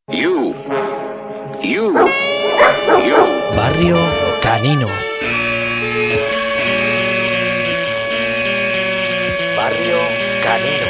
You. Barrio Canino. Barrio Canino.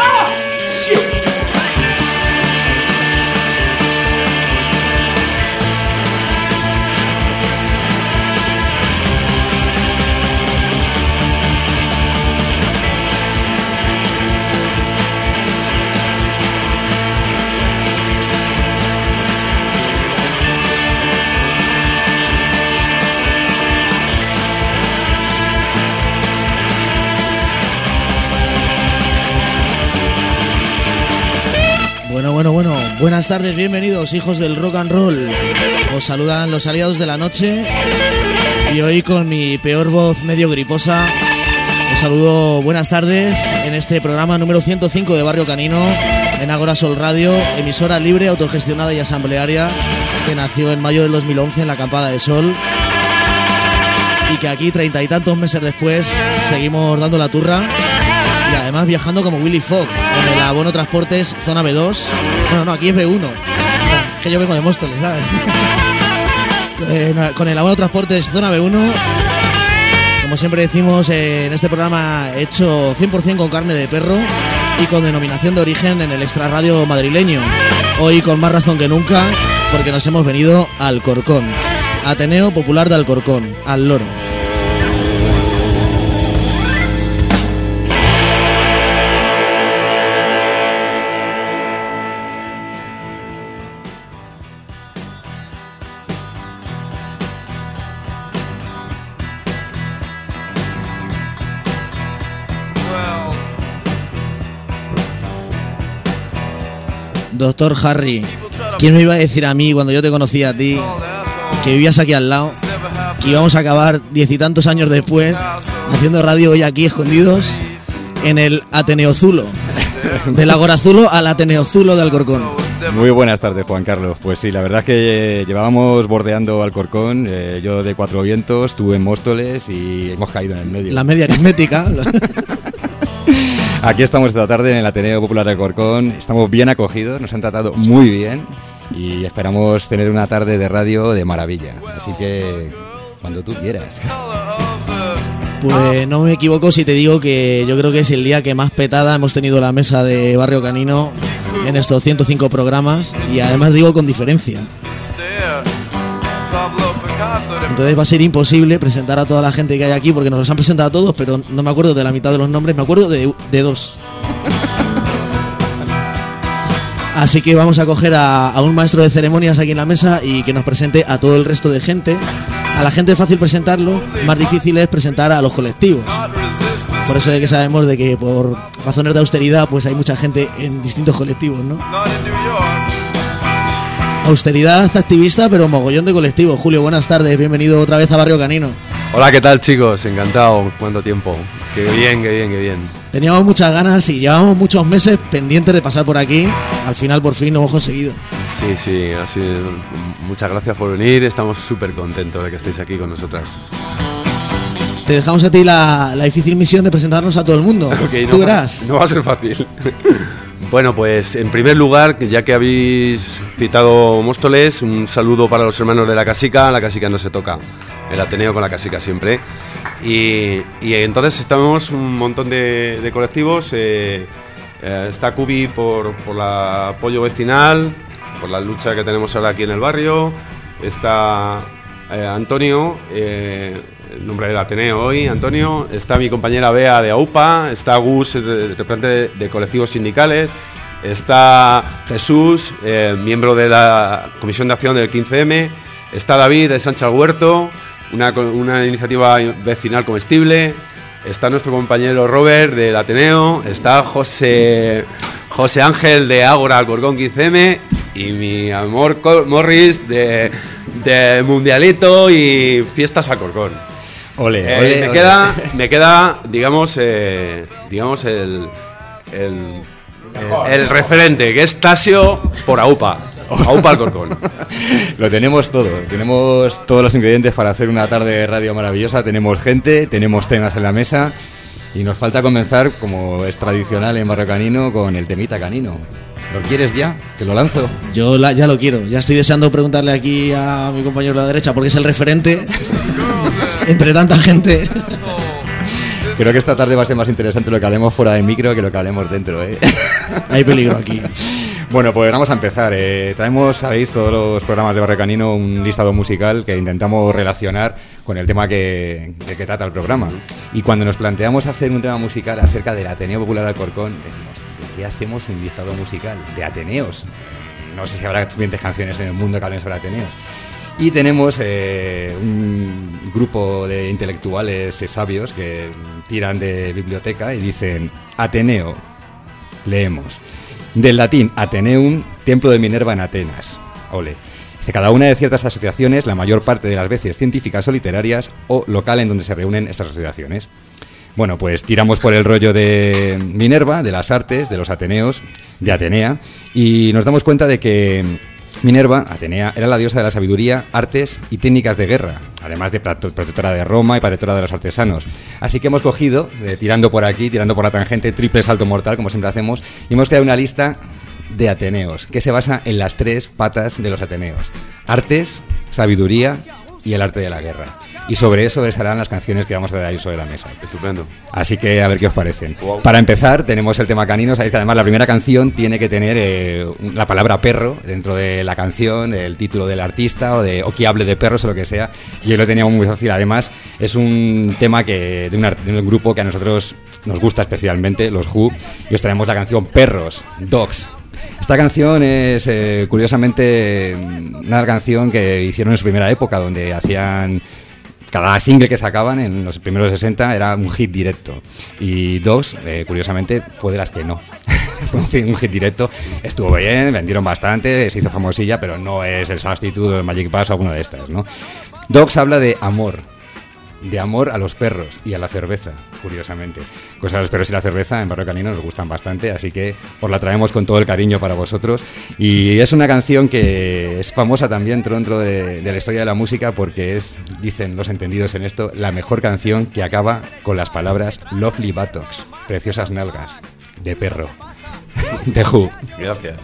Bueno, buenas tardes, bienvenidos, hijos del rock and roll. Os saludan los aliados de la noche y hoy con mi peor voz medio griposa os saludo buenas tardes en este programa número 105 de Barrio Canino en Agora Sol Radio, emisora libre, autogestionada y asamblearia que nació en mayo del 2011 en la Acampada de Sol y que aquí 30 y tantos meses después seguimos dando la turra. Y además viajando como Willy Fogg, con el abono transportes zona B2. Bueno, no, aquí es B1. Que yo vengo de Móstoles, ¿sabes? Con el abono transportes zona B1. Como siempre decimos, en este programa hecho 100% con carne de perro y con denominación de origen en el extrarradio madrileño. Hoy con más razón que nunca, porque nos hemos venido a Alcorcón. Ateneo Popular de Alcorcón, al loro. Doctor Harry, ¿quién me iba a decir a mí cuando yo te conocía a ti, que vivías aquí al lado, que íbamos a acabar 10 y tantos años después haciendo radio hoy aquí escondidos en el Ateneo Zulo, del Agora Zulo al Ateneo Zulo de Alcorcón? Muy buenas tardes, Juan Carlos. Pues sí, la verdad es que llevábamos bordeando Alcorcón, yo de Cuatro Vientos, tú en Móstoles y hemos caído en el medio. La media aritmética. Aquí estamos esta tarde en el Ateneo Popular de Alcorcón, estamos bien acogidos, nos han tratado muy bien y esperamos tener una tarde de radio de maravilla, así que cuando tú quieras. Pues no me equivoco si te digo que yo creo que es el día que más petada hemos tenido la mesa de Barrio Canino en estos 105 programas y además digo con diferencia. Entonces va a ser imposible presentar a toda la gente que hay aquí porque nos los han presentado a todos, pero no me acuerdo de la mitad de los nombres, me acuerdo de dos. Así que vamos a coger a un maestro de ceremonias aquí en la mesa y que nos presente a todo el resto de gente. A la gente es fácil presentarlo, más difícil es presentar a los colectivos. Por eso de que sabemos de que por razones de austeridad pues hay mucha gente en distintos colectivos, ¿no? Austeridad activista, pero mogollón de colectivos. Julio, buenas tardes, bienvenido otra vez a Barrio Canino. Hola, ¿qué tal, chicos? Encantado, ¿cuánto tiempo? Qué bien. Teníamos muchas ganas y llevamos muchos meses pendientes de pasar por aquí. Al final, por fin, lo hemos conseguido. Sí, así, muchas gracias por venir. Estamos súper contentos de que estéis aquí con nosotras. Te dejamos a ti la difícil misión de presentarnos a todo el mundo. Okay, Tú verás. No va a ser fácil. Bueno, pues en primer lugar, ya que habéis citado Móstoles, un saludo para los hermanos de la Casica no se toca, el Ateneo con la Casica siempre. Y entonces estamos un montón de colectivos, está Cubi por el apoyo vecinal, por la lucha que tenemos ahora aquí en el barrio, está Antonio, el nombre del Ateneo hoy, Antonio, está mi compañera Bea de AUPA, está Gus, el representante de colectivos sindicales, está Jesús, miembro de la Comisión de Acción del 15M, está David de Sánchez Huerto, una iniciativa vecinal comestible, está nuestro compañero Robert del Ateneo, está José Ángel de Ágora Alcorcón 15M y mi amor Morris de Mundialito y Fiestas Alcorcón. Ole. Me queda, digamos el referente, que es Tasio por AUPA Alcorcón. Lo tenemos todos los ingredientes para hacer una tarde de radio maravillosa. Tenemos gente, tenemos temas en la mesa y nos falta comenzar, como es tradicional en Barrio Canino, con el temita canino. ¿Lo quieres ya? ¿Te lo lanzo? Yo ya lo quiero. Ya estoy deseando preguntarle aquí a mi compañero de la derecha porque es el referente entre tanta gente. Creo que esta tarde va a ser más interesante lo que hablemos fuera de micro que lo que hablemos dentro, ¿eh? Hay peligro aquí. Bueno, pues vamos a empezar. Traemos, sabéis, todos los programas de Barrio Canino un listado musical que intentamos relacionar con el tema de que trata el programa. Y cuando nos planteamos hacer un tema musical acerca del Ateneo Popular Alcorcón, decimos, ¿de qué hacemos un listado musical? De Ateneos. No sé si habrá suficientes canciones en el mundo que hablen sobre Ateneos. Y tenemos un grupo de intelectuales sabios que tiran de biblioteca y dicen, Ateneo, leemos. Del latín Ateneum, templo de Minerva en Atenas. Ole. Dice, cada una de ciertas asociaciones, la mayor parte de las veces científicas o literarias, o local en donde se reúnen estas asociaciones. Bueno, pues tiramos por el rollo de Minerva, de las artes, de los Ateneos, de Atenea, y nos damos cuenta de que Minerva, Atenea, era la diosa de la sabiduría, artes y técnicas de guerra, además de protectora de Roma y protectora de los artesanos. Así que hemos cogido, tirando por aquí, tirando por la tangente, triple salto mortal, como siempre hacemos, y hemos creado una lista de Ateneos, que se basa en las 3 patas de los Ateneos: artes, sabiduría y el arte de la guerra. Y sobre eso versarán las canciones que vamos a dar ahí sobre la mesa. Estupendo. Así que a ver qué os parecen. Wow. Para empezar, tenemos el tema canino. Sabéis que además la primera canción tiene que tener la palabra perro dentro de la canción, el título del artista o que hable de perros o lo que sea. Y hoy lo teníamos muy fácil. Además, es un tema de un grupo que a nosotros nos gusta especialmente, los Who, y os traemos la canción Perros, Dogs. Esta canción es, curiosamente, una canción que hicieron en su primera época, donde hacían... Cada single que sacaban en los primeros 60 era un hit directo. Y Dogs, curiosamente, fue de las que no. Fue un hit directo. Estuvo bien, vendieron bastante, se hizo famosilla, pero no es el Substitute o el Magic Bass o alguna de estas, ¿no? Dogs habla de amor a los perros y a la cerveza, curiosamente. Cosas a los perros y la cerveza en Barrio Canino nos gustan bastante, así que os la traemos con todo el cariño para vosotros. Y es una canción que es famosa también dentro de la historia de la música porque es, dicen los entendidos en esto, la mejor canción que acaba con las palabras Lovely Buttocks, preciosas nalgas, de perro. The Who. Gracias.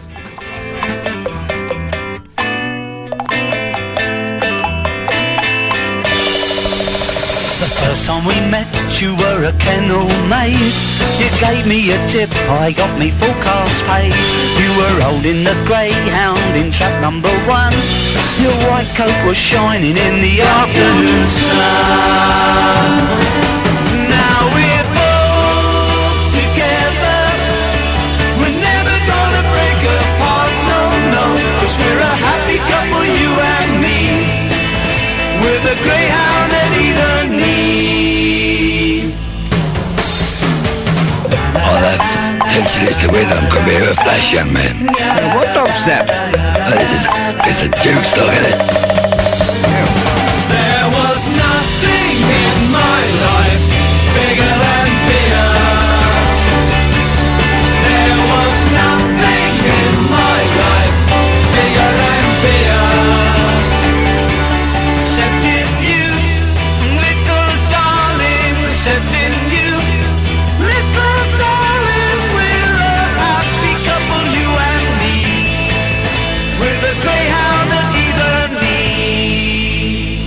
First time we met, you were a kennel maid. You gave me a tip, I got me full cast paid. You were holding the greyhound in trap number 1. Your white coat was shining in the afternoon sun. Now we're both together. We're never gonna break apart, no, no. 'Cause we're a happy couple, you and me. We're the greyhound and either knee. Oh, that tension is the rhythm. Could be a flash, young man. What dog's that? It's a Duke's dog, isn't it? There was nothing in my life bigger than beer. There was nothing in my life bigger than beer. Except in you, little darling, except in you, little darling, we're a happy couple, you and me. We're the greyhound and either knee.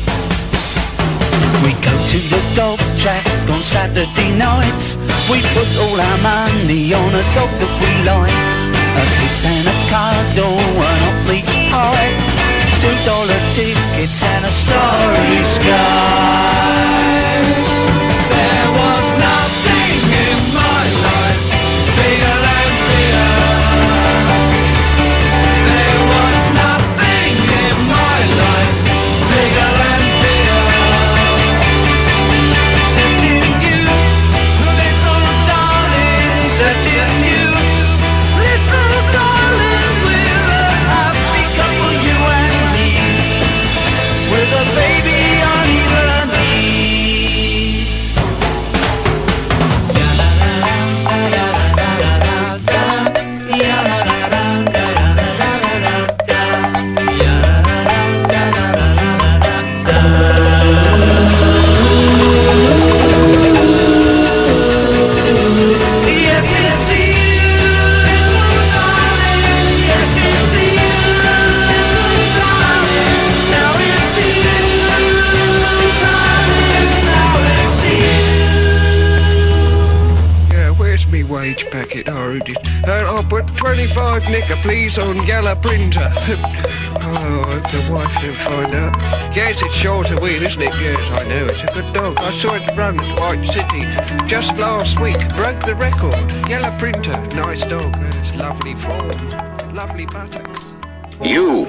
We go to the dog track on Saturday nights. We put all our money on a dog that we like. A kiss and a cuddle, an awfully high. $2 tickets and a starry sky. There was nothing in my life bigger than beer. There was nothing in my life bigger than beer. Except in you, little darling, except in you, little darling, we're a happy 25 nicker, please, on yellow printer. Oh, I hope the wife didn't find out. Yes, it's short of weed, isn't it? Yes, I know, it's a good dog. I saw it run at White City just last week. Broke the record. Yellow printer, nice dog. It's lovely form, lovely buttocks. You.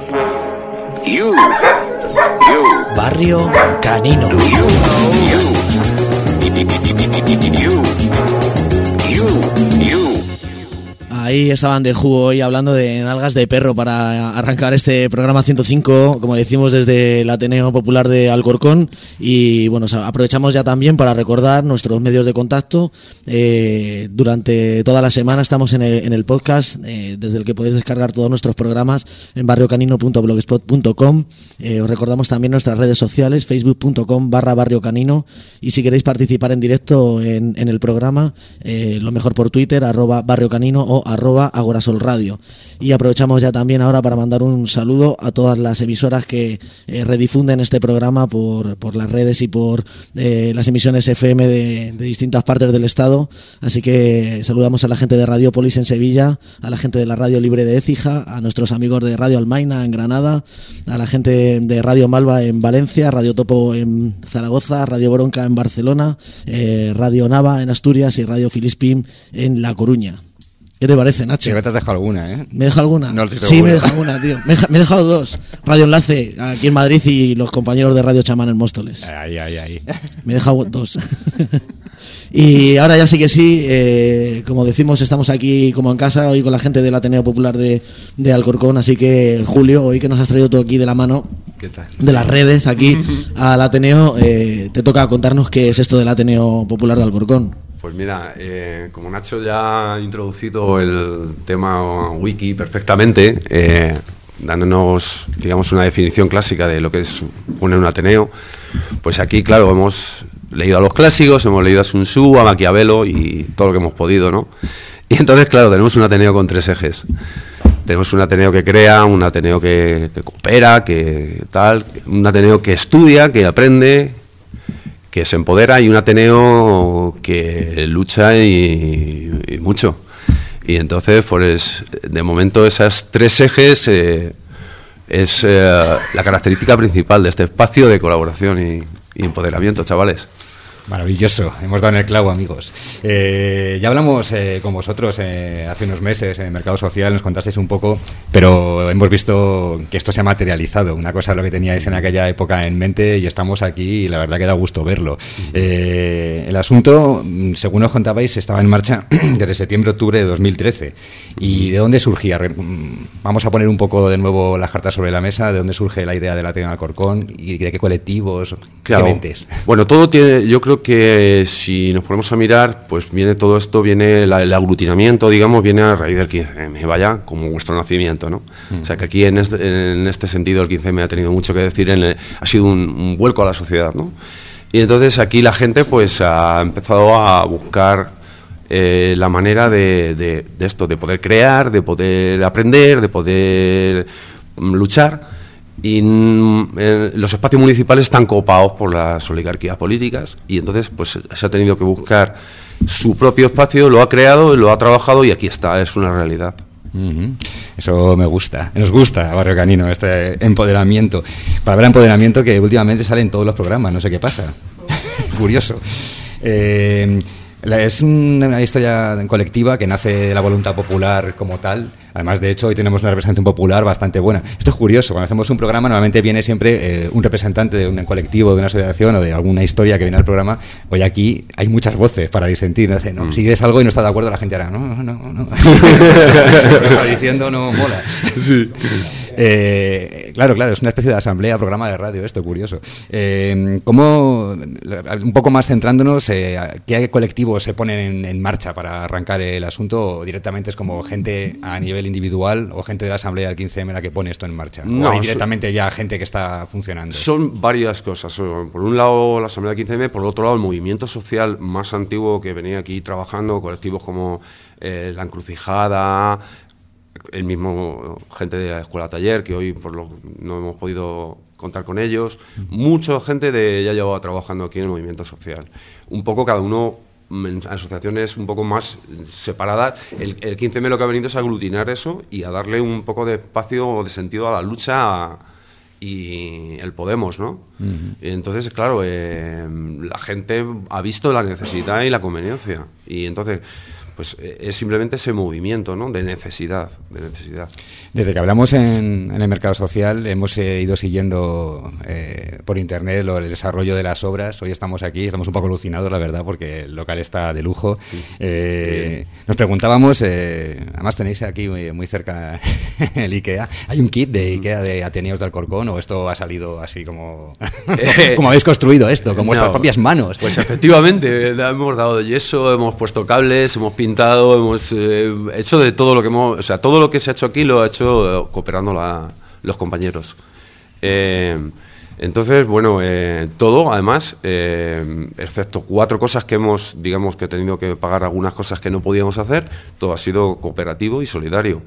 Barrio Canino. Ahí estaban de jugo hoy hablando de nalgas de perro para arrancar este programa 105, como decimos, desde el Ateneo Popular de Alcorcón. Y bueno, aprovechamos ya también para recordar nuestros medios de contacto. Durante toda la semana estamos en el podcast, desde el que podéis descargar todos nuestros programas en barriocanino.blogspot.com. Os recordamos también nuestras redes sociales, facebook.com/barriocanino. Y si queréis participar en directo en el programa, lo mejor por Twitter, @barriocanino o @Agorasol Radio. Y aprovechamos ya también ahora para mandar un saludo a todas las emisoras que redifunden este programa por las redes y por las emisiones FM de distintas partes del estado. Así que saludamos a la gente de Radiopolis en Sevilla, a la gente de la Radio Libre de Écija, a nuestros amigos de Radio Almaina en Granada, a la gente de Radio Malva en Valencia, Radio Topo en Zaragoza, Radio Bronca en Barcelona, Radio Nava en Asturias y Radio Filispín en La Coruña. ¿Qué te parece, Nacho? Creo que te has dejado alguna, ¿eh? ¿Me he dejado alguna? No, sí, me he dejado una, tío. Me he dejado dos. Radio Enlace, aquí en Madrid, y los compañeros de Radio Chamán en Móstoles. Ahí. Me he dejado dos. Y ahora ya sí que sí, como decimos, estamos aquí como en casa, hoy con la gente del Ateneo Popular de Alcorcón. Así que, Julio, hoy que nos has traído tú aquí de la mano, ¿qué tal? De las redes aquí al Ateneo, te toca contarnos qué es esto del Ateneo Popular de Alcorcón. Pues mira, como Nacho ya ha introducido el tema wiki perfectamente, dándonos, digamos, una definición clásica de lo que es un Ateneo, pues aquí, claro, hemos leído a los clásicos, hemos leído a Sun Tzu, a Maquiavelo y todo lo que hemos podido, ¿no? Y entonces, claro, tenemos un Ateneo con tres ejes. Tenemos un Ateneo que crea, un Ateneo que coopera, que tal, un Ateneo que estudia, que aprende, que se empodera, y un Ateneo que lucha y mucho. Y entonces, pues de momento esas tres ejes es la característica principal de este espacio de colaboración y empoderamiento, chavales. Maravilloso, hemos dado en el clavo, amigos. Ya hablamos con vosotros hace unos meses en el Mercado Social, nos contasteis un poco, pero hemos visto que esto se ha materializado. Una cosa es lo que teníais en aquella época en mente y estamos aquí y la verdad que da gusto verlo. El asunto, según os contabais, estaba en marcha desde septiembre-octubre de 2013. ¿Y de dónde surgía? Vamos a poner un poco de nuevo las cartas sobre la mesa. ¿De dónde surge la idea del Ateneo Alcorcón? ¿Y de qué colectivos? Claro. ¿Qué mentes? Bueno, todo tiene, yo creo que si nos ponemos a mirar, pues viene todo esto, viene el aglutinamiento, digamos, viene a raíz del 15M, vaya, como vuestro nacimiento, ¿no? O sea, que aquí en este sentido el 15M ha tenido mucho que decir, ha sido un vuelco a la sociedad, ¿no? Y entonces aquí la gente pues ha empezado a buscar la manera de esto, de poder crear, de poder aprender, de poder luchar. Y los espacios municipales están copados por las oligarquías políticas y entonces pues se ha tenido que buscar su propio espacio, lo ha creado, lo ha trabajado y aquí está, es una realidad. Eso me gusta, nos gusta Barrio Canino, este empoderamiento. Palabra empoderamiento que últimamente sale en todos los programas, no sé qué pasa. Curioso. Es una historia colectiva que nace de la voluntad popular como tal. Además, de hecho, hoy tenemos una representación popular bastante buena. Esto es curioso. Cuando hacemos un programa, normalmente viene siempre un representante de un colectivo, de una asociación o de alguna historia que viene al programa. Hoy aquí hay muchas voces para disentir. ¿No? Si dices algo y no estás de acuerdo, la gente hará no. Lo que está diciendo no mola. Sí. Claro, es una especie de asamblea, programa de radio, esto, curioso. ¿Cómo, un poco más centrándonos, qué colectivos se ponen en marcha para arrancar el asunto? ¿O directamente es como gente a nivel individual o gente de la asamblea del 15M la que pone esto en marcha? No, ¿O hay directamente ya gente que está funcionando? Son varias cosas. Por un lado, la asamblea del 15M, por otro lado, el movimiento social más antiguo que venía aquí trabajando, colectivos como La Encrucijada, el mismo gente de la Escuela Taller, que hoy no hemos podido contar con ellos. Mucha gente ya llevaba trabajando aquí en el movimiento social. Un poco cada uno en asociaciones un poco más separadas. El 15M lo que ha venido es a aglutinar eso y a darle un poco de espacio o de sentido a la lucha y el Podemos, ¿no? Y entonces, claro, la gente ha visto la necesidad y la conveniencia. Y entonces, pues es simplemente ese movimiento, ¿no? De necesidad. Desde que hablamos en el mercado social hemos ido siguiendo por internet el desarrollo de las obras. Hoy estamos aquí, estamos un poco alucinados, la verdad, porque el local está de lujo. Nos preguntábamos, además tenéis aquí muy cerca el IKEA, ¿hay un kit de IKEA de Ateneos de Alcorcón o esto ha salido así como como habéis construido esto, con vuestras propias manos? Pues efectivamente, hemos dado yeso, hemos puesto cables, hemos pintado, hemos hecho de todo lo que hemos, o sea, todo lo que se ha hecho aquí lo ha hecho cooperando los compañeros. Entonces, bueno, todo, además, excepto 4 cosas que hemos, digamos, que he tenido que pagar algunas cosas que no podíamos hacer, todo ha sido cooperativo y solidario.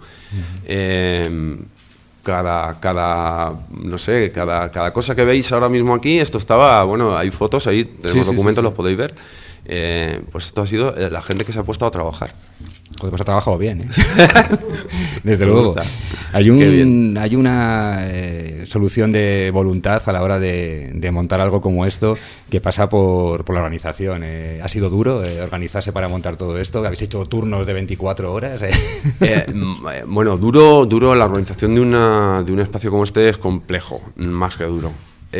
Cada cosa que veis ahora mismo aquí, esto estaba, bueno, hay fotos ahí, tenemos documentos, los podéis ver. Pues esto ha sido la gente que se ha puesto a trabajar. Joder, pues ha trabajado bien, ¿eh? Desde luego. Hay una solución de voluntad a la hora de montar algo como esto que pasa por la organización. ¿Ha sido duro organizarse para montar todo esto? ¿Habéis hecho turnos de 24 horas? Bueno, duro. La organización de un espacio como este es complejo, más que duro.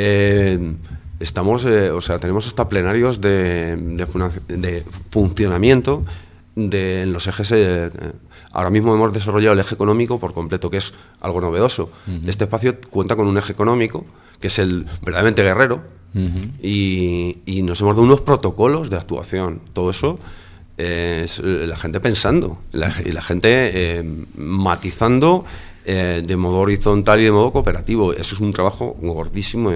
Tenemos hasta plenarios de funcionamiento en los ejes. Ahora mismo hemos desarrollado el eje económico por completo, que es algo novedoso. Este espacio cuenta con un eje económico, que es el verdaderamente guerrero, y nos hemos dado unos protocolos de actuación. Todo eso es la gente pensando, y la gente matizando de modo horizontal y de modo cooperativo. Eso es un trabajo gordísimo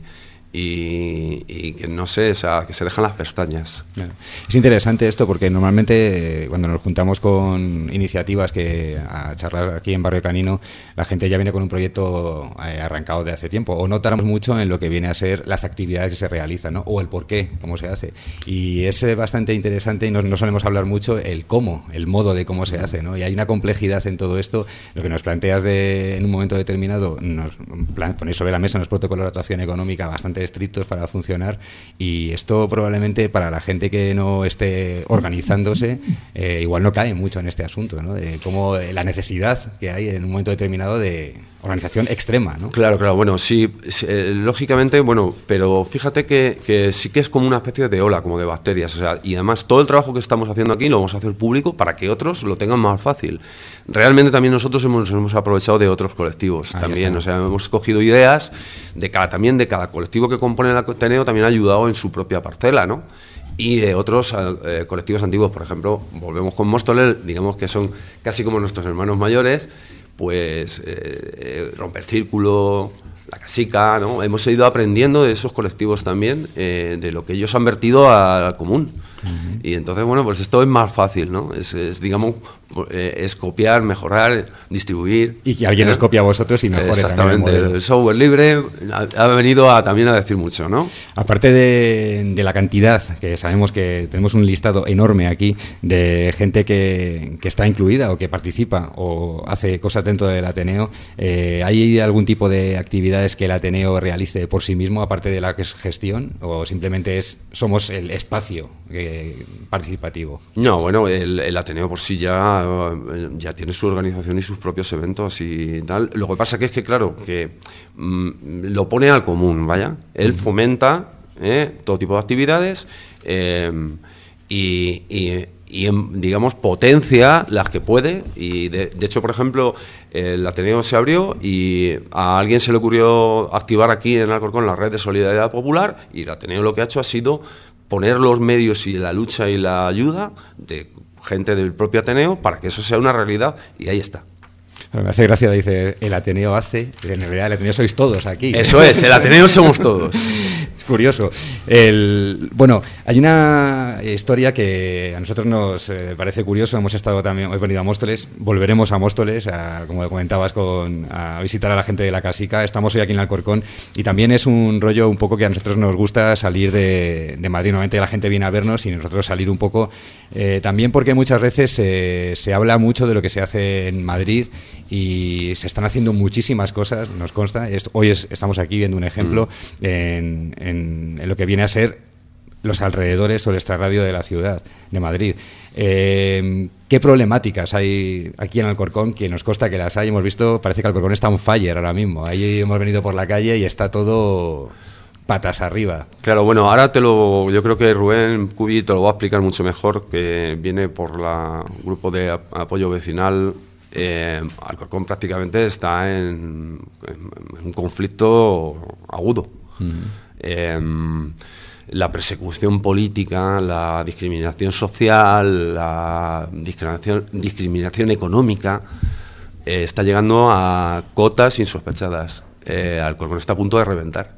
y que no sé, o sea, que se dejan las pestañas. Es interesante esto porque normalmente cuando nos juntamos con iniciativas a charlar aquí en Barrio Canino, la gente ya viene con un proyecto arrancado de hace tiempo, o no tardamos mucho en lo que viene a ser las actividades que se realizan, ¿no? O el por qué, cómo se hace. Y es bastante interesante y no solemos hablar mucho el cómo, el modo de cómo se hace, ¿no? Y hay una complejidad en todo esto. Lo que nos planteas en un momento determinado, ponéis sobre la mesa unos protocolos de actuación económica bastante estrictos para funcionar, y esto probablemente para la gente que no esté organizándose igual no cae mucho en este asunto, ¿no? De cómo la necesidad que hay en un momento determinado de organización extrema, ¿no? Claro, bueno, sí, lógicamente, bueno, pero fíjate que sí que es como una especie de ola, como de bacterias, o sea, y además todo el trabajo que estamos haciendo aquí lo vamos a hacer público para que otros lo tengan más fácil. Realmente también nosotros hemos aprovechado de otros colectivos también, o sea, hemos cogido ideas de cada colectivo que compone el Ateneo, también ha ayudado en su propia parcela, ¿no? Y de otros colectivos antiguos, por ejemplo, volvemos con Móstoles, digamos que son casi como nuestros hermanos mayores, pues Romper Círculo, La Casica, ¿no? Hemos ido aprendiendo de esos colectivos también, de lo que ellos han vertido al común. Y entonces, bueno, pues esto es más fácil, ¿no? Digamos, es copiar, mejorar, distribuir. Y que alguien os copia a vosotros y mejore. Exactamente, el software libre ha venido también a decir mucho, ¿no? Aparte de la cantidad, que sabemos que tenemos un listado enorme aquí de gente que está incluida o que participa o hace cosas dentro del Ateneo, ¿hay algún tipo de actividades que el Ateneo realice por sí mismo, aparte de la que es gestión, o simplemente somos el espacio participativo? No, bueno, el Ateneo por sí ya tiene su organización y sus propios eventos y tal. Lo que pasa que es que, claro, que lo pone al común, vaya. Él fomenta todo tipo de actividades digamos, potencia las que puede. Y de hecho, por ejemplo, el Ateneo se abrió y a alguien se le ocurrió activar aquí en Alcorcón la red de solidaridad popular, y el Ateneo lo que ha hecho ha sido poner los medios y la lucha y la ayuda de gente del propio Ateneo para que eso sea una realidad, y ahí está. Me hace gracia, dice, el Ateneo hace, en realidad el Ateneo sois todos aquí. Eso es, el Ateneo somos todos. Es curioso. Bueno, hay una historia que a nosotros nos parece curioso. Hemos venido a Móstoles, volveremos a Móstoles, como comentabas, a visitar a la gente de la Casica. Estamos hoy aquí en Alcorcón y también es un rollo un poco que a nosotros nos gusta salir de Madrid. Normalmente la gente viene a vernos y nosotros salir un poco, también porque muchas veces se habla mucho de lo que se hace en Madrid y se están haciendo muchísimas cosas, nos consta. Hoy estamos aquí viendo un ejemplo en lo que viene a ser los alrededores o el extrarradio de la ciudad de Madrid. ¿Qué problemáticas hay aquí en Alcorcón? Que nos consta que las hay. Hemos visto, parece que Alcorcón está on fire ahora mismo. Ahí hemos venido por la calle y está todo patas arriba. Claro, bueno, ahora yo creo que Rubén Cubi te lo va a explicar mucho mejor, que viene por el grupo de apoyo vecinal. Alcorcón prácticamente está en un conflicto agudo. La persecución política, la discriminación social, la discriminación económica está llegando a cotas insospechadas. Alcorcón está a punto de reventar.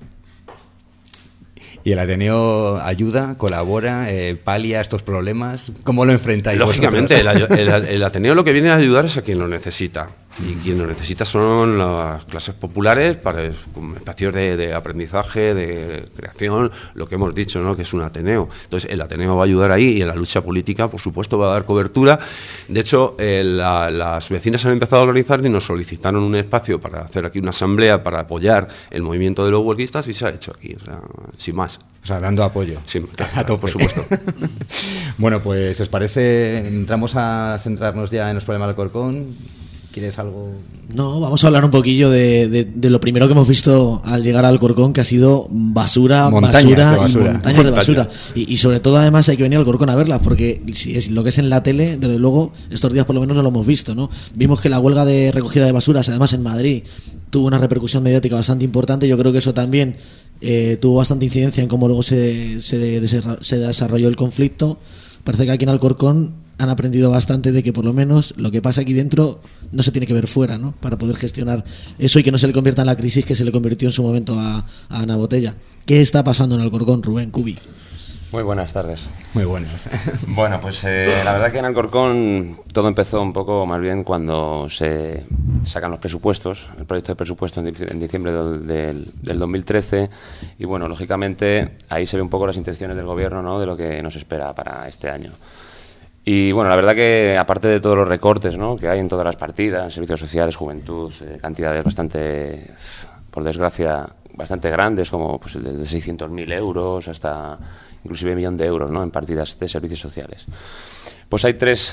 ¿Y el Ateneo ayuda, colabora, palia estos problemas? ¿Cómo lo enfrentáis? Lógicamente, el Ateneo lo que viene a ayudar es a quien lo necesita. Y quien lo necesita son las clases populares para espacios de aprendizaje, de creación, lo que hemos dicho, ¿no? Que es un Ateneo. Entonces, el Ateneo va a ayudar ahí y en la lucha política, por supuesto, va a dar cobertura. De hecho, las vecinas han empezado a organizar y nos solicitaron un espacio para hacer aquí una asamblea para apoyar el movimiento de los huelguistas y se ha hecho aquí, o sea, sin más. O sea, dando apoyo. Sí, a todo, por supuesto. Bueno, pues, ¿os parece? Entramos a centrarnos ya en los problemas del Alcorcón. ¿Quieres algo? No, vamos a hablar un poquillo de lo primero que hemos visto al llegar al Alcorcón, que ha sido montañas de basura. Y sobre todo, además, hay que venir al Alcorcón a verlas, porque si es lo que es en la tele, desde luego, estos días por lo menos no lo hemos visto, ¿no? Vimos que la huelga de recogida de basuras, además en Madrid, tuvo una repercusión mediática bastante importante. Yo creo que eso también tuvo bastante incidencia en cómo luego se desarrolló el conflicto. Parece que aquí en Alcorcón han aprendido bastante de que por lo menos lo que pasa aquí dentro no se tiene que ver fuera, ¿no? Para poder gestionar eso y que no se le convierta en la crisis que se le convirtió en su momento a Ana Botella. ¿Qué está pasando en Alcorcón, Rubén Cubi? Muy buenas tardes. Muy buenas. Bueno, pues la verdad que en Alcorcón todo empezó un poco más bien cuando se sacan los presupuestos, el proyecto de presupuesto en diciembre del 2013 y bueno, lógicamente ahí se ve un poco las intenciones del gobierno, ¿no? De lo que nos espera para este año. Y bueno, la verdad que aparte de todos los recortes, ¿no? Que hay en todas las partidas, servicios sociales, juventud, cantidades bastante, por desgracia, bastante grandes, como pues desde 600.000 euros hasta inclusive 1.000.000 de euros, ¿no? En partidas de servicios sociales. Pues hay tres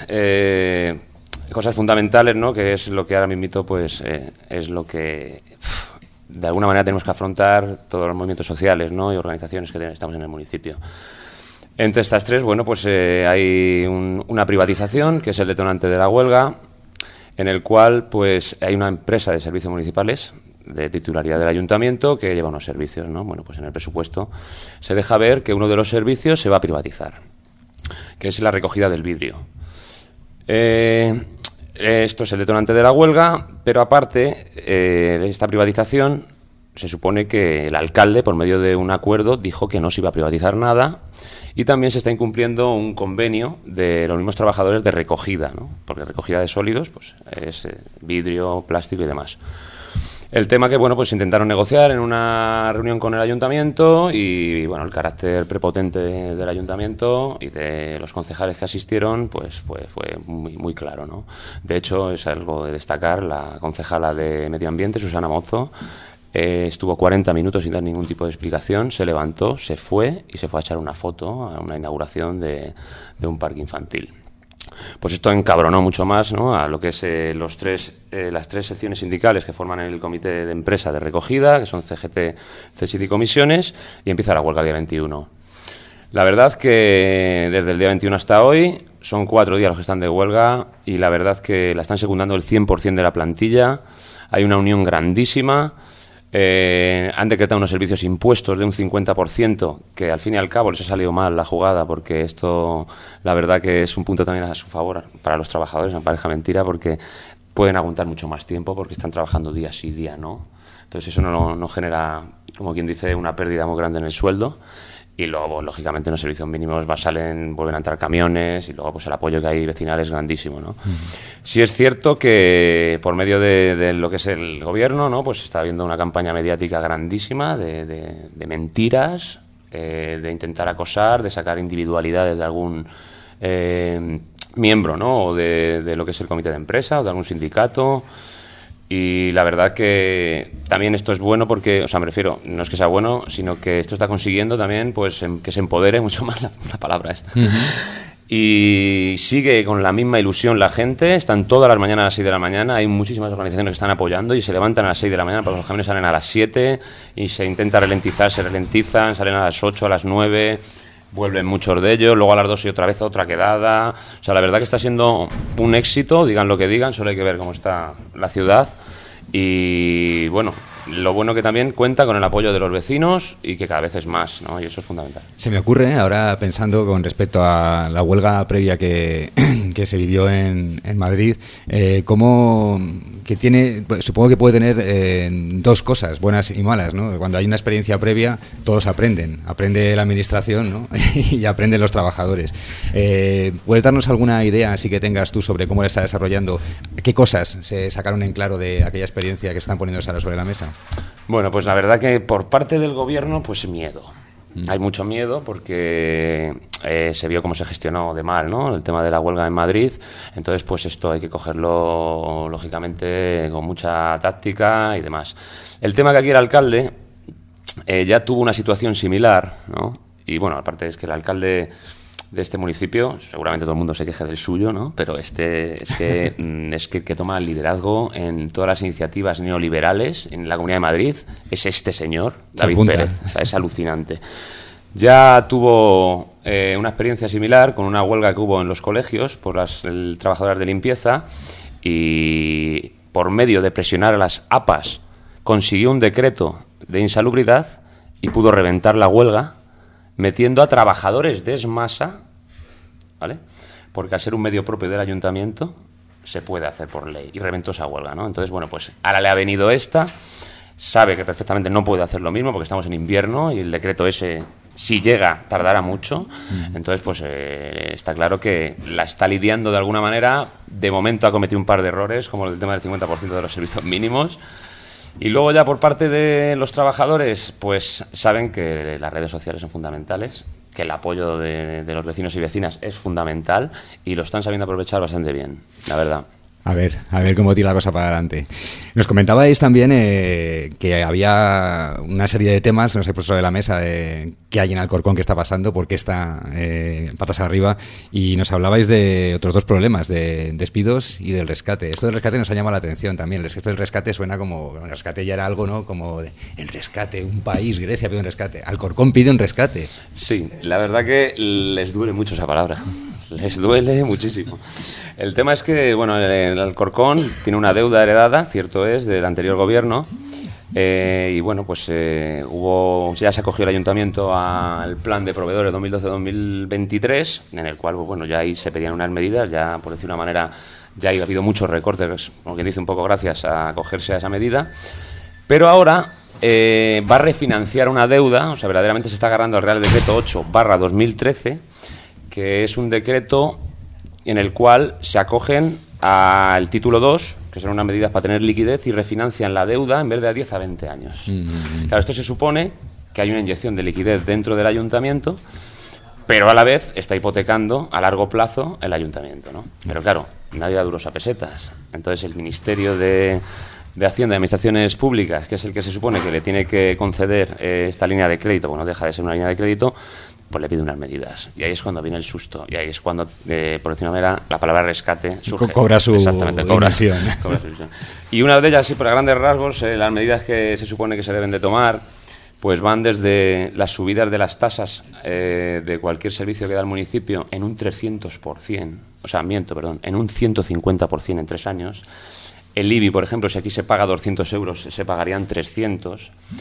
cosas fundamentales, ¿no? Que es lo que ahora mismo pues es lo que de alguna manera tenemos que afrontar todos los movimientos sociales, ¿no? Y organizaciones que estamos en el municipio. Entre estas tres, bueno, pues hay una privatización, que es el detonante de la huelga, en el cual pues hay una empresa de servicios municipales de titularidad del ayuntamiento que lleva unos servicios, ¿no? Bueno, pues en el presupuesto se deja ver que uno de los servicios se va a privatizar, que es la recogida del vidrio. Esto es el detonante de la huelga, pero aparte, esta privatización se supone que el alcalde, por medio de un acuerdo, dijo que no se iba a privatizar nada. Y también se está incumpliendo un convenio de los mismos trabajadores de recogida, ¿no? Porque recogida de sólidos pues es vidrio, plástico y demás. El tema que, bueno, pues intentaron negociar en una reunión con el ayuntamiento y, bueno, el carácter prepotente del ayuntamiento y de los concejales que asistieron, pues fue muy, muy claro, ¿no? De hecho, es algo de destacar, la concejala de Medio Ambiente, Susana Mozo, estuvo 40 minutos sin dar ningún tipo de explicación, se levantó, se fue y se fue a echar una foto a una inauguración de un parque infantil. Pues esto encabronó mucho más, ¿no? A lo que es las tres secciones sindicales que forman el comité de empresa de recogida, que son CGT, CSIC y comisiones, y empieza la huelga el día 21. La verdad que desde el día 21 hasta hoy son 4 días los que están de huelga y la verdad que la están secundando el 100% de la plantilla. Hay una unión grandísima. Han decretado unos servicios impuestos de un 50%, que al fin y al cabo les ha salido mal la jugada, porque esto, la verdad que es un punto también a su favor para los trabajadores, me parece mentira, porque pueden aguantar mucho más tiempo, porque están trabajando día sí, día no. Entonces eso no genera, como quien dice, una pérdida muy grande en el sueldo. Y luego, lógicamente, en los servicios mínimos vuelven a entrar camiones y luego pues el apoyo que hay vecinal es grandísimo, ¿no? Sí es cierto que por medio de lo que es el gobierno, ¿no? Pues está habiendo una campaña mediática grandísima de mentiras, de intentar acosar, de sacar individualidades de algún miembro, ¿no? O de lo que es el comité de empresa o de algún sindicato. Y la verdad que también esto es bueno porque, o sea, me refiero, no es que sea bueno, sino que esto está consiguiendo también pues que se empodere mucho más la palabra esta. Y sigue con la misma ilusión la gente, están todas las mañanas a las 6 de la mañana, hay muchísimas organizaciones que están apoyando y se levantan a las 6 de la mañana porque los camiones salen a las 7 y se intenta ralentizar, se ralentizan, salen a las 8, a las 9... Vuelven muchos de ellos, luego a las 2 y otra vez otra quedada. O sea, la verdad que está siendo un éxito, digan lo que digan, solo hay que ver cómo está la ciudad. Y bueno, lo bueno que también cuenta con el apoyo de los vecinos y que cada vez es más, ¿no? Y eso es fundamental. Se me ocurre, ahora pensando con respecto a la huelga previa que se vivió en Madrid, cómo que tiene, supongo que puede tener dos cosas, buenas y malas, ¿no? Cuando hay una experiencia previa, todos aprenden. Aprende la administración, ¿no? Y aprenden los trabajadores. ¿Puedes darnos alguna idea, así que tengas tú, sobre cómo la está desarrollando? ¿Qué cosas se sacaron en claro de aquella experiencia que están poniéndose ahora sobre la mesa? Bueno, pues la verdad que por parte del gobierno, pues miedo. Hay mucho miedo porque se vio cómo se gestionó de mal, ¿no? El tema de la huelga en Madrid. Entonces, pues esto hay que cogerlo, lógicamente, con mucha táctica y demás. El tema que aquí el alcalde ya tuvo una situación similar, ¿no? Y bueno, aparte es que el alcalde de este municipio, seguramente todo el mundo se queje del suyo, ¿no? Pero es que toma el liderazgo en todas las iniciativas neoliberales en la Comunidad de Madrid, es este señor, David Pérez. O sea, es alucinante. Ya tuvo una experiencia similar con una huelga que hubo en los colegios por las trabajadoras de limpieza y por medio de presionar a las APAs consiguió un decreto de insalubridad y pudo reventar la huelga metiendo a trabajadores de Esmasa, ¿vale? Porque al ser un medio propio del ayuntamiento se puede hacer por ley, y reventó esa huelga, ¿no? Entonces, bueno, pues ahora le ha venido esta, sabe que perfectamente no puede hacer lo mismo porque estamos en invierno y el decreto ese, si llega, tardará mucho. Entonces, pues está claro que la está lidiando de alguna manera. De momento ha cometido un par de errores, como el tema del 50% de los servicios mínimos. Y luego ya por parte de los trabajadores, pues saben que las redes sociales son fundamentales, que el apoyo de los vecinos y vecinas es fundamental y lo están sabiendo aprovechar bastante bien, la verdad. A ver cómo tira la cosa para adelante. Nos comentabais también que había una serie de temas, nos he puesto sobre la mesa, qué hay en Alcorcón, qué está pasando, por qué está patas arriba, y nos hablabais de otros dos problemas, de despidos y del rescate. Esto del rescate nos ha llamado la atención también. Esto del rescate suena como, el rescate ya era algo, ¿no? Como el rescate, un país, Grecia pide un rescate, Alcorcón pide un rescate. Sí, la verdad que les duele mucho esa palabra. Les duele muchísimo. El tema es que, bueno, el Alcorcón tiene una deuda heredada, cierto es, del anterior gobierno, y bueno, pues ya se acogió el ayuntamiento al plan de proveedores 2012-2023, en el cual, bueno, ya ahí se pedían unas medidas, ya por decir una manera, ya ha habido muchos recortes, como quien dice, un poco gracias a acogerse a esa medida, pero ahora va a refinanciar una deuda, o sea, verdaderamente se está agarrando al Real Decreto 8/2013, que es un decreto en el cual se acogen al título 2, que son unas medidas para tener liquidez, y refinancian la deuda en vez de a 10 a 20 años. Claro, esto se supone que hay una inyección de liquidez dentro del ayuntamiento, pero a la vez está hipotecando a largo plazo el ayuntamiento, ¿no? Pero claro, nadie da duros a pesetas. Entonces el Ministerio de Hacienda y Administraciones Públicas, que es el que se supone que le tiene que conceder esta línea de crédito, bueno, deja de ser una línea de crédito, pues le pide unas medidas. Y ahí es cuando viene el susto. Y ahí es cuando, por decir una manera, la palabra rescate surge. Cobra su dimensión. Y una de ellas, sí, por grandes rasgos, las medidas que se supone que se deben de tomar, pues van desde las subidas de las tasas de cualquier servicio que da el municipio en un 300%, en un 150% en 3 años. El IBI, por ejemplo, si aquí se paga 200 euros, se pagarían 300.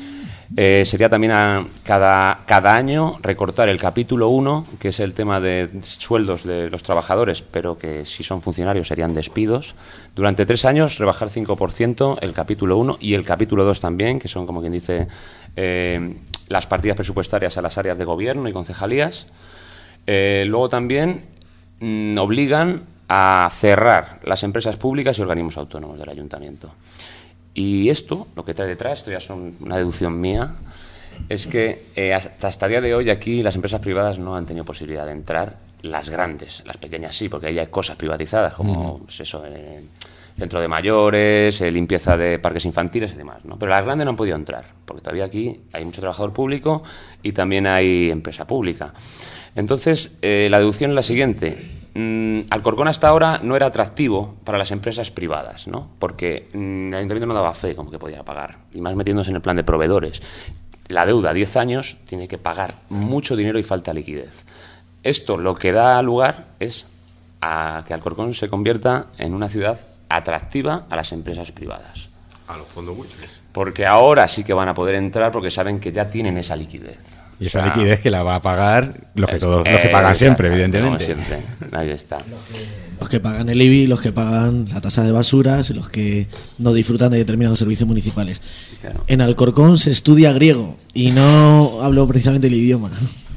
Sería también cada año recortar el capítulo 1, que es el tema de sueldos de los trabajadores, pero que si son funcionarios serían despidos. Durante 3 años rebajar 5% el capítulo 1 y el capítulo 2 también, que son, como quien dice, las partidas presupuestarias a las áreas de gobierno y concejalías. Luego también obligan a cerrar las empresas públicas y organismos autónomos del ayuntamiento. Y esto, lo que trae detrás, esto ya es una deducción mía, es que hasta el día de hoy aquí las empresas privadas no han tenido posibilidad de entrar, las grandes, las pequeñas sí, porque ahí hay cosas privatizadas como pues eso, centro de mayores, limpieza de parques infantiles y demás, ¿no? Pero las grandes no han podido entrar, porque todavía aquí hay mucho trabajador público y también hay empresa pública. Entonces, la deducción es la siguiente. Alcorcón hasta ahora no era atractivo para las empresas privadas, ¿no? Porque el ayuntamiento no daba fe como que podía pagar, y más metiéndose en el plan de proveedores. La deuda a 10 años tiene que pagar mucho dinero y falta liquidez. Esto lo que da lugar es a que Alcorcón se convierta en una ciudad atractiva a las empresas privadas. A los fondos buitres. Porque ahora sí que van a poder entrar porque saben que ya tienen esa liquidez. Y esa liquidez que la va a pagar los que pagan siempre, evidentemente. Siempre. Ahí está. Los que pagan el IBI, los que pagan la tasa de basuras y los que no disfrutan de determinados servicios municipales. Claro. En Alcorcón se estudia griego y no hablo precisamente el idioma.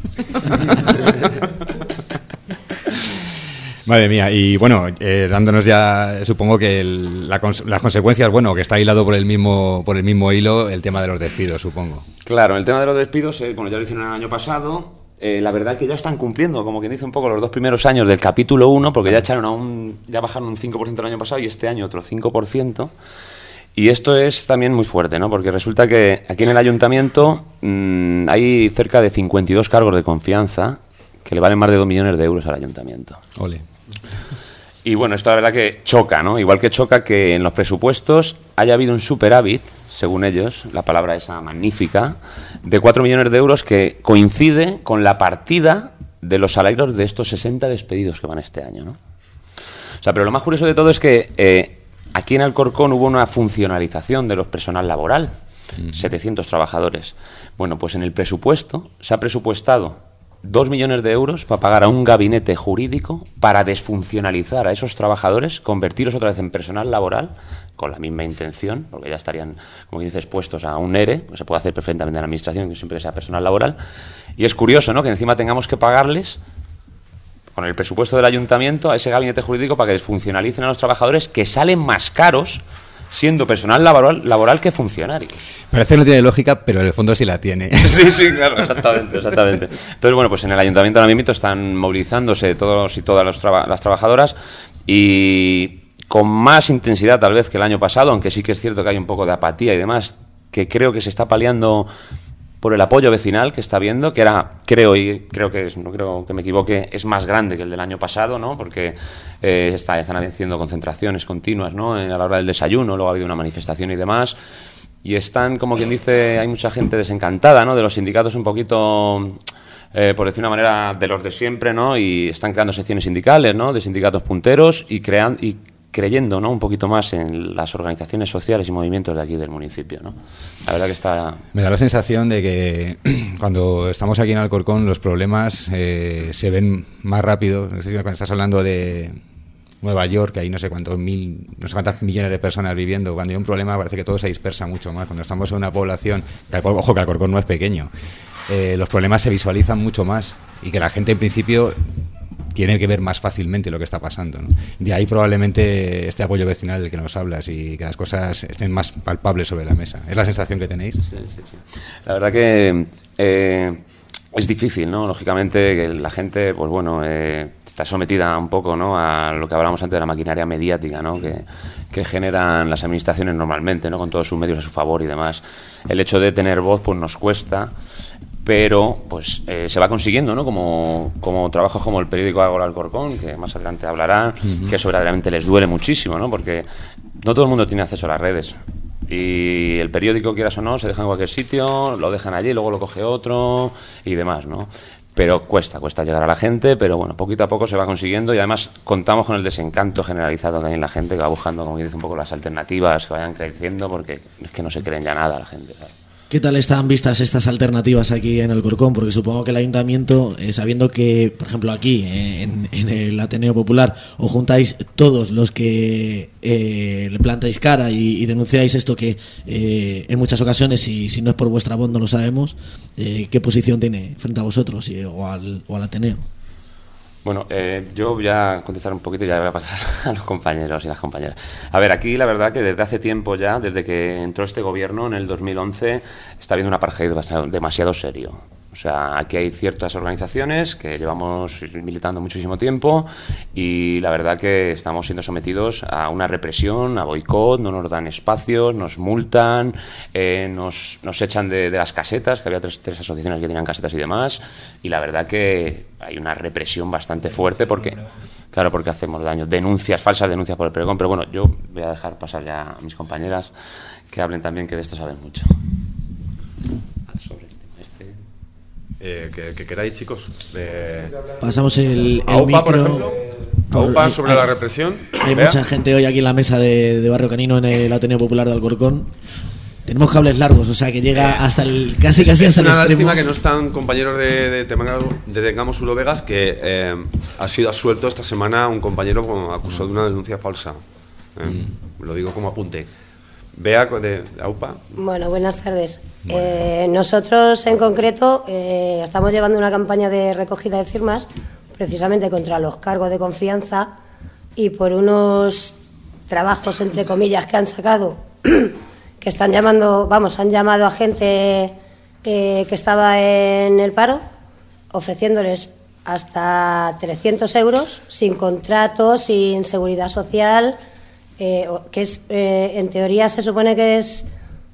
Madre mía, y bueno, dándonos ya, supongo que las consecuencias, bueno, que está hilado por el mismo hilo, el tema de los despidos, supongo. Claro, el tema de los despidos, bueno, ya lo hicieron el año pasado. La verdad que ya están cumpliendo, como quien dice, un poco los 2 primeros años del capítulo 1, porque ya bajaron un 5% el año pasado y este año otro 5%. Y esto es también muy fuerte, ¿no? Porque resulta que aquí en el ayuntamiento hay cerca de 52 cargos de confianza que le valen más de 2 millones de euros al ayuntamiento. Ole. Y bueno, esto la verdad que choca, ¿no? Igual que choca que en los presupuestos haya habido un superávit, según ellos, la palabra esa magnífica, de 4 millones de euros que coincide con la partida de los salarios de estos 60 despedidos que van este año, ¿no? O sea, pero lo más curioso de todo es que aquí en Alcorcón hubo una funcionalización de los personal laboral, 700 trabajadores. Bueno, pues en el presupuesto se ha presupuestado 2 millones de euros para pagar a un gabinete jurídico para desfuncionalizar a esos trabajadores, convertirlos otra vez en personal laboral, con la misma intención, porque ya estarían, como dices, expuestos a un ERE, pues se puede hacer perfectamente en la administración, que siempre sea personal laboral. Y es curioso, ¿no?, que encima tengamos que pagarles, con el presupuesto del ayuntamiento, a ese gabinete jurídico para que desfuncionalicen a los trabajadores, que salen más caros siendo personal laboral que funcionario. Parece que no tiene lógica, pero en el fondo sí la tiene. Sí, claro, exactamente. Entonces, bueno, pues en el ayuntamiento ahora mismo están movilizándose todos y todas las trabajadoras y con más intensidad tal vez que el año pasado, aunque sí que es cierto que hay un poco de apatía y demás, que creo que se está paliando por el apoyo vecinal que está habiendo, que era, no creo que me equivoque, es más grande que el del año pasado, ¿no? Porque están haciendo concentraciones continuas, ¿no?, a la hora del desayuno, luego ha habido una manifestación y demás, y están, como quien dice, hay mucha gente desencantada, ¿no?, de los sindicatos un poquito, por decir una manera, de los de siempre, ¿no?, y están creando secciones sindicales, ¿no?, de sindicatos punteros y creyendo, ¿no?, un poquito más en las organizaciones sociales y movimientos de aquí del municipio, ¿no? La verdad que está... Me da la sensación de que cuando estamos aquí en Alcorcón los problemas se ven más rápido. No sé si cuando estás hablando de Nueva York, que hay no sé cuántas millones de personas viviendo, cuando hay un problema parece que todo se dispersa mucho más. Cuando estamos en una población, ojo que Alcorcón no es pequeño, los problemas se visualizan mucho más y que la gente en principio tiene que ver más fácilmente lo que está pasando, ¿no? De ahí probablemente este apoyo vecinal del que nos hablas y que las cosas estén más palpables sobre la mesa. ¿Es la sensación que tenéis? Sí. La verdad que es difícil, ¿no? Lógicamente que la gente, pues bueno, está sometida un poco, ¿no?, a lo que hablábamos antes de la maquinaria mediática, ¿no?, que generan las administraciones normalmente, ¿no?, con todos sus medios a su favor y demás. El hecho de tener voz, pues nos cuesta, pero pues se va consiguiendo, ¿no?, como trabajos como el periódico Ágora Alcorcón, que más adelante hablarán, que eso verdaderamente les duele muchísimo, ¿no?, porque no todo el mundo tiene acceso a las redes y el periódico, quieras o no, se deja en cualquier sitio, lo dejan allí, luego lo coge otro y demás, ¿no? Pero cuesta llegar a la gente, pero bueno, poquito a poco se va consiguiendo y además contamos con el desencanto generalizado que hay en la gente, que va buscando, como dice, un poco las alternativas que vayan creciendo, porque es que no se creen ya nada la gente, ¿sabes? ¿Qué tal están vistas estas alternativas aquí en Alcorcón? Porque supongo que el ayuntamiento, sabiendo que, por ejemplo, aquí en el Ateneo Popular os juntáis todos los que le plantáis cara y denunciáis esto que en muchas ocasiones, si no es por vuestra voz no lo sabemos, ¿qué posición tiene frente a vosotros o al Ateneo? Bueno, yo voy a contestar un poquito y ya voy a pasar a los compañeros y las compañeras. A ver, aquí la verdad que desde hace tiempo ya, desde que entró este gobierno en el 2011, está habiendo un apartheid demasiado serio. O sea, aquí hay ciertas organizaciones que llevamos militando muchísimo tiempo y la verdad que estamos siendo sometidos a una represión, a boicot, no nos dan espacios, nos multan, nos echan de las casetas, que había tres asociaciones que tenían casetas y demás, y la verdad que hay una represión bastante fuerte porque hacemos daño, falsas denuncias por el pregón, pero bueno, yo voy a dejar pasar ya a mis compañeras que hablen también, que de esto saben mucho. ¿Qué queráis, chicos? Pasamos el AUPA, micro. por ejemplo. AUPA sobre la represión. Hay mucha gente hoy aquí en la mesa de Barrio Canino en el Ateneo Popular de Alcorcón. Tenemos cables largos, o sea que llega hasta el casi hasta el extremo. Es una lástima que no están compañeros de Tengamos Ulo Vegas, que ha sido absuelto esta semana un compañero acusado de una denuncia falsa. Lo digo como apunte. Bea, de AUPA. Bueno, buenas tardes. Nosotros, en concreto, estamos llevando una campaña de recogida de firmas precisamente contra los cargos de confianza y por unos trabajos, entre comillas, que han sacado, que han llamado a gente que estaba en el paro, ofreciéndoles hasta 300 euros, sin contrato, sin seguridad social, que es, en teoría se supone que es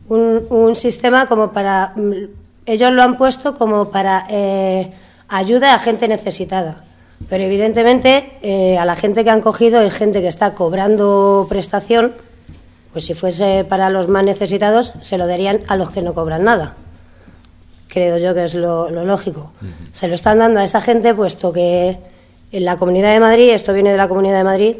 un sistema como para, ellos lo han puesto como para ayuda a gente necesitada, pero evidentemente a la gente que han cogido es gente que está cobrando prestación, pues si fuese para los más necesitados se lo darían a los que no cobran nada, creo yo que es lo lógico. Se lo están dando a esa gente puesto que en la Comunidad de Madrid, esto viene de la Comunidad de Madrid,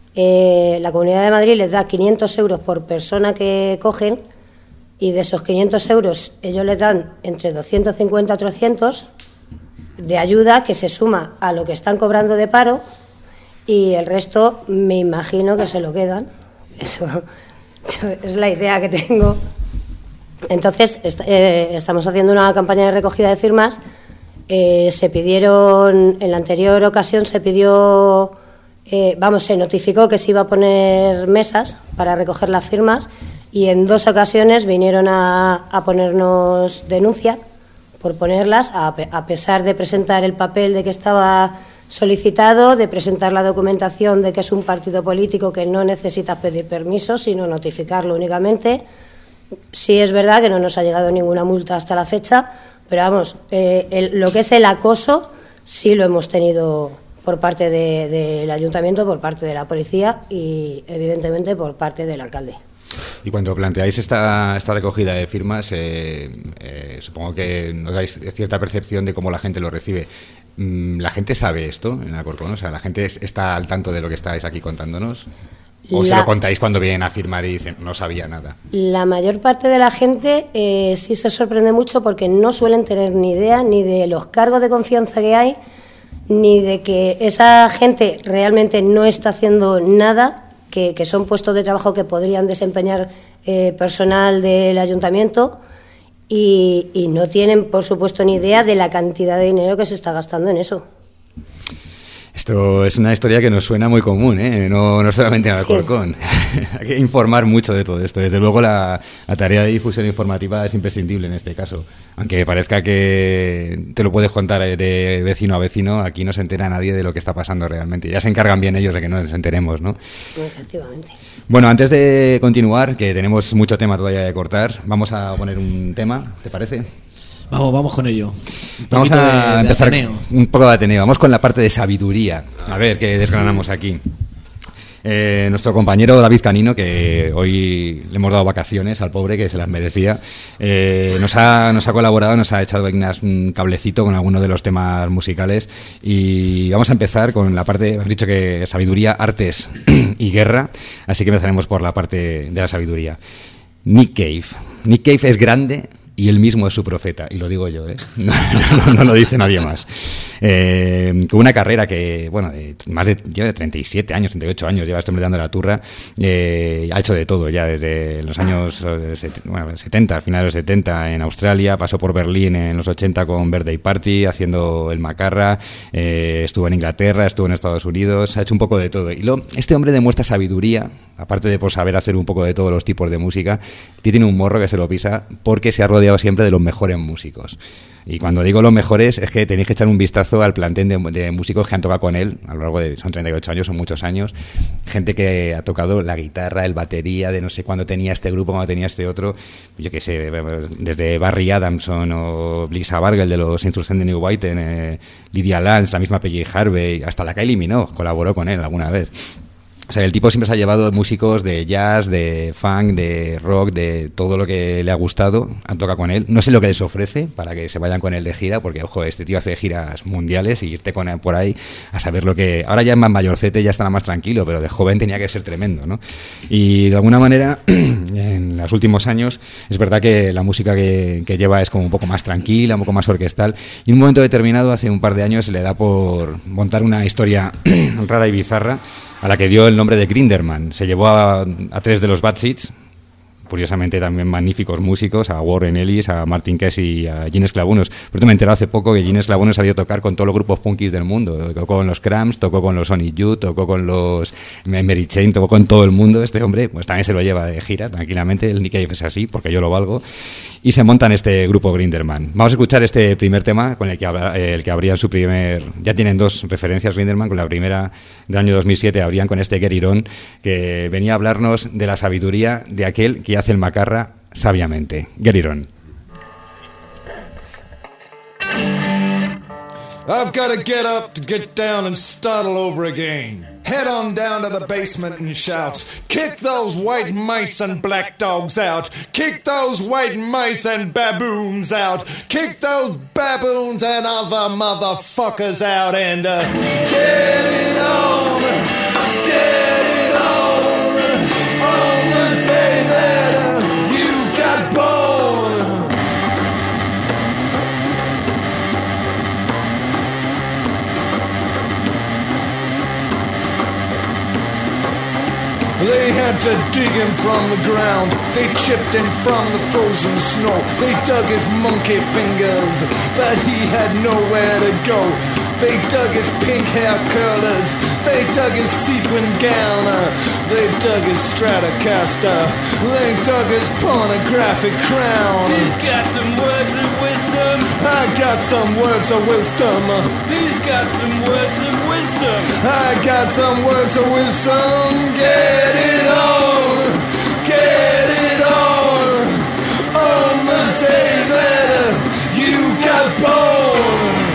la Comunidad de Madrid les da 500 euros por persona que cogen y de esos 500 euros ellos les dan entre 250 y 300 de ayuda que se suma a lo que están cobrando de paro y el resto me imagino que se lo quedan. Eso es la idea que tengo. Entonces estamos haciendo una campaña de recogida de firmas. Se pidieron, en la anterior ocasión se pidió... se notificó que se iba a poner mesas para recoger las firmas y en 2 ocasiones vinieron a ponernos denuncia por ponerlas, a pesar de presentar el papel de que estaba solicitado, de presentar la documentación de que es un partido político que no necesita pedir permiso, sino notificarlo únicamente. Sí es verdad que no nos ha llegado ninguna multa hasta la fecha, pero vamos, lo que es el acoso sí lo hemos tenido por parte del ayuntamiento, por parte de la policía y evidentemente por parte del alcalde. Y cuando planteáis esta recogida de firmas, supongo que nos dais cierta percepción de cómo la gente lo recibe. ¿La gente sabe esto en Alcorcón? O sea, ¿la gente está al tanto de lo que estáis aquí contándonos? ¿O se lo contáis cuando vienen a firmar y dicen no sabía nada? La mayor parte de la gente sí se sorprende mucho porque no suelen tener ni idea ni de los cargos de confianza que hay, ni de que esa gente realmente no está haciendo nada, que son puestos de trabajo que podrían desempeñar personal del ayuntamiento y no tienen, por supuesto, ni idea de la cantidad de dinero que se está gastando en eso. Esto es una historia que nos suena muy común, no solamente en Alcorcón. Sí. Hay que informar mucho de todo esto. Desde luego la tarea de difusión informativa es imprescindible en este caso. Aunque parezca que te lo puedes contar de vecino a vecino, aquí no se entera nadie de lo que está pasando realmente. Ya se encargan bien ellos de que no nos enteremos, ¿no? Efectivamente. Bueno, antes de continuar, que tenemos mucho tema todavía de cortar, vamos a poner un tema, ¿te parece? Vamos con ello. Vamos a empezar un poco de Ateneo. Vamos con la parte de sabiduría. A ver qué desgranamos aquí. Nuestro compañero David Canino, que hoy le hemos dado vacaciones al pobre, que se las merecía, nos ha colaborado, nos ha echado un cablecito con algunos de los temas musicales y vamos a empezar con la parte, hemos dicho que sabiduría, artes y guerra, así que empezaremos por la parte de la sabiduría. Nick Cave. Nick Cave es grande y él mismo es su profeta, y lo digo yo, no lo dice nadie más. Con una carrera que, bueno, lleva 37 años, 38 años, lleva este hombre dando la turra, ha hecho de todo ya desde los años 70, finales de los 70 en Australia, pasó por Berlín en los 80 con Birthday Party, haciendo el Macarra, estuvo en Inglaterra, estuvo en Estados Unidos, ha hecho un poco de todo. Y este hombre demuestra sabiduría, aparte de por saber hacer un poco de todos los tipos de música, tiene un morro que se lo pisa porque se ha rodeado siempre de los mejores músicos. Y cuando digo los mejores es que tenéis que echar un vistazo al plantel de músicos que han tocado con él a lo largo de, son 38 años, son muchos años, gente que ha tocado la guitarra, el batería, de no sé cuándo tenía este grupo, cuándo tenía este otro, yo qué sé, desde Barry Adamson o Blixa Bargel de los Insurgentes de New White, Lydia Lance, la misma Peggy Harvey, hasta la Kylie Minogue colaboró con él alguna vez. O sea, el tipo siempre se ha llevado músicos de jazz, de funk, de rock, de todo lo que le ha gustado, han tocado con él. No sé lo que les ofrece para que se vayan con él de gira, porque, ojo, este tío hace giras mundiales y irte con él por ahí a saber lo que... Ahora ya es más mayorcete, ya estará más tranquilo, pero de joven tenía que ser tremendo, ¿no? Y de alguna manera, en los últimos años, es verdad que la música que lleva es como un poco más tranquila, un poco más orquestal, y en un momento determinado, hace un par de años, le da por montar una historia rara y bizarra, a la que dio el nombre de Grinderman. Se llevó a tres de los Bad Seeds, curiosamente también magníficos músicos, a Warren Ellis, a Martin Kess y a Gene Sclavunos. Por eso me enteré hace poco que Gene Sclavunos sabía tocar con todos los grupos punkis del mundo. Tocó con los Cramps, tocó con los Sonic Youth, tocó con los Mary Chain, tocó con todo el mundo. Este hombre pues también se lo lleva de gira, tranquilamente. El Nick Cave es así, porque yo lo valgo. Y se montan este grupo Grinderman. Vamos a escuchar este primer tema con el que abrían su primer... Ya tienen dos referencias Grinderman, con la primera del año 2007 abrían con este Get It On, que venía a hablarnos de la sabiduría de aquel que hace el macarra sabiamente. Get It On. I've got to get up to get down and start all over again. Head on down to the basement and shout, kick those white mice and black dogs out. Kick those white mice and baboons out. Kick those baboons and other motherfuckers out. And get it on, get it on the day that you got born. They had to dig him from the ground. They chipped him from the frozen snow. They dug his monkey fingers, but he had nowhere to go. They dug his pink hair curlers. They dug his sequin gown. They dug his Stratocaster. They dug his pornographic crown. He's got some words of wisdom. I got some words of wisdom. He's got some words of wisdom. I got some words of wisdom. Get it on, get it on the day that you got born.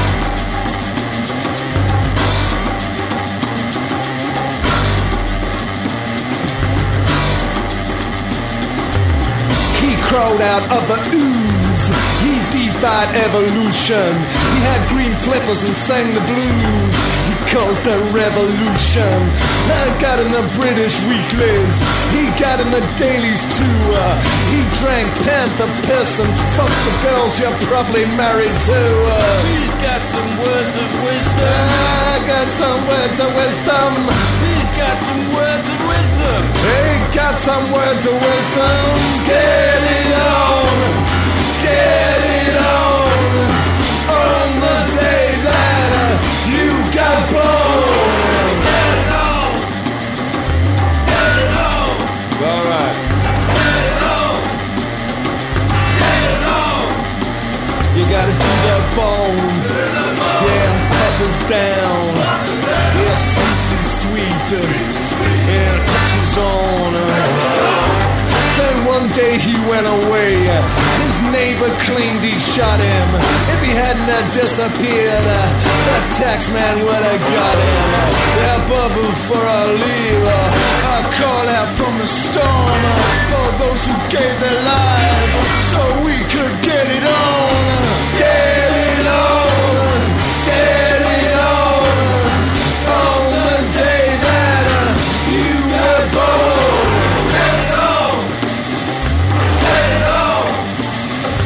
He crawled out of the ooze. He defied evolution. He had green flippers and sang the blues. He caused a revolution. I got in the British weeklies. He got in the dailies too. He drank Panther piss and fucked the girls you're probably married to. He's got some words of wisdom. I got some words of wisdom. He's got some words of wisdom. He got some words of wisdom. Get it on, get it on the day that you got born. Get it on, get it on. All right. Get it on, get it on. You gotta do the bone. Yeah, and peppers down. Yeah, sweets is sweet. Yeah, touches on. Then one day he went away. His neighbor claimed he shot him. If he hadn't disappeared, the tax man would have got him. Yeah, but before I leave, I call out from the storm for those who gave their lives so we could get it on. Get it on, get it on the day that you were born. Get it on, get it on.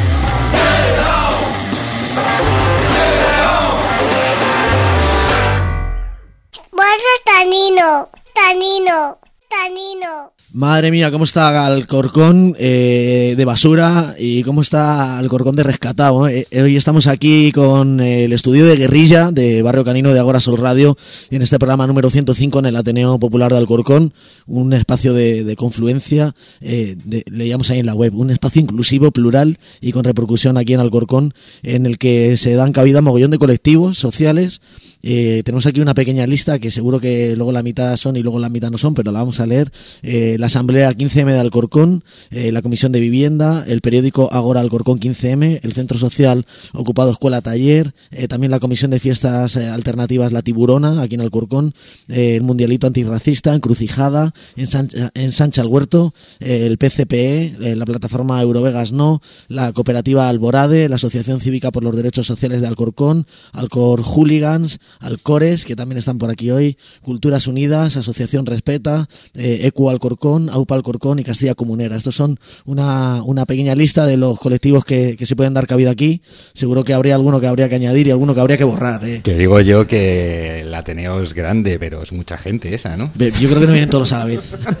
Tanino. Madre mía, cómo está Alcorcón de basura y cómo está Alcorcón de rescatado. Hoy estamos aquí con el estudio de Guerrilla de Barrio Canino de Agora Sol Radio en este programa número 105 en el Ateneo Popular de Alcorcón, un espacio de confluencia, leíamos ahí en la web, un espacio inclusivo, plural y con repercusión aquí en Alcorcón, en el que se dan cabida mogollón de colectivos sociales. Tenemos aquí una pequeña lista que seguro que luego la mitad son y luego la mitad no son, pero la vamos a leer. La Asamblea 15M de Alcorcón, la Comisión de Vivienda, el periódico Agora Alcorcón 15M, el Centro Social Ocupado Escuela Taller, también la Comisión de Fiestas Alternativas La Tiburona, aquí en Alcorcón, el Mundialito Antirracista, Encrucijada, Ensancha el Huerto, el PCPE, la plataforma Eurovegas No, la Cooperativa Alborade, la Asociación Cívica por los Derechos Sociales de Alcorcón, Alcor Hooligans, Alcores, que también están por aquí hoy, Culturas Unidas, Asociación Respeta, ECU Alcorcón, AUPA Alcorcón y Castilla Comunera. Estos son una pequeña lista de los colectivos que se pueden dar cabida aquí. Seguro que habría alguno que habría que añadir y alguno que habría que borrar. Te digo yo que el Ateneo es grande, pero es mucha gente esa, ¿no? Yo creo que no vienen todos a la vez.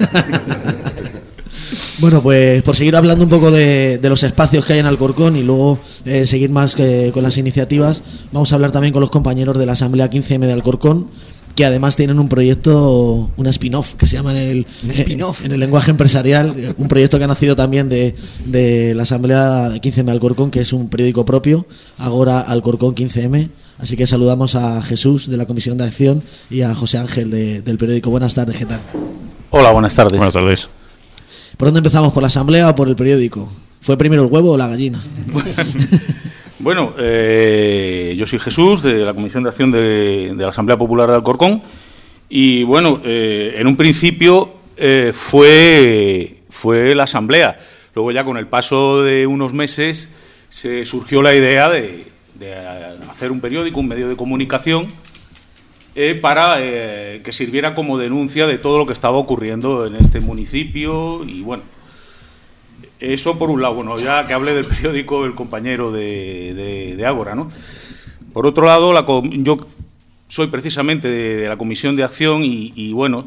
Bueno, pues por seguir hablando un poco de los espacios que hay en Alcorcón y luego seguir más con las iniciativas, vamos a hablar también con los compañeros de la Asamblea 15M de Alcorcón, que además tienen un proyecto, una spin-off que se llama en el lenguaje empresarial, un proyecto que ha nacido también de la Asamblea 15M de Alcorcón, que es un periódico propio, Agora Alcorcón 15M. Así que saludamos a Jesús de la Comisión de Acción y a José Ángel del periódico. Buenas tardes, ¿qué tal? Hola, buenas tardes. Buenas tardes. ¿Por dónde empezamos? ¿Por la Asamblea o por el periódico? ¿Fue primero el huevo o la gallina? Bueno, yo soy Jesús, de la Comisión de Acción de la Asamblea Popular de Alcorcón, y bueno, en un principio fue la Asamblea. Luego ya con el paso de unos meses se surgió la idea de hacer un periódico, un medio de comunicación, para que sirviera como denuncia de todo lo que estaba ocurriendo en este municipio. Y bueno, eso por un lado. Bueno, ya que hable del periódico el compañero de Ágora, ¿no? Por otro lado, yo soy precisamente de la Comisión de Acción y bueno,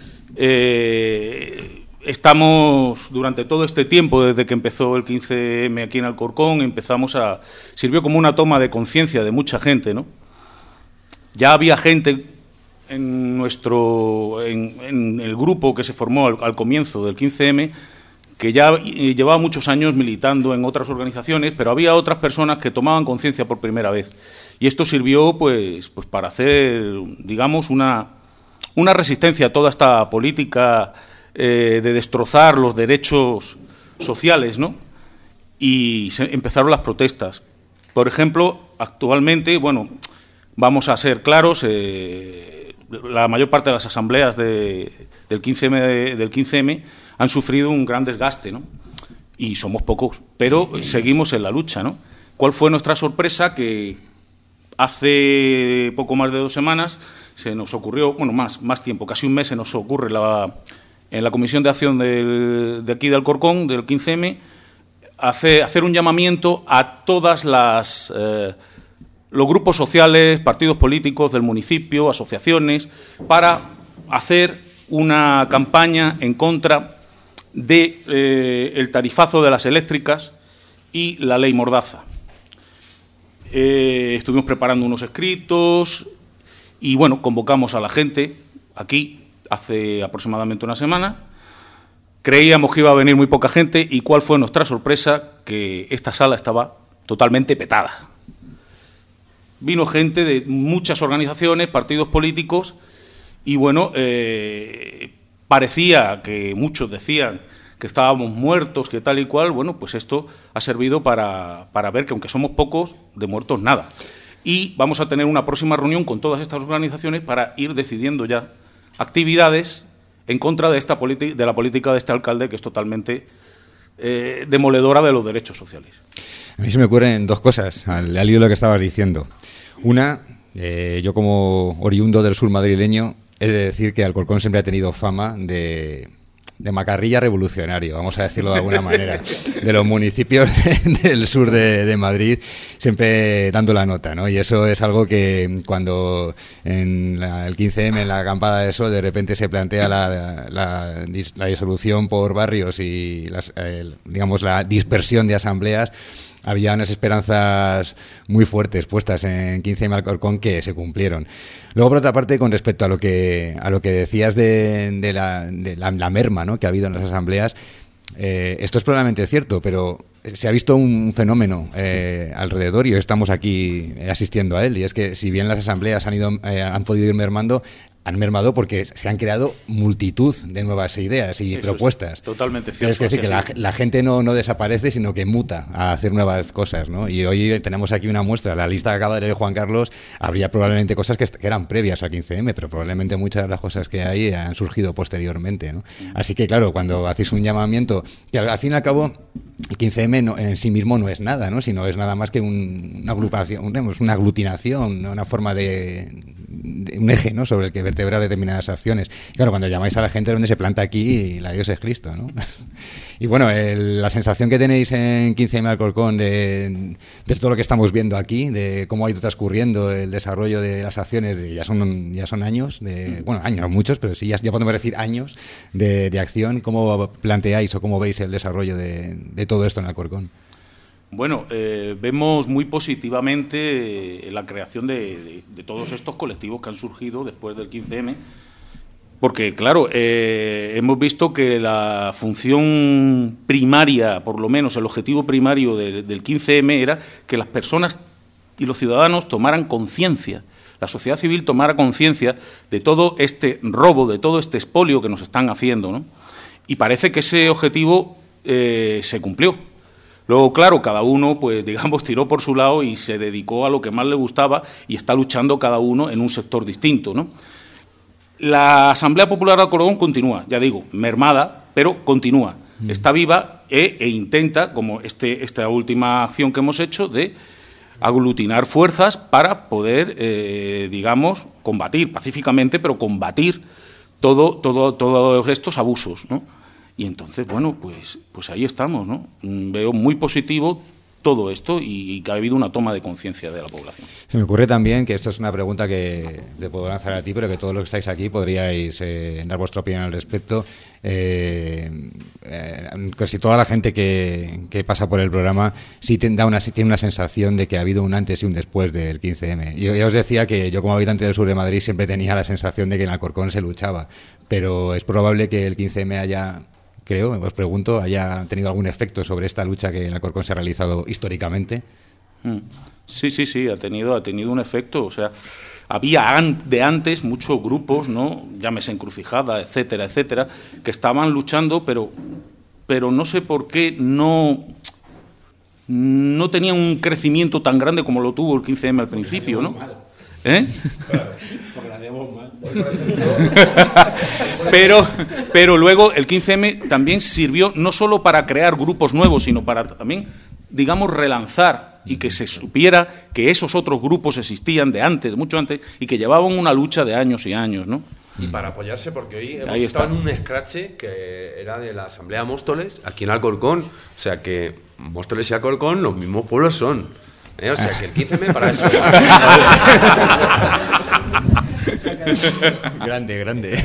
estamos durante todo este tiempo, desde que empezó el 15M aquí en Alcorcón, sirvió como una toma de conciencia de mucha gente, ¿no? Ya había gente en el grupo que se formó al comienzo del 15M que ya llevaba muchos años militando en otras organizaciones, pero había otras personas que tomaban conciencia por primera vez. Y esto sirvió pues para hacer, digamos, una resistencia a toda esta política de destrozar los derechos sociales, ¿no? Y empezaron las protestas. Por ejemplo, actualmente, bueno, vamos a ser claros, la mayor parte de las asambleas del 15M han sufrido un gran desgaste, ¿no? Y somos pocos, pero seguimos en la lucha, ¿no? ¿Cuál fue nuestra sorpresa? Que hace poco más de 2 semanas se nos ocurrió, bueno, más tiempo, casi un mes se nos ocurre en la Comisión de Acción de aquí de Alcorcón, del 15M, hacer un llamamiento a todas los grupos sociales, partidos políticos del municipio, asociaciones, para hacer una campaña en contra de el tarifazo de las eléctricas y la ley Mordaza. Estuvimos preparando unos escritos y, bueno, convocamos a la gente aquí hace aproximadamente una semana. Creíamos que iba a venir muy poca gente y ¿cuál fue nuestra sorpresa? Que esta sala estaba totalmente petada. Vino gente de muchas organizaciones, partidos políticos y, bueno, parecía que muchos decían que estábamos muertos, que tal y cual. Bueno, pues esto ha servido para ver que aunque somos pocos, de muertos nada. Y vamos a tener una próxima reunión con todas estas organizaciones para ir decidiendo ya actividades en contra de la política de este alcalde, que es totalmente demoledora de los derechos sociales. A mí se me ocurren 2 cosas al hilo de lo que estabas diciendo. Una, yo como oriundo del sur madrileño, he de decir que Alcorcón siempre ha tenido fama de de macarrilla revolucionario, vamos a decirlo de alguna manera, de los municipios del sur de Madrid, siempre dando la nota, ¿no? Y eso es algo que cuando en el 15M, en la acampada de Sol, de repente se plantea la disolución por barrios y digamos la dispersión de asambleas, había unas esperanzas muy fuertes puestas en 15M Alcorcón que se cumplieron. Luego, por otra parte, con respecto a lo que decías de la merma, ¿no?, que ha habido en las asambleas, esto es probablemente cierto, pero se ha visto un fenómeno alrededor y hoy estamos aquí asistiendo a él, y es que si bien las asambleas han podido ir mermando, han mermado porque se han creado multitud de nuevas ideas y propuestas. Totalmente cierto. Es decir, que la gente no desaparece, sino que muta a hacer nuevas cosas, ¿no? Y hoy tenemos aquí una muestra. La lista que acaba de leer Juan Carlos, habría probablemente cosas que eran previas al 15M, pero probablemente muchas de las cosas que hay han surgido posteriormente, ¿no? Así que, claro, cuando hacéis un llamamiento, que al fin y al cabo el 15M en sí mismo no es nada, ¿no?, sino es nada más que una agrupación, una aglutinación, ¿no?, una forma de un eje, ¿no?, sobre el que vertebrar determinadas acciones. Y claro, cuando llamáis a la gente, donde se planta aquí, la Dios es Cristo, ¿no? Y bueno, la sensación que tenéis en 15M Alcorcón de todo lo que estamos viendo aquí, de cómo ha ido transcurriendo el desarrollo de las acciones, ya son años, años muchos, pero sí, ya podemos decir años de acción. ¿Cómo planteáis o cómo veis el desarrollo de todo esto en Alcorcón? Bueno, vemos muy positivamente la creación de todos estos colectivos que han surgido después del 15M, porque, claro, hemos visto que la función primaria, por lo menos el objetivo primario del 15M, era que las personas y los ciudadanos tomaran conciencia, la sociedad civil tomara conciencia de todo este robo, de todo este expolio que nos están haciendo, ¿no? Y parece que ese objetivo se cumplió. Luego, claro, cada uno, pues digamos, tiró por su lado y se dedicó a lo que más le gustaba y está luchando cada uno en un sector distinto, ¿no? La Asamblea Popular de Alcorcón continúa, ya digo, mermada, pero continúa. Está viva e intenta, como esta última acción que hemos hecho, de aglutinar fuerzas para poder, digamos, combatir pacíficamente, pero combatir todos estos abusos, ¿no? Y entonces, bueno, pues ahí estamos, ¿no? Veo muy positivo todo esto y que ha habido una toma de conciencia de la población. Se me ocurre también que esto es una pregunta que te puedo lanzar a ti, pero que todos los que estáis aquí podríais dar vuestra opinión al respecto. Casi toda la gente que pasa por el programa sí tiene una sensación de que ha habido un antes y un después del 15M. Yo ya os decía que yo, como habitante del sur de Madrid, siempre tenía la sensación de que en Alcorcón se luchaba, pero es probable que el 15M os pregunto, haya tenido algún efecto sobre esta lucha que en Alcorcón se ha realizado históricamente. Sí, ha tenido un efecto. O sea, había de antes muchos grupos, ¿no?, llámese Encrucijada, etcétera, que estaban luchando, pero no sé por qué no tenían un crecimiento tan grande como lo tuvo el 15M al principio, ¿no? Porque la hacíamos mal. pero luego el 15M también sirvió no solo para crear grupos nuevos, sino para también, digamos, relanzar y que se supiera que esos otros grupos existían de mucho antes, y que llevaban una lucha de años y años, ¿no? Y para apoyarse, porque hoy hemos estado en un escrache que era de la Asamblea Móstoles, aquí en Alcorcón. O sea que Móstoles y Alcorcón los mismos pueblos son. O sea que el 15M para eso. Grande.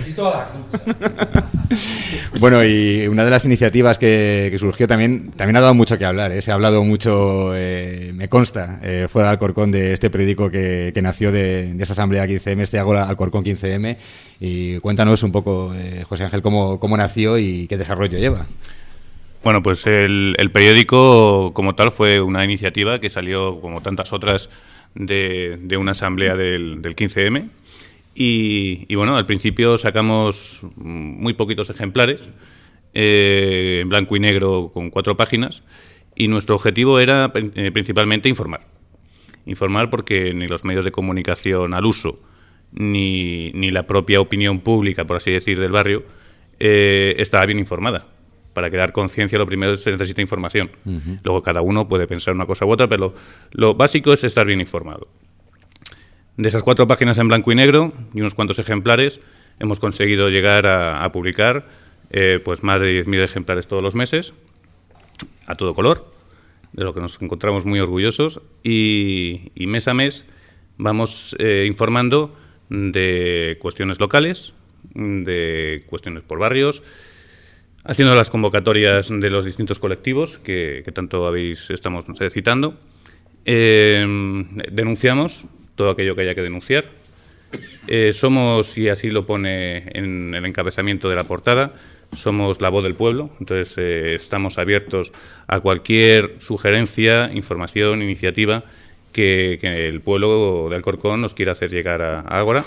Bueno, y una de las iniciativas que surgió también ha dado mucho que hablar, ¿eh? Se ha hablado mucho, me consta, fuera de Alcorcón, de este periódico que nació de esta asamblea 15M, este Agora Alcorcón 15M. Y cuéntanos un poco, José Ángel, cómo nació y qué desarrollo lleva. Bueno, pues el periódico como tal fue una iniciativa que salió, como tantas otras, de una asamblea del 15M. Y bueno, al principio sacamos muy poquitos ejemplares, en blanco y negro, con 4 páginas, y nuestro objetivo era principalmente informar. Informar porque ni los medios de comunicación al uso, ni la propia opinión pública, por así decir, del barrio, estaba bien informada. Para crear conciencia, lo primero se necesita información. Luego cada uno puede pensar una cosa u otra, pero lo básico es estar bien informado. De esas 4 páginas en blanco y negro y unos cuantos ejemplares, hemos conseguido llegar a publicar pues más de 10.000 ejemplares todos los meses, a todo color, de lo que nos encontramos muy orgullosos, y mes a mes vamos informando de cuestiones locales, de cuestiones por barrios, haciendo las convocatorias de los distintos colectivos que tanto estamos citando. Denunciamos todo aquello que haya que denunciar. Somos, y así lo pone en el encabezamiento de la portada, somos la voz del pueblo. Entonces estamos abiertos a cualquier sugerencia, información, iniciativa que el pueblo de Alcorcón nos quiera hacer llegar a Ágora.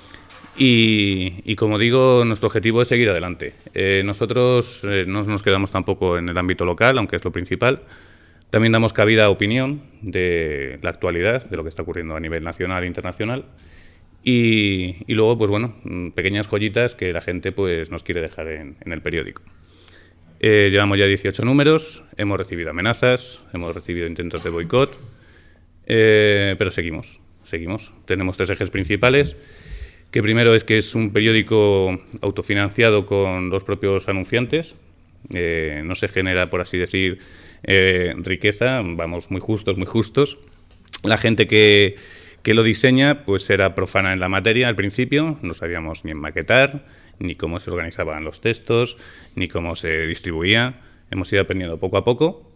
Y como digo, nuestro objetivo es seguir adelante. Nosotros no nos quedamos tampoco en el ámbito local, aunque es lo principal. También damos cabida a opinión de la actualidad, de lo que está ocurriendo a nivel nacional e internacional. Y luego, pues bueno, pequeñas joyitas que la gente pues nos quiere dejar en el periódico. Llevamos ya 18 números, hemos recibido amenazas, hemos recibido intentos de boicot, pero seguimos. Tenemos 3 ejes principales. Que primero es que es un periódico autofinanciado con los propios anunciantes. No se genera, por así decir, riqueza. Vamos muy justos. La gente que lo diseña pues era profana en la materia al principio. No sabíamos ni enmaquetar, ni cómo se organizaban los textos, ni cómo se distribuía. Hemos ido aprendiendo poco a poco.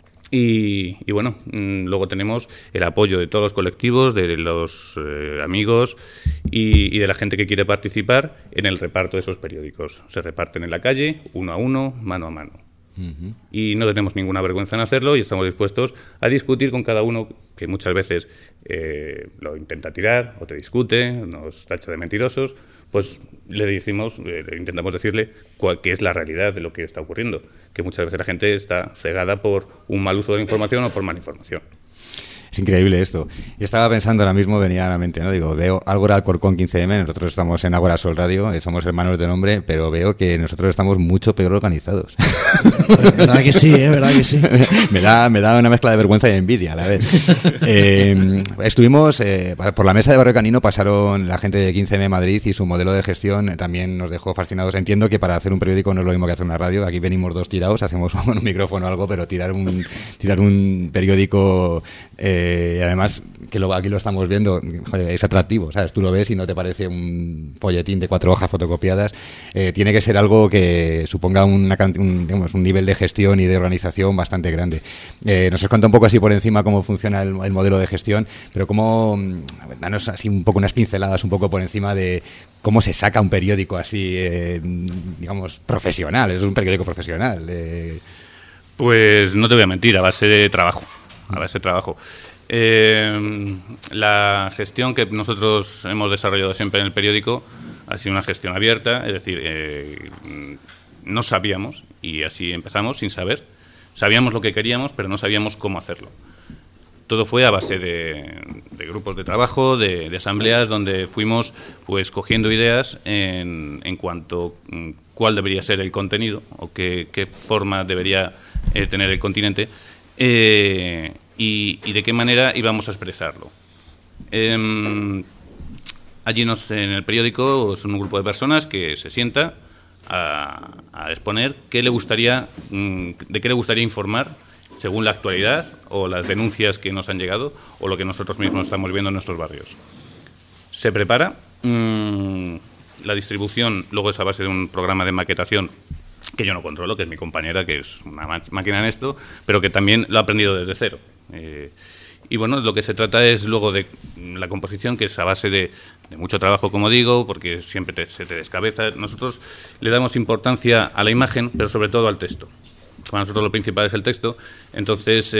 Y bueno, luego tenemos el apoyo de todos los colectivos, de los amigos y de la gente que quiere participar en el reparto de esos periódicos. Se reparten en la calle, uno a uno, mano a mano. Uh-huh. Y no tenemos ninguna vergüenza en hacerlo y estamos dispuestos a discutir con cada uno, que muchas veces lo intenta tirar o te discute, nos tacha de mentirosos. Pues intentamos decirle qué es la realidad de lo que está ocurriendo, que muchas veces la gente está cegada por un mal uso de la información o por mala información. Es increíble esto. Yo estaba pensando ahora mismo, venía a la mente, ¿no? Digo, veo Ágora Alcorcón 15M, nosotros estamos en Ágora Sol Radio, somos hermanos de nombre, pero veo que nosotros estamos mucho peor organizados. ¿Verdad que sí, verdad que sí? me da una mezcla de vergüenza y envidia a la vez. Estuvimos, por la mesa de Barrio Canino pasaron la gente de 15M Madrid y su modelo de gestión también nos dejó fascinados. Entiendo que para hacer un periódico no es lo mismo que hacer una radio, aquí venimos 2 tirados, hacemos con un micrófono o algo, pero tirar un periódico... y además, aquí lo estamos viendo, joder, es atractivo, ¿sabes? Tú lo ves y no te parece un folletín de 4 hojas fotocopiadas. Tiene que ser algo que suponga un nivel de gestión y de organización bastante grande. Nos has contado un poco así por encima cómo funciona el modelo de gestión, pero danos así un poco unas pinceladas un poco por encima de cómo se saca un periódico así, profesional. Es un periódico profesional. Pues no te voy a mentir, a base de trabajo. La gestión que nosotros hemos desarrollado siempre en el periódico ha sido una gestión abierta, es decir, no sabíamos, y así empezamos sin saber. Sabíamos lo que queríamos, pero no sabíamos cómo hacerlo. Todo fue a base de grupos de trabajo, de asambleas, donde fuimos pues cogiendo ideas en cuanto a cuál debería ser el contenido o qué forma debería tener el continente. Y de qué manera íbamos a expresarlo. Allí en el periódico son un grupo de personas que se sienta a exponer de qué le gustaría informar según la actualidad o las denuncias que nos han llegado o lo que nosotros mismos estamos viendo en nuestros barrios. Se prepara la distribución, luego es a base de un programa de maquetación que yo no controlo, que es mi compañera, que es una máquina en esto, pero que también lo ha aprendido desde cero. Y bueno, lo que se trata es luego de la composición, que es a base de mucho trabajo, como digo, porque siempre se te descabeza. Nosotros le damos importancia a la imagen, pero sobre todo al texto. Para nosotros lo principal es el texto, entonces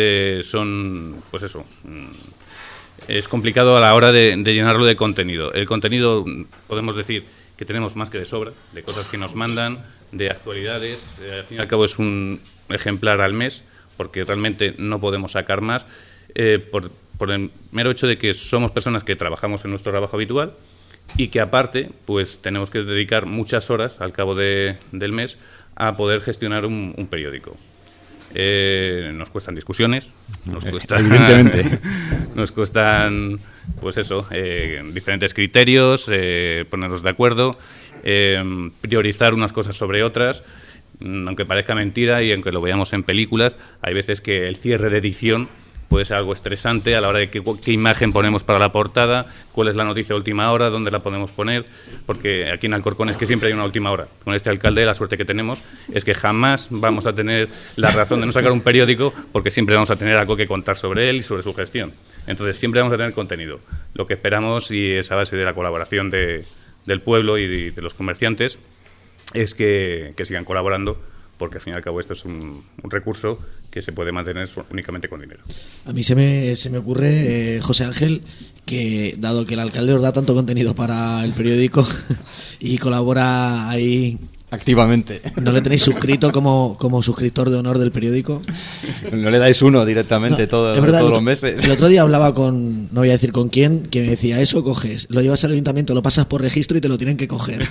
es complicado a la hora de llenarlo de contenido. El contenido, podemos decir que tenemos más que de sobra, de cosas que nos mandan, de actualidades. Al fin y al cabo es un ejemplar al mes, porque realmente no podemos sacar más, por el mero hecho de que somos personas que trabajamos en nuestro trabajo habitual y que aparte pues tenemos que dedicar muchas horas al cabo del mes a poder gestionar un periódico. Nos cuestan discusiones, evidentemente. Nos cuestan, pues eso, diferentes criterios, ponernos de acuerdo, priorizar unas cosas sobre otras. Aunque parezca mentira y aunque lo veamos en películas, hay veces que el cierre de edición puede ser algo estresante a la hora de qué imagen ponemos para la portada, cuál es la noticia de última hora, dónde la podemos poner, porque aquí en Alcorcón es que siempre hay una última hora. Con este alcalde la suerte que tenemos es que jamás vamos a tener la razón de no sacar un periódico, porque siempre vamos a tener algo que contar sobre él y sobre su gestión. Entonces siempre vamos a tener contenido. Lo que esperamos, y es a base de la colaboración del pueblo y de los comerciantes, es que sigan colaborando, porque al fin y al cabo esto es un recurso que se puede mantener únicamente con dinero. A mí se me ocurre, José Ángel, que dado que el alcalde os da tanto contenido para el periódico y colabora ahí activamente, ¿no le tenéis suscrito como suscriptor de honor del periódico? ¿No le dais uno directamente todos los meses? El otro día hablaba con, no voy a decir con quién, que me decía, eso coges, lo llevas al ayuntamiento, lo pasas por registro y te lo tienen que coger.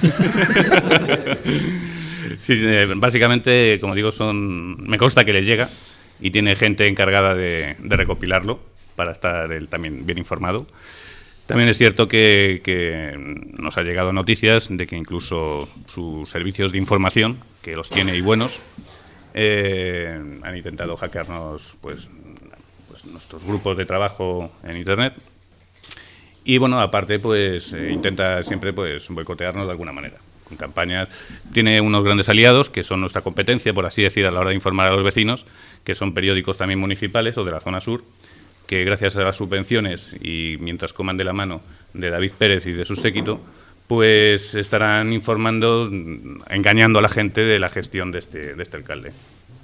Sí, básicamente, como digo, me consta que les llega y tiene gente encargada de recopilarlo para estar él también bien informado. También es cierto que nos ha llegado noticias de que incluso sus servicios de información, que los tiene y buenos, han intentado hackearnos pues nuestros grupos de trabajo en Internet. Y bueno, aparte pues intenta siempre pues boicotearnos de alguna manera, con campañas. Tiene unos grandes aliados que son nuestra competencia, por así decir, a la hora de informar a los vecinos, que son periódicos también municipales o de la zona sur, que gracias a las subvenciones y mientras coman de la mano de David Pérez y de su séquito, pues estarán informando, engañando a la gente de la gestión de este alcalde.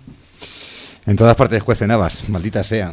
En todas partes cuecen habas, maldita sea.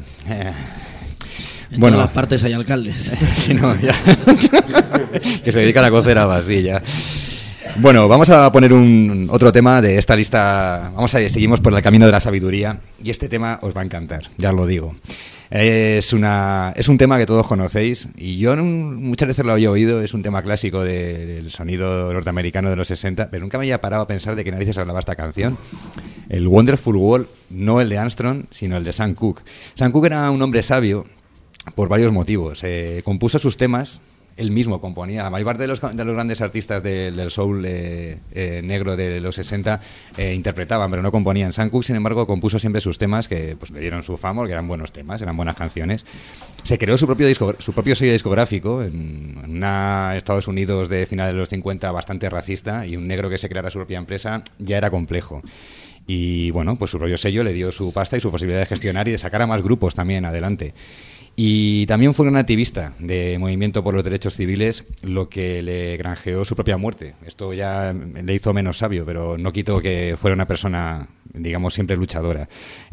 En todas las partes hay alcaldes. Sí, no, ya. Que se dedican a cocer habas, sí, ya. Bueno, vamos a poner otro tema de esta lista. Seguimos por el camino de la sabiduría y este tema os va a encantar, ya os lo digo. Es un tema que todos conocéis y yo muchas veces lo había oído. Es un tema clásico del sonido norteamericano de los 60, pero nunca me había parado a pensar de qué narices hablaba esta canción. El Wonderful World, no el de Armstrong, sino el de Sam Cooke. Sam Cooke era un hombre sabio por varios motivos. Compuso sus temas. Él mismo componía. La mayor parte de los grandes artistas del soul negro de los 60 interpretaban, pero no componían. Sam Cooke, sin embargo, compuso siempre sus temas que pues le dieron su fama, porque eran buenos temas, eran buenas canciones. Se creó su propio sello discográfico en una Estados Unidos de finales de los 50 bastante racista, y un negro que se creara su propia empresa ya era complejo. Y bueno, pues su propio sello le dio su pasta y su posibilidad de gestionar y de sacar a más grupos también adelante. Y también fue un activista de movimiento por los derechos civiles, lo que le granjeó su propia muerte. Esto ya le hizo menos sabio, pero no quitó que fuera una persona, digamos, siempre luchadora.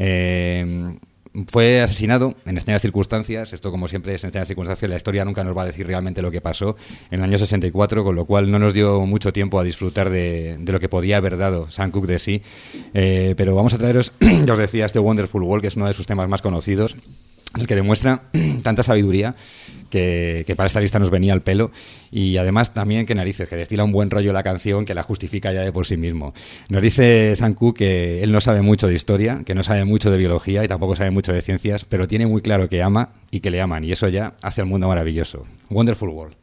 Fue asesinado en extrañas circunstancias. Esto, como siempre, es en extrañas circunstancias. La historia nunca nos va a decir realmente lo que pasó en el año 64, con lo cual no nos dio mucho tiempo a disfrutar de lo que podía haber dado Sam Cooke de sí. Pero vamos a traeros, ya os decía, este Wonderful World, que es uno de sus temas más conocidos, el que demuestra tanta sabiduría que para esta lista nos venía al pelo, y además también que narices, que destila un buen rollo la canción que la justifica ya de por sí mismo. Nos dice Sam Cooke que él no sabe mucho de historia, que no sabe mucho de biología y tampoco sabe mucho de ciencias, pero tiene muy claro que ama y que le aman, y eso ya hace el mundo maravilloso. Wonderful World.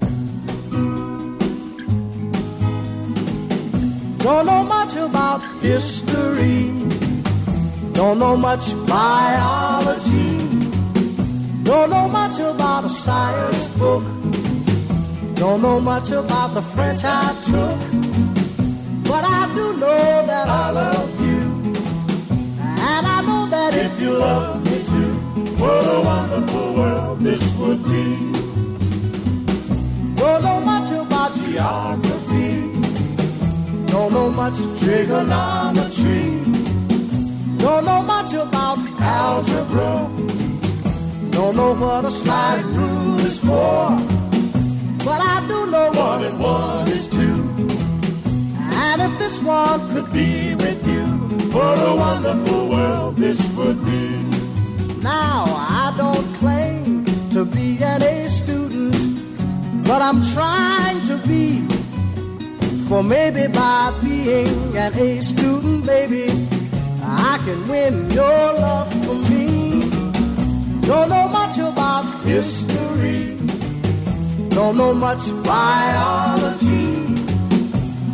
Don't know much about history, don't know much biology, don't know much about a science book, don't know much about the French I took, but I do know that I love you, and I know that if you love me too, what a wonderful world this would be. Don't know much about geography, don't know much trigonometry, don't know much about algebra, don't know what a sliding rule is for, but I do know 1 and 1 is 2. And if this one could be with you, what a wonderful world this would be. Now, I don't claim to be an A student, but I'm trying to be. For maybe by being an A student, maybe I can win your love for me. Don't know much about history, don't know much biology,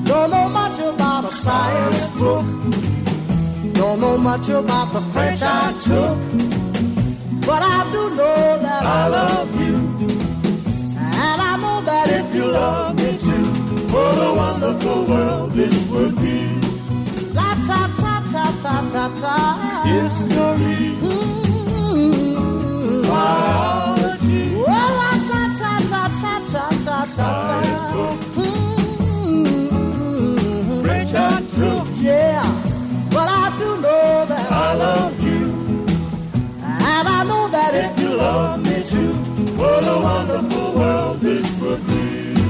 about a science book. Don't know much about the French I took, but I do know that I love you, and I know that if you love me too, what a wonderful world this would be. La ta ta ta ta ta ta. History. Biology. Well, la ta ta ta ta ta ta ta. Science book. French I took. Yeah. But I do know that I love you, and I know that if you love me too, what a wonderful world this would be.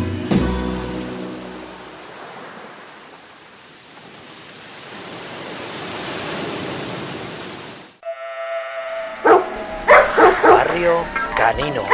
Barrio Canino.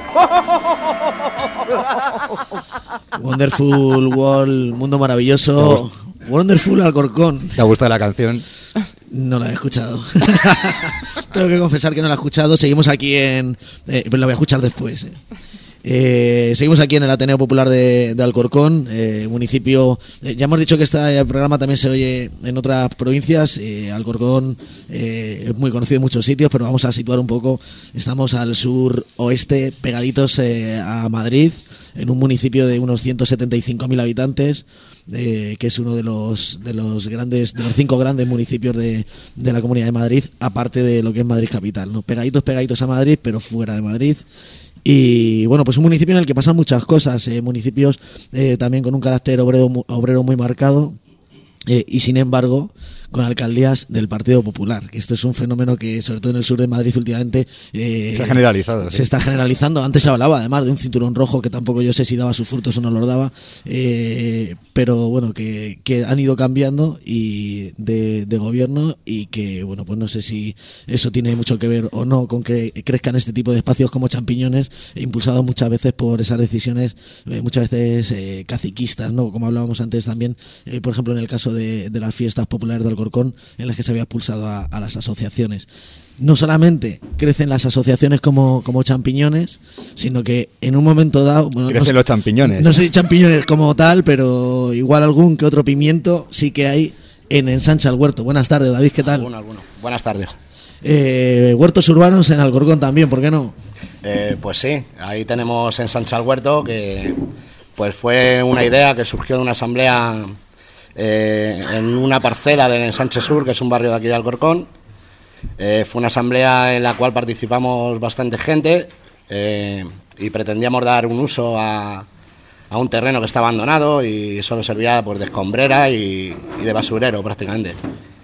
Wonderful World, mundo maravilloso. Wonderful Alcorcón. ¿Te ha gustado la canción? No la he escuchado. Tengo que confesar que no la he escuchado. Seguimos aquí en... pero la voy a escuchar después. Seguimos aquí en el Ateneo Popular de Alcorcón, municipio... ya hemos dicho que este programa también se oye en otras provincias. Alcorcón es muy conocido en muchos sitios, pero vamos a situar un poco. Estamos al sur oeste, pegaditos a Madrid, en un municipio de unos 175.000 habitantes, que es uno de los grandes, de los 5 grandes municipios de la Comunidad de Madrid, aparte de lo que es Madrid capital, ¿no? Pegaditos a Madrid, pero fuera de Madrid. Y bueno, pues un municipio en el que pasan muchas cosas, municipios también con un carácter obrero muy marcado, y sin embargo con alcaldías del Partido Popular, que esto es un fenómeno que sobre todo en el sur de Madrid últimamente se ha generalizado. Se está generalizando. Antes se hablaba además de un cinturón rojo que tampoco yo sé si daba sus frutos o no los daba, pero bueno, que han ido cambiando y de gobierno, y que bueno, pues no sé si eso tiene mucho que ver o no con que crezcan este tipo de espacios como champiñones, impulsados muchas veces por esas decisiones muchas veces caciquistas, ¿no? Como hablábamos antes también, por ejemplo en el caso de las fiestas populares de Alcorcón, en las que se había expulsado a las asociaciones. No solamente crecen las asociaciones como champiñones, sino que en un momento dado... Bueno, crecen los champiñones. No sé si champiñones como tal, pero igual algún que otro pimiento sí que hay en Ensancha el Huerto. Buenas tardes, David, ¿qué tal? Alguno. Buenas tardes. Huertos urbanos en Alcorcón también, ¿por qué no? Pues sí, ahí tenemos Ensancha el Huerto, que pues fue una idea que surgió de una asamblea en una parcela del Ensanche Sur, que es un barrio de aquí de Alcorcón. Fue una asamblea en la cual participamos bastante gente, y pretendíamos dar un uso a un terreno que está abandonado y solo servía pues, de escombrera y de basurero prácticamente.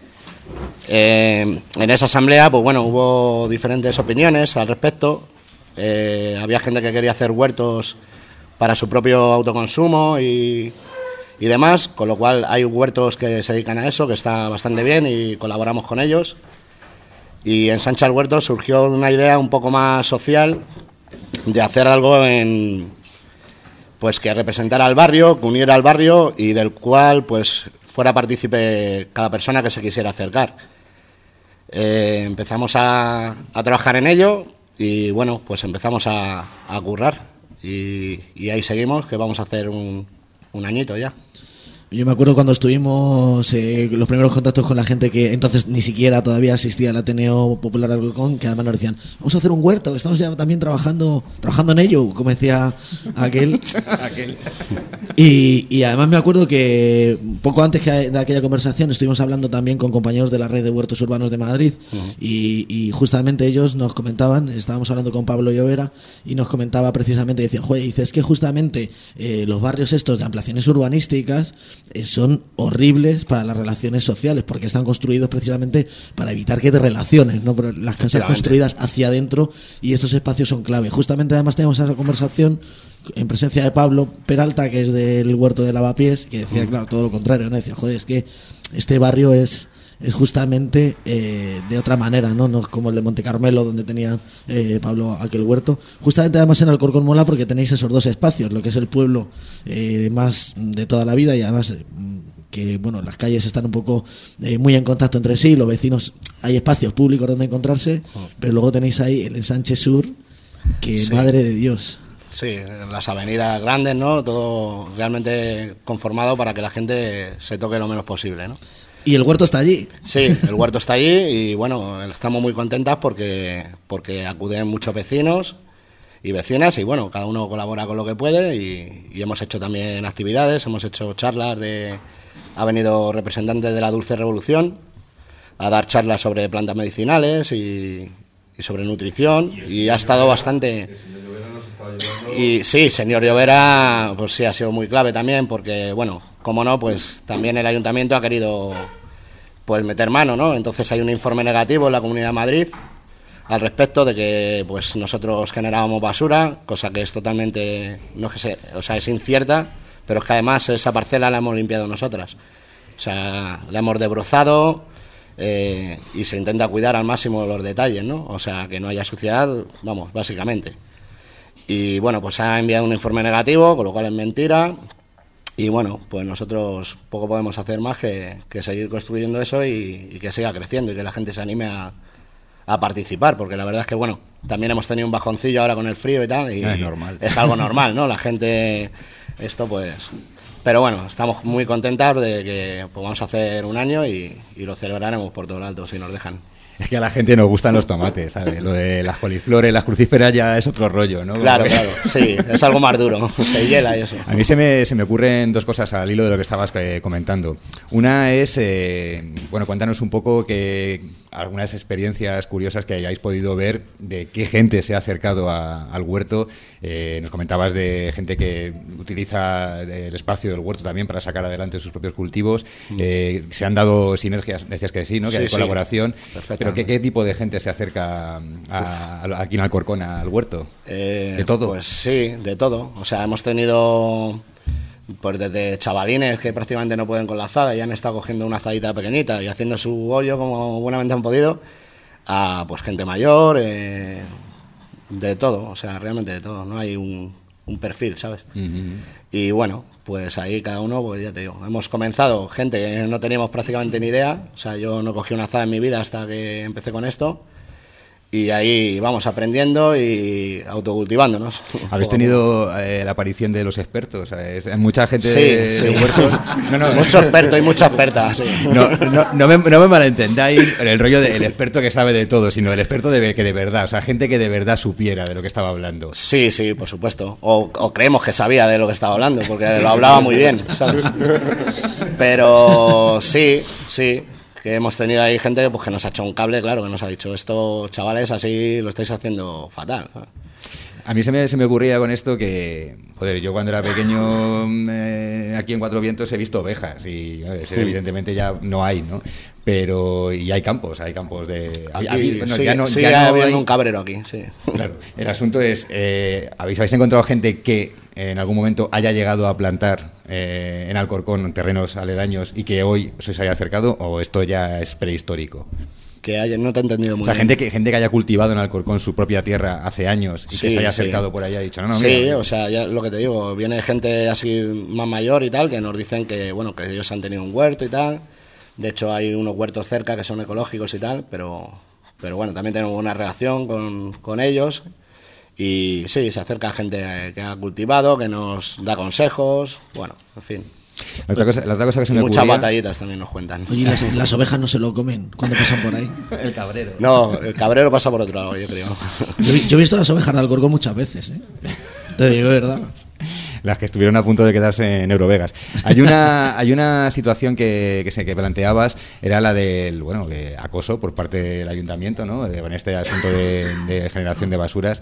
En esa asamblea pues bueno, hubo diferentes opiniones al respecto. Había gente que quería hacer huertos para su propio autoconsumo y demás, con lo cual hay huertos que se dedican a eso, que está bastante bien y colaboramos con ellos. Y en Sancha el Huerto surgió una idea un poco más social de hacer algo pues que representara al barrio, que uniera al barrio y del cual pues fuera partícipe cada persona que se quisiera acercar. Empezamos a trabajar en ello y bueno, pues empezamos a currar y ahí seguimos, que vamos a hacer un añito ya. Yo me acuerdo cuando estuvimos los primeros contactos con la gente que entonces ni siquiera todavía asistía al Ateneo Popular de Alcorcón, que además nos decían, vamos a hacer un huerto, estamos ya también trabajando en ello, como decía aquel. Y además me acuerdo que poco antes de aquella conversación estuvimos hablando también con compañeros de la red de huertos urbanos de Madrid, y justamente ellos nos comentaban, estábamos hablando con Pablo Llovera y nos comentaba precisamente, decía, joder, dice, es que justamente los barrios estos de ampliaciones urbanísticas son horribles para las relaciones sociales, porque están construidos precisamente para evitar que te relaciones, ¿no? Pero las casas construidas hacia adentro, y estos espacios son clave. Justamente además tenemos esa conversación en presencia de Pablo Peralta, que es del Huerto de Lavapiés, que decía, claro, todo lo contrario, ¿no? Decía, joder, es que este barrio es justamente de otra manera, ¿no? Como el de Monte Carmelo, donde tenía Pablo aquel huerto. Justamente además en Alcorcón mola porque tenéis esos dos espacios, lo que es el pueblo más de toda la vida, y además que bueno, las calles están un poco muy en contacto entre sí, los vecinos, hay espacios públicos donde encontrarse, pero luego tenéis ahí el Ensanche Sur, que sí. Madre de Dios. Sí, las avenidas grandes, ¿no? Todo realmente conformado para que la gente se toque lo menos posible, ¿no? ¿Y el huerto está allí? Sí, el huerto está allí y bueno, estamos muy contentas porque acuden muchos vecinos y vecinas y bueno, cada uno colabora con lo que puede y hemos hecho también actividades, hemos hecho charlas ha venido representantes de la Dulce Revolución a dar charlas sobre plantas medicinales y sobre nutrición y ha estado bastante... Y sí, señor Llovera, pues sí, ha sido muy clave también porque, bueno, como no, pues también el ayuntamiento ha querido pues meter mano, ¿no? Entonces hay un informe negativo en la Comunidad de Madrid al respecto de que pues nosotros generábamos basura, cosa que es totalmente, no que sé, o sea, es incierta, pero es que además esa parcela la hemos limpiado nosotras. O sea, la hemos desbrozado y se intenta cuidar al máximo los detalles, ¿no? O sea, que no haya suciedad, vamos, básicamente. Y bueno, pues ha enviado un informe negativo, con lo cual es mentira. Y bueno, pues nosotros poco podemos hacer más que seguir construyendo eso y que siga creciendo y que la gente se anime a participar, porque la verdad es que bueno, también hemos tenido un bajoncillo ahora con el frío y tal, y es normal. Es algo normal, ¿no? La gente, esto pues... Pero bueno, estamos muy contentos de que pues, vamos a hacer un año y lo celebraremos por todo lo alto, si nos dejan. Es que a la gente nos gustan los tomates, ¿sabes? Lo de las coliflores, las crucíferas ya es otro rollo, ¿no? Claro, claro, sí, es algo más duro, se hiela y eso. A mí se me ocurren dos cosas al hilo de lo que estabas comentando. Una es, bueno, cuéntanos un poco algunas experiencias curiosas que hayáis podido ver de qué gente se ha acercado al huerto. Nos comentabas de gente que utiliza el espacio del huerto también para sacar adelante sus propios cultivos. Se han dado sinergias, decías que sí, ¿no? Que hay colaboración. Perfecto. ¿Pero qué tipo de gente se acerca aquí en Alcorcón al huerto? ¿De todo? Pues sí, de todo. O sea, hemos tenido pues desde chavalines que prácticamente no pueden con la azada y han estado cogiendo una azadita pequeñita y haciendo su hoyo como buenamente han podido, a pues gente mayor, de todo, o sea, realmente de todo. No hay un perfil, ¿sabes? Y bueno, pues ahí cada uno, pues ya te digo, hemos comenzado gente que no teníamos prácticamente ni idea, o sea, yo no cogí una azada en mi vida hasta que empecé con esto. Y ahí vamos aprendiendo y autocultivándonos. ¿Habéis tenido la aparición de los expertos? Hay mucha gente sí. de huertos. No, mucho experto y mucha experta, sí. No me malentendáis el rollo del experto que sabe de todo, sino el experto que de verdad, o sea, gente que de verdad supiera de lo que estaba hablando. Sí, por supuesto. O creemos que sabía de lo que estaba hablando, porque lo hablaba muy bien, ¿sabes? Pero sí. Que hemos tenido ahí gente pues, que nos ha echado un cable, claro, que nos ha dicho esto, chavales, así lo estáis haciendo fatal. A mí se me ocurría con esto que, joder, yo cuando era pequeño aquí en Cuatro Vientos he visto ovejas y evidentemente ya no hay, ¿no? Pero y hay campos de... Aquí, sigue habiendo un cabrero aquí, sí. Claro, el asunto es, ¿habéis encontrado gente que en algún momento haya llegado a plantar en Alcorcón terrenos aledaños y que hoy se os haya acercado o esto ya es prehistórico? No te he entendido muy bien. Gente que haya cultivado en Alcorcón su propia tierra hace años y que se haya acercado por allá y ha dicho, mira, o sea, ya lo que te digo, viene gente así más mayor y tal, que nos dicen que, bueno, que ellos han tenido un huerto y tal. De hecho, hay unos huertos cerca que son ecológicos y tal, pero bueno, también tenemos una relación con ellos. Y sí, se acerca gente que ha cultivado, que nos da consejos, bueno, en fin. La otra cosa que se me muchas ocurría... batallitas también nos cuentan. Oye, las ovejas no se lo comen cuando pasan por ahí. El cabrero. No, el cabrero pasa por otro lado, yo creo. Yo he visto las ovejas de Alcorcón muchas veces, ¿eh? Te digo, ¿verdad? Las que estuvieron a punto de quedarse en Eurovegas. Hay una situación que planteabas, era la del acoso por parte del ayuntamiento, ¿no? Con este asunto de generación de basuras.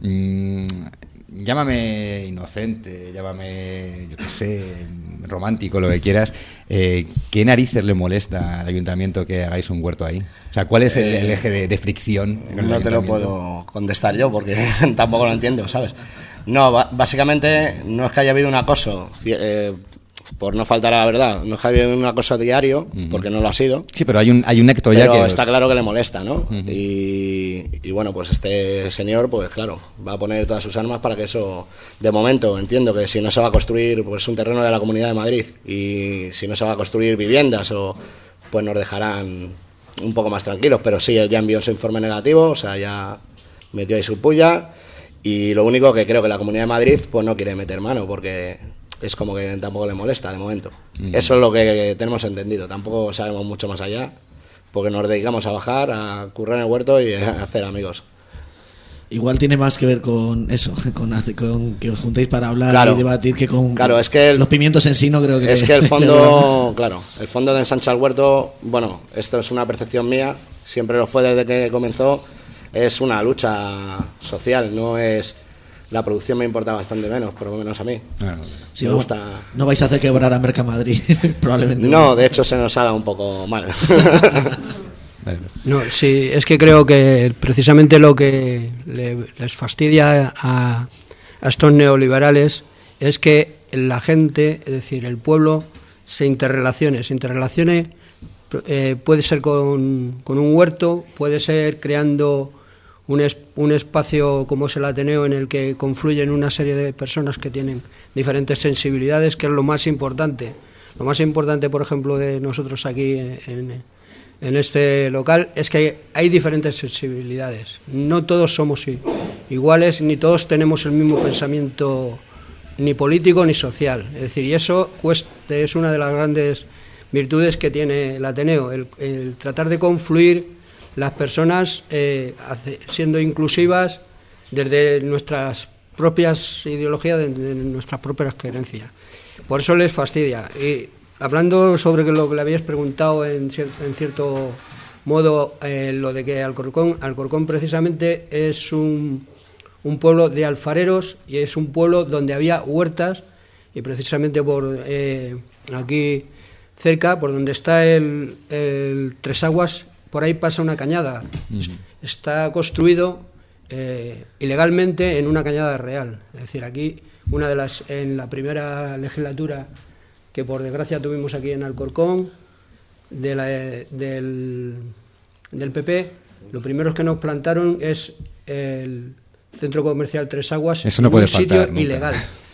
Llámame inocente, llámame, yo qué sé, romántico, lo que quieras. ¿Qué narices le molesta al ayuntamiento que hagáis un huerto ahí? O sea, ¿cuál es el eje de fricción? No te lo puedo contestar yo porque tampoco lo entiendo, ¿sabes? No, básicamente no es que haya habido un acoso, por no faltar a la verdad, no es que haya habido un acoso diario, porque no lo ha sido. Sí, pero hay un acto ya que... está claro que le molesta, ¿no? Y bueno, pues este señor, pues claro, va a poner todas sus armas para que eso, de momento, entiendo que si no se va a construir pues un terreno de la Comunidad de Madrid y si no se va a construir viviendas, pues nos dejarán un poco más tranquilos, pero sí, ya envió su informe negativo, o sea, ya metió ahí su puya. Y lo único que creo que la Comunidad de Madrid pues no quiere meter mano, porque es como que tampoco le molesta de momento. Eso es lo que tenemos entendido. Tampoco sabemos mucho más allá, porque nos dedicamos a bajar, a currar en el huerto y a hacer amigos. Igual tiene más que ver con eso, con que os juntéis para hablar, claro, y debatir, que con es que los pimientos en sí. No creo que... Es que el fondo, claro, el fondo de Ensancha el Huerto, bueno, esto es una percepción mía, siempre lo fue desde que comenzó, es una lucha social, no es... La producción me importa bastante menos, por lo menos a mí. Sí, me gusta. No vais a hacer quebrar a Mercamadrid, probablemente. No, de hecho se nos ha dado un poco mal. No, sí, es que creo que precisamente lo que les fastidia a estos neoliberales es que la gente, es decir, el pueblo, se interrelacione, puede ser con un huerto, puede ser creando un espacio como es el Ateneo, en el que confluyen una serie de personas que tienen diferentes sensibilidades, que es lo más importante. Lo más importante, por ejemplo, de nosotros aquí en este local, es que hay diferentes sensibilidades. No todos somos iguales, ni todos tenemos el mismo pensamiento, ni político ni social. Es decir, y eso es una de las grandes virtudes que tiene el Ateneo, el tratar de confluir las personas siendo inclusivas desde nuestras propias ideologías, desde nuestras propias creencias. Por eso les fastidia. Y hablando sobre lo que le habíais preguntado en cierto modo, lo de que Alcorcón precisamente es un pueblo de alfareros y es un pueblo donde había huertas, y precisamente por aquí cerca, por donde está el Tres Aguas, por ahí pasa una cañada. Está construido ilegalmente en una cañada real. Es decir, aquí en la primera legislatura que por desgracia tuvimos aquí en Alcorcón del PP, lo primero que nos plantaron es el centro comercial Tres Aguas. Eso no puede faltar sitio ilegal.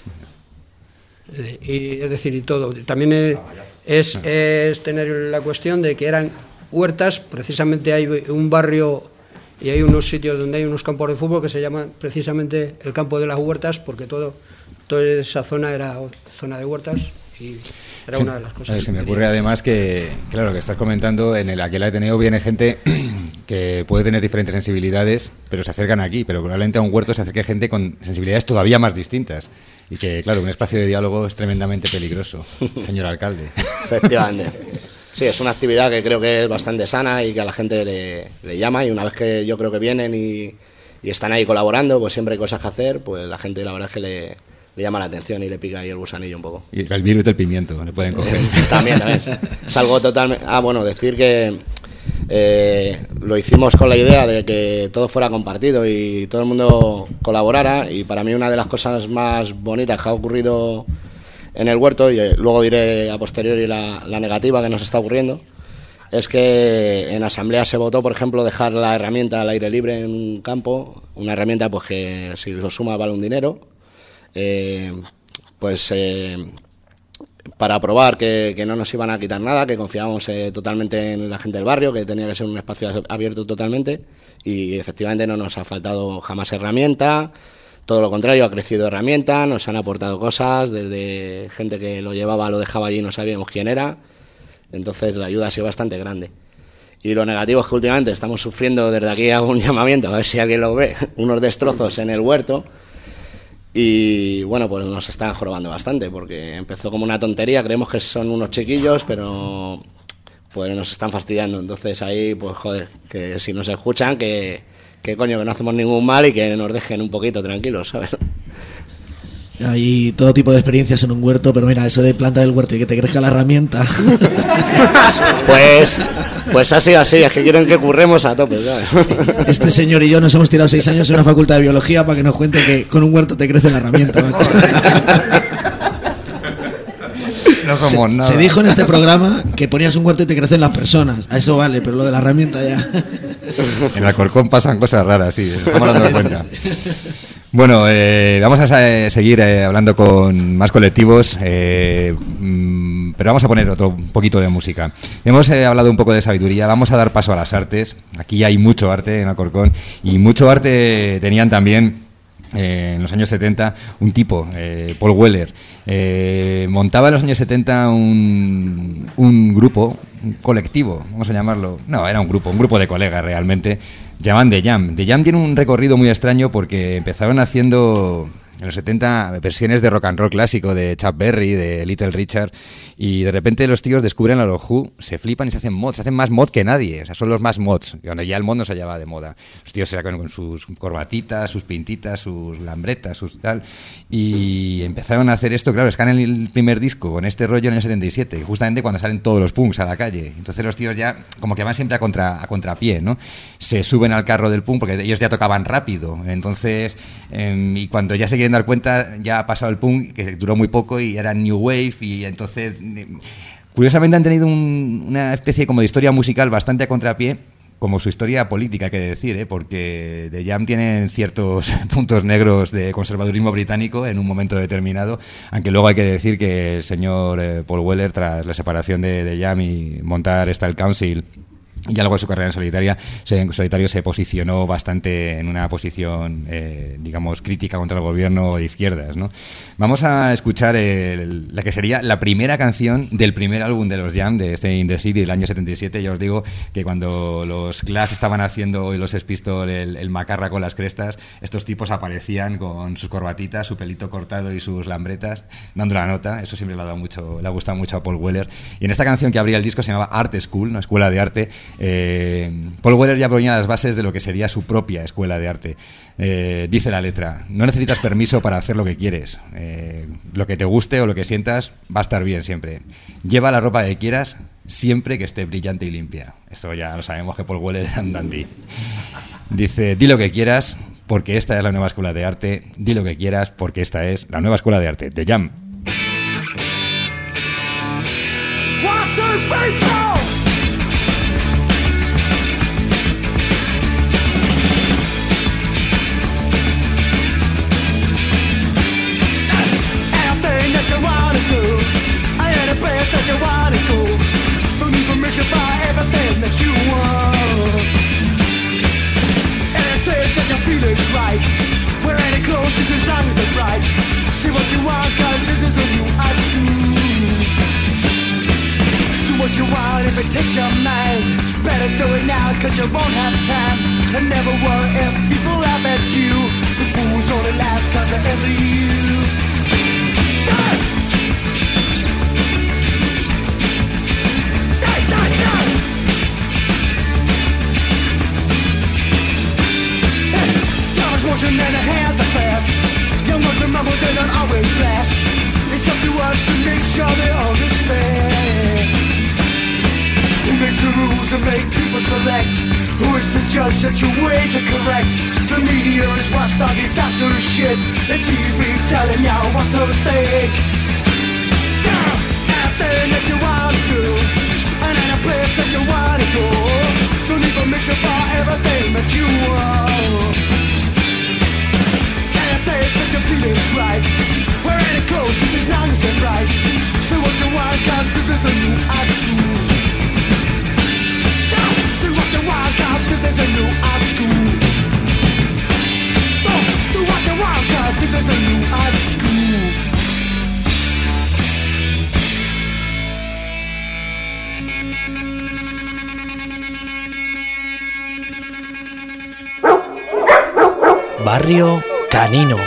Y, es decir, y todo. También es tener la cuestión de que eran huertas. Precisamente hay un barrio y hay unos sitios donde hay unos campos de fútbol que se llaman precisamente el campo de las huertas, porque toda esa zona era zona de huertas y era una de las cosas. Se me ocurre además que, claro, que estás comentando, en aquel Ateneo viene gente que puede tener diferentes sensibilidades, pero se acercan aquí, pero probablemente a un huerto se acerque gente con sensibilidades todavía más distintas. Y que, claro, un espacio de diálogo es tremendamente peligroso, señor alcalde. Efectivamente. Sí, es una actividad que creo que es bastante sana y que a la gente le llama, y una vez que yo creo que vienen y están ahí colaborando, pues siempre hay cosas que hacer, pues la gente la verdad es que le llama la atención y le pica ahí el gusanillo un poco. Y el virus del pimiento, le pueden coger. También. Es algo totalmente... decir que lo hicimos con la idea de que todo fuera compartido y todo el mundo colaborara, y para mí una de las cosas más bonitas que ha ocurrido en el huerto, y luego diré a posteriori la negativa que nos está ocurriendo, es que en asamblea se votó, por ejemplo, dejar la herramienta al aire libre en un campo, una herramienta pues que si lo suma vale un dinero, para probar que no nos iban a quitar nada, que confiábamos totalmente en la gente del barrio, que tenía que ser un espacio abierto totalmente, y efectivamente no nos ha faltado jamás herramienta. Todo lo contrario, ha crecido herramienta, nos han aportado cosas, desde gente que lo llevaba, lo dejaba allí y no sabíamos quién era. Entonces la ayuda ha sido bastante grande. Y lo negativo es que últimamente estamos sufriendo, desde aquí hago un llamamiento, a ver si alguien lo ve, unos destrozos en el huerto. Y bueno, pues nos están jorobando bastante, porque empezó como una tontería, creemos que son unos chiquillos, pero pues nos están fastidiando. Entonces ahí, pues joder, que si nos escuchan, que coño, que no hacemos ningún mal y que nos dejen un poquito tranquilos, ¿sabes? Hay todo tipo de experiencias en un huerto, pero mira, eso de plantar el huerto y que te crezca la herramienta. Pues así, es que quieren que curremos a tope, ¿sabes? Este señor y yo nos hemos tirado 6 años en una facultad de biología para que nos cuente que con un huerto te crece la herramienta, ¿no? No somos nada. Se dijo en este programa que ponías un huerto y te crecen las personas. A eso vale, pero lo de la herramienta ya. En Alcorcón pasan cosas raras, sí, estamos dando cuenta. Bueno, vamos a seguir hablando con más colectivos, pero vamos a poner un poquito de música. Hemos hablado un poco de sabiduría, vamos a dar paso a las artes. Aquí hay mucho arte en Alcorcón, y mucho arte tenían también en los años 70, un tipo, Paul Weller, montaba en los años 70 un grupo, un colectivo, vamos a llamarlo. No, era un grupo de colegas realmente, llamaban The Jam. The Jam tiene un recorrido muy extraño porque empezaron haciendo en los 70 versiones de rock and roll clásico de Chuck Berry, de Little Richard, y de repente los tíos descubren a los Who, se flipan y se hacen mods, se hacen más mod que nadie, o sea, son los más mods, cuando ya el mod no se hallaba de moda. Los tíos se sacan con sus corbatitas, sus pintitas, sus lambretas, sus tal, y empezaron a hacer esto, claro, sacan el primer disco con este rollo en el 77, justamente cuando salen todos los punks a la calle. Entonces los tíos ya como que van siempre a contrapié, ¿no? Se suben al carro del punk porque ellos ya tocaban rápido, entonces, y cuando ya se quieren dar cuenta, ya ha pasado el punk, que duró muy poco, y era New Wave, y entonces curiosamente han tenido una especie como de historia musical bastante a contrapié, como su historia política, hay que decir, porque The Jam tienen ciertos puntos negros de conservadurismo británico en un momento determinado, aunque luego hay que decir que el señor Paul Weller, tras la separación de The Jam y montar Style Council y algo de su carrera en solitario se posicionó bastante en una posición, digamos, crítica contra el gobierno de izquierdas, ¿no? Vamos a escuchar la que sería la primera canción del primer álbum de los Jam, de este In the City del año 77. Ya os digo que cuando los Clash estaban haciendo y los Sex Pistols el macarra con las crestas, estos tipos aparecían con sus corbatitas, su pelito cortado y sus lambretas, dando la nota. Eso siempre le ha gustado mucho a Paul Weller. Y en esta canción que abría el disco se llamaba Art School, ¿no? Escuela de arte. Paul Weller ya ponía las bases de lo que sería su propia escuela de arte. Dice la letra: no necesitas permiso para hacer lo que quieres, lo que te guste o lo que sientas va a estar bien siempre. Lleva la ropa que quieras siempre que esté brillante y limpia. Esto ya lo sabemos, que Paul Weller era un dandy. Dice: di lo que quieras porque esta es la nueva escuela de arte. Di lo que quieras porque esta es la nueva escuela de arte. The Jam. 1, 2, 3, 4. That you wanna go, don't need permission for everything that you want. And it says that your feeling's right, wearing it close just as long as it's right. See what you want, cause this is a new art school. Do what you want if it takes your mind, better do it now cause you won't have time. And never worry if people laugh at you, the fools only laugh cause they're into you. Motion and the hands are fast. Young ones remember they don't always last. It's up to us to make sure they understand. Who makes the rules and make people select? Who is to judge that your ways are correct? The media is watchdog, it's absolute shit. The TV telling y'all what to think. Anything that you want to do, and any place that you want to go. Don't need permission for everything that you want. That your feeling's right, wearing it close just as long as it's right. Say what you want, cause this is a new art school. Say what you want, cause this is a new art school. Do what you want, cause this is a new art school. Barrio Canino.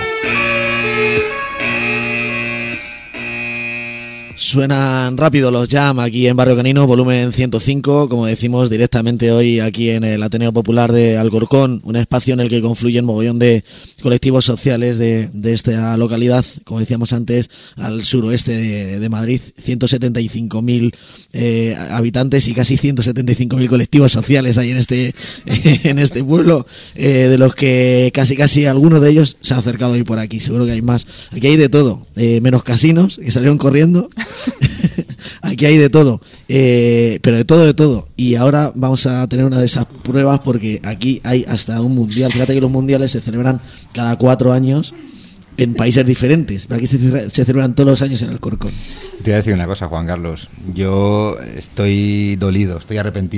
Suenan rápido los Jam aquí en Barrio Canino, volumen 105, como decimos, directamente hoy aquí en el Ateneo Popular de Alcorcón, un espacio en el que confluyen mogollón de colectivos sociales de esta localidad, como decíamos antes, al suroeste de Madrid, 175.000 habitantes y casi 175.000 colectivos sociales hay en este pueblo, de los que casi algunos de ellos se han acercado hoy por aquí, seguro que hay más. Aquí hay de todo, menos casinos, que salieron corriendo. Aquí hay de todo, pero de todo. Y ahora vamos a tener una de esas pruebas porque aquí hay hasta un mundial. Fíjate que los mundiales se celebran cada 4 años en países diferentes, pero aquí se celebran todos los años en Alcorcón. Te voy a decir una cosa, Juan Carlos. Yo estoy dolido, estoy arrepentido,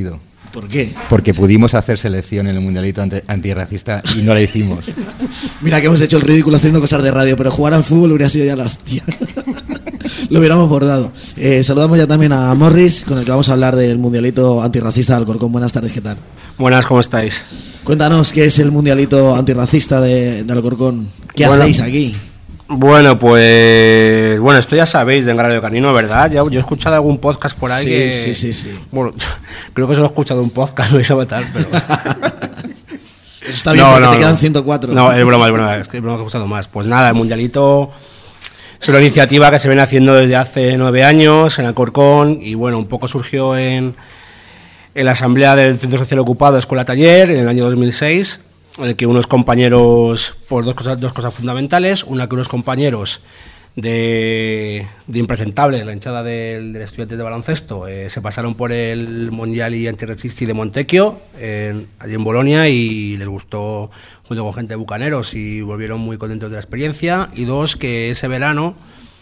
¿Por qué? Porque pudimos hacer selección en el mundialito antirracista y no la hicimos. Mira que hemos hecho el ridículo haciendo cosas de radio, pero jugar al fútbol hubiera sido ya la hostia. Lo hubiéramos bordado. Saludamos ya también a Morris, con el que vamos a hablar del mundialito antirracista de Alcorcón. Buenas tardes, ¿qué tal? Buenas, ¿cómo estáis? Cuéntanos qué es el mundialito antirracista de Alcorcón. ¿Qué hacéis aquí? Bueno, pues... Bueno, esto ya sabéis de Radio Canino, ¿verdad? Yo he escuchado algún podcast por ahí Sí. Bueno, creo que solo he escuchado un podcast, lo vais a matar, pero... Eso está bien, porque te quedan 104. No, es broma, es que he escuchado más. Pues nada, el mundialito es una iniciativa que se viene haciendo desde hace 9 años en Alcorcón y bueno, un poco surgió en la asamblea del Centro Social Ocupado Escuela Taller en el año 2006, en el que unos compañeros, por dos cosas fundamentales, una que unos compañeros de Impresentable, la hinchada del Estudiantes de Baloncesto, se pasaron por el Mondiali Antirracisti de Montecchio, allí en Bolonia, y les gustó junto con gente de Bucaneros y volvieron muy contentos de la experiencia. Y dos, que ese verano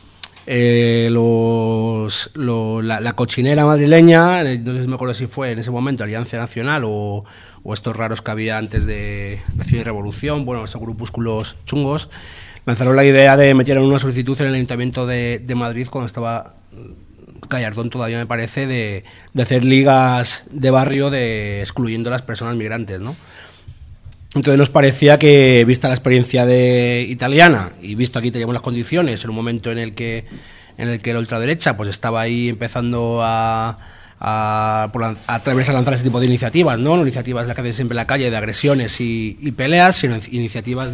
la cochinera madrileña, no sé si me acuerdo si fue en ese momento Alianza Nacional o estos raros que había antes de Nación y Revolución, bueno, estos grupúsculos chungos, lanzaron la idea de meter una solicitud en el Ayuntamiento de Madrid cuando estaba Gallardón todavía, me parece, de hacer ligas de barrio excluyendo a las personas migrantes, ¿no? Entonces nos parecía que, vista la experiencia italiana y visto aquí teníamos las condiciones, en un momento en el que la ultraderecha pues estaba ahí empezando a atreverse a lanzar ese tipo de iniciativas, ¿no? No iniciativas que hacen siempre en la calle de agresiones y peleas, sino iniciativas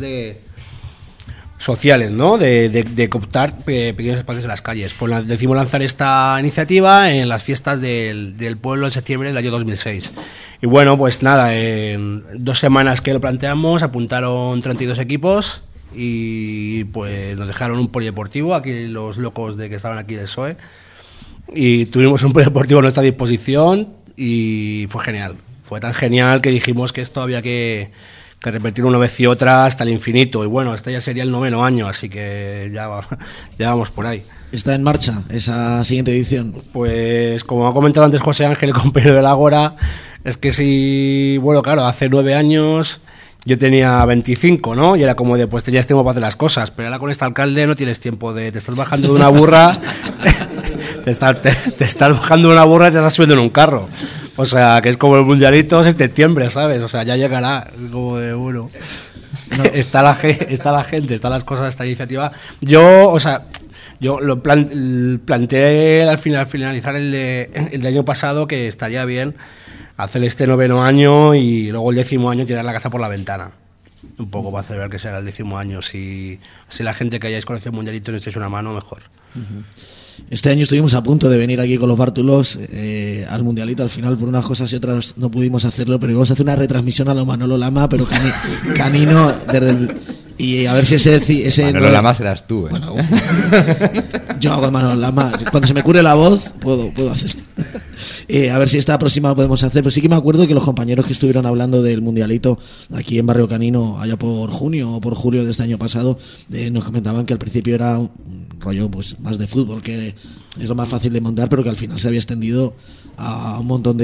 sociales, ¿no? De cooptar pequeños espacios en las calles. Pues decidimos lanzar esta iniciativa en las fiestas del pueblo en septiembre del año 2006. Y bueno, pues nada, en 2 semanas que lo planteamos, apuntaron 32 equipos y pues nos dejaron un polideportivo, aquí los locos que estaban aquí del PSOE, y tuvimos un polideportivo a nuestra disposición y fue genial. Fue tan genial que dijimos que esto había que repetir una vez y otra hasta el infinito. Y bueno, este ya sería el 9º año, así que ya vamos por ahí. ¿Está en marcha esa siguiente edición? Pues como ha comentado antes José Ángel, el compañero del Ágora, es que sí, bueno, claro, hace 9 años yo tenía 25, ¿no? Y era como de, pues tenías tiempo para hacer las cosas, pero ahora con este alcalde no tienes tiempo te estás bajando de una burra, te estás bajando de una burra y te estás subiendo en un carro. O sea, que es como el mundialito es en septiembre, ¿sabes? O sea, ya llegará. Es como de, bueno, no. está la gente, están las cosas, esta iniciativa. Yo lo planteé al finalizar el año pasado que estaría bien hacer este 9º año y luego el 10º año tirar la casa por la ventana. Un poco para celebrar que será el 10º año. Si la gente que hayáis conocido el mundialito nos echéis una mano, mejor. Uh-huh. Este año estuvimos a punto de venir aquí con los Bártulos al mundialito. Al final, por unas cosas y otras, no pudimos hacerlo, pero íbamos a hacer una retransmisión a lo Manolo Lama, pero Canino desde el... Y a ver si ese Manolo Lama serás tú, ¿eh? Bueno, yo hago Manolo Lama. Cuando se me cure la voz, puedo hacerlo. A ver si esta próxima lo podemos hacer. Pero sí que me acuerdo que los compañeros que estuvieron hablando del mundialito aquí en Barrio Canino, allá por junio o por julio de este año pasado, nos comentaban que al principio era un rollo pues más de fútbol, que es lo más fácil de montar, pero que al final se había extendido a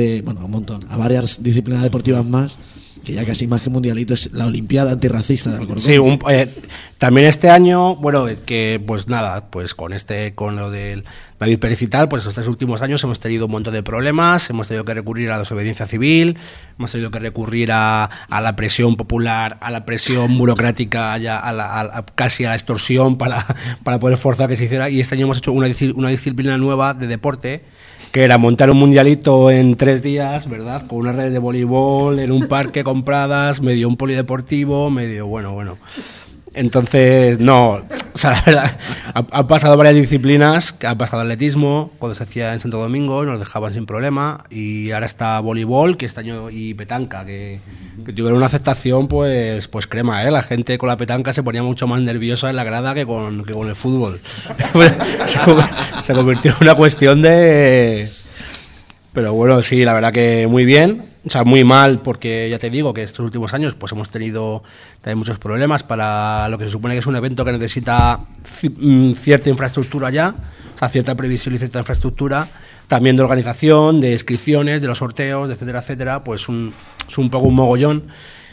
a varias disciplinas deportivas más, que ya casi más que mundialito es la Olimpiada Antirracista de Alcorcón. Sí, también este año, bueno, es que pues nada, pues con lo del David Pérez y tal, pues estos 3 últimos años hemos tenido un montón de problemas, hemos tenido que recurrir a la desobediencia civil, hemos tenido que recurrir a la presión popular, a la presión burocrática, casi a la extorsión para poder forzar que se hiciera, y este año hemos hecho una disciplina nueva de deporte, que era montar un mundialito en 3 días, ¿verdad? Con unas redes de voleibol, en un parque compradas, medio un polideportivo, medio bueno. Entonces, no, o sea, la verdad, han pasado varias disciplinas, ha pasado atletismo, cuando se hacía en Santo Domingo, nos dejaban sin problema, y ahora está voleibol, que este año, y petanca, que tuvieron una aceptación, pues crema, ¿eh? La gente con la petanca se ponía mucho más nerviosa en la grada que con el fútbol. Se convirtió en una cuestión de... Pero bueno, sí, la verdad que muy bien. O sea, muy mal, porque ya te digo que estos últimos años pues hemos tenido también muchos problemas para lo que se supone que es un evento que necesita cierta infraestructura ya, o sea, cierta previsión y cierta infraestructura, también de organización, de inscripciones, de los sorteos, de etcétera, etcétera, pues es un poco un mogollón,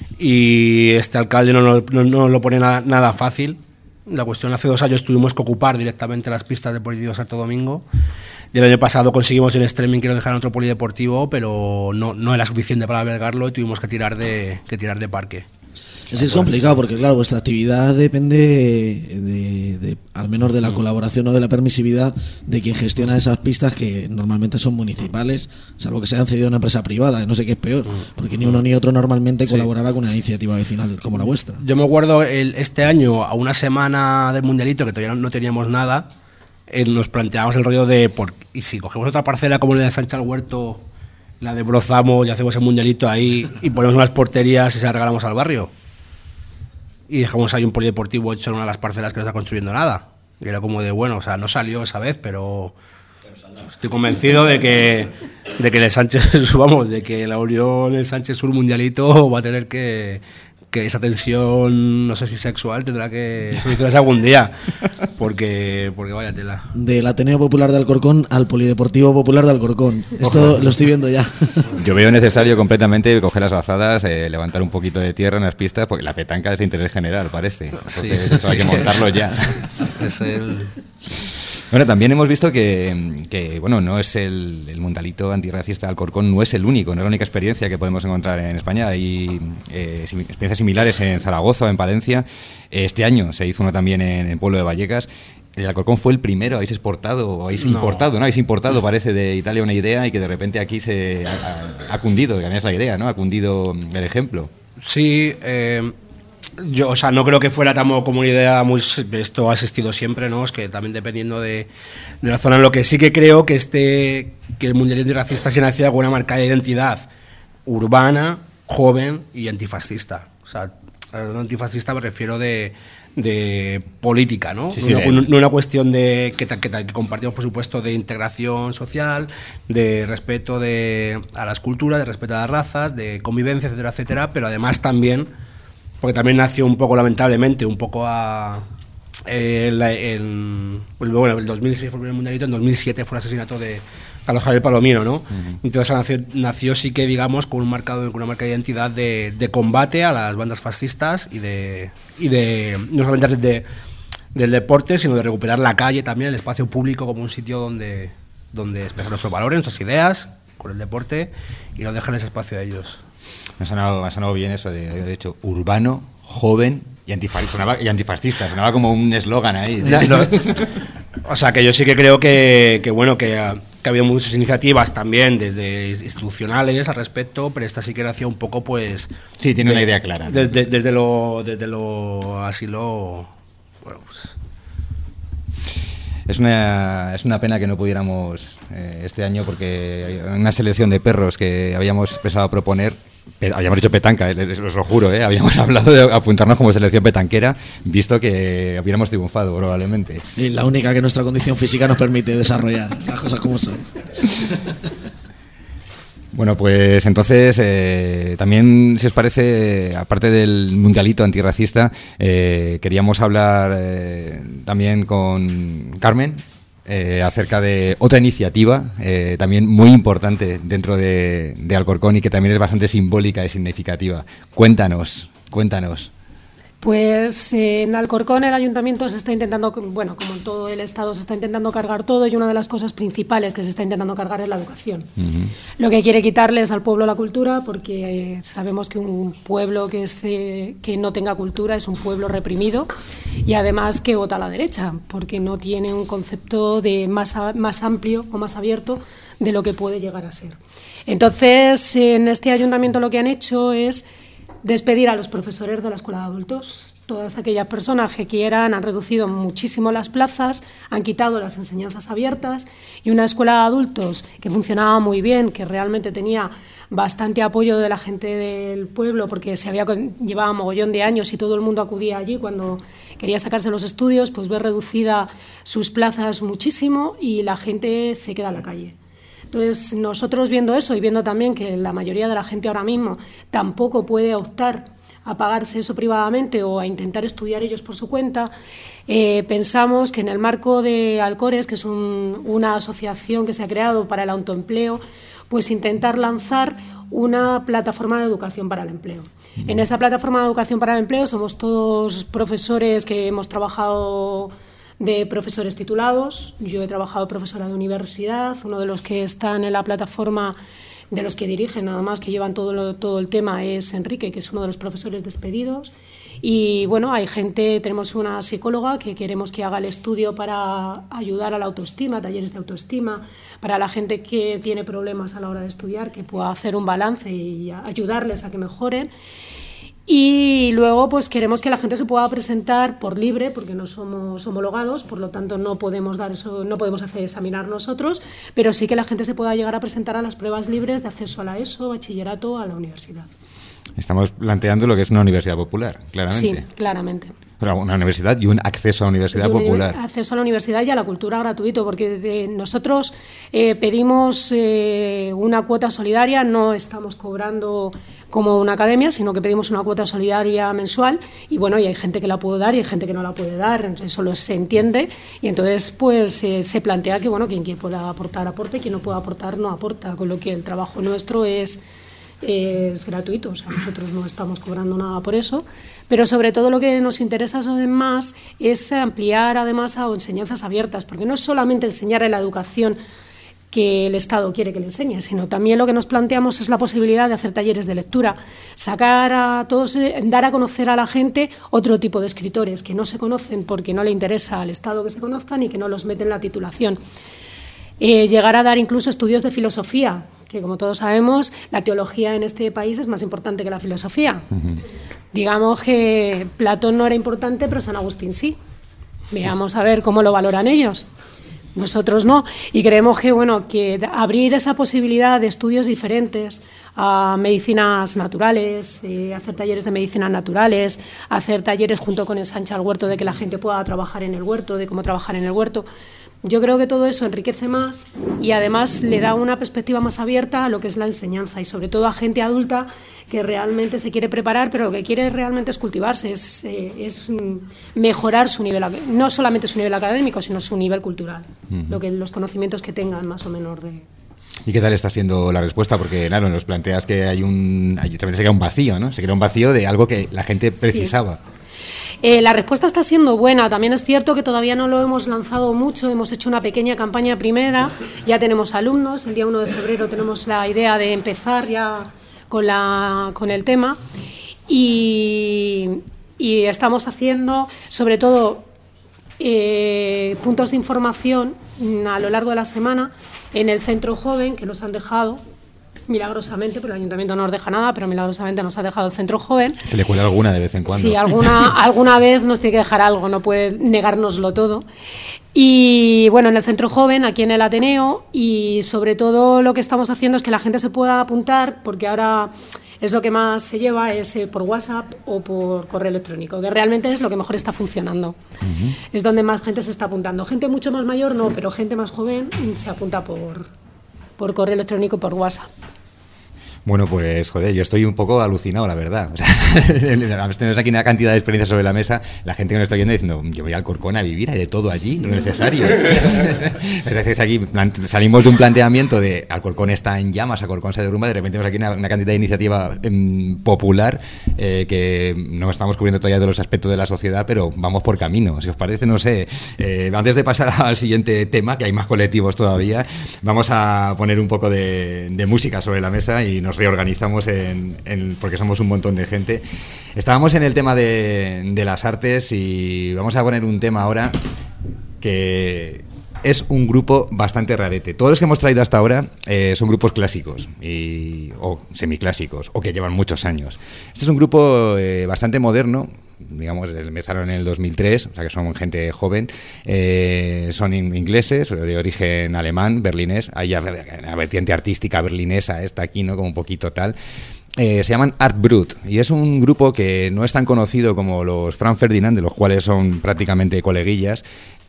y este alcalde no lo pone nada fácil. La cuestión, hace 2 años tuvimos que ocupar directamente las pistas del Polideportivo Santo Domingo, y el año pasado conseguimos en streaming que nos dejaran otro polideportivo, pero no era suficiente para albergarlo y tuvimos que tirar de parque. Es complicado porque, claro, vuestra actividad depende de al menos de la colaboración o de la permisividad de quien gestiona esas pistas, que normalmente son municipales, salvo que se hayan cedido a una empresa privada, no sé qué es peor, porque ni uno ni otro normalmente colaborará con una iniciativa vecinal como la vuestra. Yo me acuerdo este año, a una semana del Mundialito, que todavía no teníamos nada, nos planteábamos el rollo de, y si cogemos otra parcela como la de Sancha al Huerto, la desbrozamos y hacemos el Mundialito ahí y ponemos unas porterías y se las regalamos al barrio. Y dejamos ahí un polideportivo hecho en una de las parcelas que no está construyendo nada. Y era como de, bueno, o sea, no salió esa vez, pero estoy convencido de que el Sánchez, vamos, de que la Unión del Sánchez Sur Mundialito va a tener que esa tensión, no sé si sexual, tendrá que solucionarse algún día, porque vaya tela. Del Ateneo Popular de Alcorcón al Polideportivo Popular de Alcorcón. Esto lo estoy viendo ya. Yo veo necesario completamente coger las azadas, levantar un poquito de tierra en las pistas, porque la petanca es de interés general, parece. Entonces, sí. Eso hay que montarlo ya. Es el... Bueno, también hemos visto que bueno, no es el Mundialito antirracista de Alcorcón, no es el único, no es la única experiencia que podemos encontrar en España. Hay experiencias similares en Zaragoza o en Palencia. Este año se hizo uno también en el pueblo de Vallecas. El Alcorcón fue el primero. Habéis importado, parece, de Italia una idea, y que de repente aquí se ha cundido, que también es la idea, ¿no? Ha cundido el ejemplo. Sí, yo, o sea, no creo que fuera tampoco como una idea muy... Esto ha existido siempre, ¿no? Es que también dependiendo de la zona. En lo que sí que creo que el Mundial Antirracista se nació con una marca de identidad urbana, joven y antifascista. O sea, antifascista me refiero de política, ¿no? Sí, no una cuestión de que compartimos, por supuesto, de integración social, de respeto a las culturas, de respeto a las razas, de convivencia, etcétera, etcétera, pero además también... Porque también nació un poco, lamentablemente, un poco el 2006 fue el primer Mundialito, en 2007 fue el asesinato de Carlos Javier Palomino, ¿no? Uh-huh. Entonces nació sí que, digamos, con una marca de identidad de combate a las bandas fascistas y de no solamente del deporte, sino de recuperar la calle también, el espacio público, como un sitio donde expresar nuestros valores, nuestras ideas, con el deporte, y no dejar ese espacio a ellos. Me ha sonado bien eso de hecho, urbano, joven y antifascista. Sonaba como un eslogan ahí. O sea, que yo sí que creo que ha habido muchas iniciativas también desde institucionales al respecto, pero esta sí que nació un poco, pues... Sí, tiene una idea clara, ¿no? Desde lo asilo... Bueno, pues... Es una pena que no pudiéramos este año, porque hay una selección de perros que habíamos empezado a proponer. Habíamos dicho petanca, os lo juro, habíamos hablado de apuntarnos como selección petanquera, visto que hubiéramos triunfado probablemente. Y la única que nuestra condición física nos permite desarrollar, las cosas como son. Bueno, pues entonces también, si os parece, aparte del Mundialito antirracista, queríamos hablar también con Carmen acerca de otra iniciativa también muy importante dentro de Alcorcón, y que también es bastante simbólica y significativa. Cuéntanos. Pues en Alcorcón el ayuntamiento se está intentando, bueno, como en todo el estado, se está intentando cargar todo, y una de las cosas principales que se está intentando cargar es la educación. Uh-huh. Lo que quiere quitarles al pueblo la cultura, porque sabemos que un pueblo que no tenga cultura es un pueblo reprimido, y además que vota a la derecha, porque no tiene un concepto de más amplio o más abierto de lo que puede llegar a ser. Entonces, en este ayuntamiento lo que han hecho es despedir a los profesores de la escuela de adultos. Todas aquellas personas que quieran han reducido muchísimo las plazas, han quitado las enseñanzas abiertas, y una escuela de adultos que funcionaba muy bien, que realmente tenía bastante apoyo de la gente del pueblo, porque llevaba mogollón de años y todo el mundo acudía allí cuando quería sacarse los estudios, pues ve reducida sus plazas muchísimo y la gente se queda en la calle. Entonces, nosotros viendo eso y viendo también que la mayoría de la gente ahora mismo tampoco puede optar a pagarse eso privadamente o a intentar estudiar ellos por su cuenta, pensamos que en el marco de Alcores, que es una asociación que se ha creado para el autoempleo, pues intentar lanzar una plataforma de educación para el empleo. En esa plataforma de educación para el empleo somos todos profesores que hemos trabajado de profesores titulados. Yo he trabajado de profesora de universidad. Uno de los que están en la plataforma, de los que dirigen, nada más, que llevan todo el tema, es Enrique, que es uno de los profesores despedidos. Y bueno, hay gente, tenemos una psicóloga que queremos que haga el estudio para ayudar a la autoestima, talleres de autoestima, para la gente que tiene problemas a la hora de estudiar, que pueda hacer un balance y ayudarles a que mejoren. Y luego pues queremos que la gente se pueda presentar por libre, porque no somos homologados, por lo tanto no podemos hacer examinar nosotros, pero sí que la gente se pueda llegar a presentar a las pruebas libres de acceso a la ESO, bachillerato, a la universidad. Estamos planteando lo que es una universidad popular, claramente. Sí, claramente. O sea, una universidad y un acceso a la universidad popular. Acceso a la universidad y a la cultura gratuito, porque nosotros pedimos una cuota solidaria, no estamos cobrando como una academia, sino que pedimos una cuota solidaria mensual y bueno, y hay gente que la puede dar y hay gente que no la puede dar, eso se entiende y entonces pues se plantea que bueno, quien pueda aportar, aporte, quien no pueda aportar, no aporta, con lo que el trabajo nuestro es gratuito, o sea, nosotros no estamos cobrando nada por eso, pero sobre todo lo que nos interesa además es ampliar además a enseñanzas abiertas, porque no es solamente enseñar en la educación que el Estado quiere que le enseñe, sino también lo que nos planteamos es la posibilidad de hacer talleres de lectura, sacar a todos, dar a conocer a la gente otro tipo de escritores que no se conocen porque no le interesa al Estado que se conozcan y que no los mete en la titulación. Llegar a dar incluso estudios de filosofía, que como todos sabemos, la teología en este país es más importante que la filosofía. Digamos que Platón no era importante, pero San Agustín sí. Veamos a ver cómo lo valoran ellos. Nosotros no. Y creemos que, bueno, que abrir esa posibilidad de estudios diferentes a medicinas naturales, hacer talleres de medicinas naturales, hacer talleres junto con Ensancha al Huerto, de que la gente pueda trabajar en el huerto, de cómo trabajar en el huerto. Yo creo que todo eso enriquece más y además le da una perspectiva más abierta a lo que es la enseñanza y sobre todo a gente adulta que realmente se quiere preparar, pero lo que quiere realmente es cultivarse, es mejorar su nivel, no solamente su nivel académico, sino su nivel cultural, los conocimientos que tengan más o menos de... ¿Y qué tal está siendo la respuesta? Porque, claro, nos planteas que también se crea un vacío, ¿no? Se crea un vacío de algo que la gente precisaba. Sí. La respuesta está siendo buena. También es cierto que todavía no lo hemos lanzado mucho. Hemos hecho una pequeña campaña primera. Ya tenemos alumnos. El día 1 de febrero tenemos la idea de empezar ya con el tema. Y estamos haciendo, sobre todo, puntos de información a lo largo de la semana en el Centro Joven, que nos han dejado milagrosamente, porque el ayuntamiento no nos deja nada, pero milagrosamente nos ha dejado el Centro Joven. Se le cuela alguna de vez en cuando. Sí, alguna vez nos tiene que dejar algo, no puede negárnoslo todo. Y bueno, en el Centro Joven, aquí en el Ateneo, y sobre todo lo que estamos haciendo es que la gente se pueda apuntar, porque ahora es lo que más se lleva, es por WhatsApp o por correo electrónico, que realmente es lo que mejor está funcionando. Es donde más gente se está apuntando. Gente mucho más mayor no, pero gente más joven se apunta por correo electrónico y por WhatsApp. Bueno, pues, joder, yo estoy un poco alucinado, la verdad. O sea, tenemos aquí una cantidad de experiencias sobre la mesa, la gente que nos está oyendo diciendo, yo voy al Alcorcón a vivir, hay de todo allí, lo necesario. Entonces aquí salimos de un planteamiento de Alcorcón está en llamas, Alcorcón se derrumba, de repente tenemos aquí una cantidad de iniciativa popular que no estamos cubriendo todavía todos los aspectos de la sociedad, pero vamos por camino. Si os parece, no sé, antes de pasar al siguiente tema, que hay más colectivos todavía, vamos a poner un poco de música sobre la mesa y nos reorganizamos porque somos un montón de gente. Estábamos en el tema de las artes y vamos a poner un tema ahora que es un grupo bastante rarete. Todos los que hemos traído hasta ahora son grupos clásicos o semiclásicos o que llevan muchos años. Este es un grupo bastante moderno. Digamos, empezaron en el 2003, o sea que son gente joven, son ingleses, de origen alemán, berlinés, hay una vertiente artística berlinesa esta aquí, ¿no? Como un poquito tal. Se llaman Art Brut y es un grupo que no es tan conocido como los Franz Ferdinand, de los cuales son prácticamente coleguillas,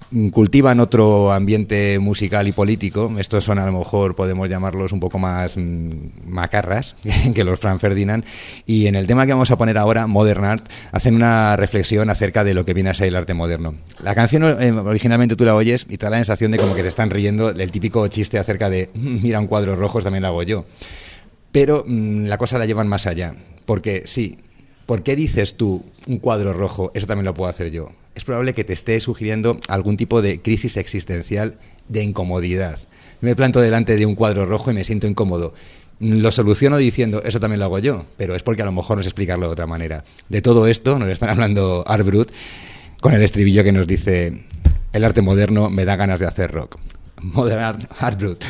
cultivan otro ambiente musical y político. Estos son, a lo mejor podemos llamarlos un poco más macarras que los Franz Ferdinand, y en el tema que vamos a poner ahora, Modern Art, hacen una reflexión acerca de lo que viene a ser el arte moderno. La canción originalmente tú la oyes y te da la sensación de como que te están riendo del típico chiste acerca de mira un cuadro rojo, también lo hago yo, pero la cosa la llevan más allá, porque sí, ¿por qué dices tú un cuadro rojo? Eso también lo puedo hacer yo. Es probable que te esté sugiriendo algún tipo de crisis existencial, de incomodidad. Me planto delante de un cuadro rojo y me siento incómodo. Lo soluciono diciendo, eso también lo hago yo, pero es porque a lo mejor no sé explicarlo de otra manera. De todo esto nos están hablando Art Brut, con el estribillo que nos dice, el arte moderno me da ganas de hacer rock. Modern Art Brut.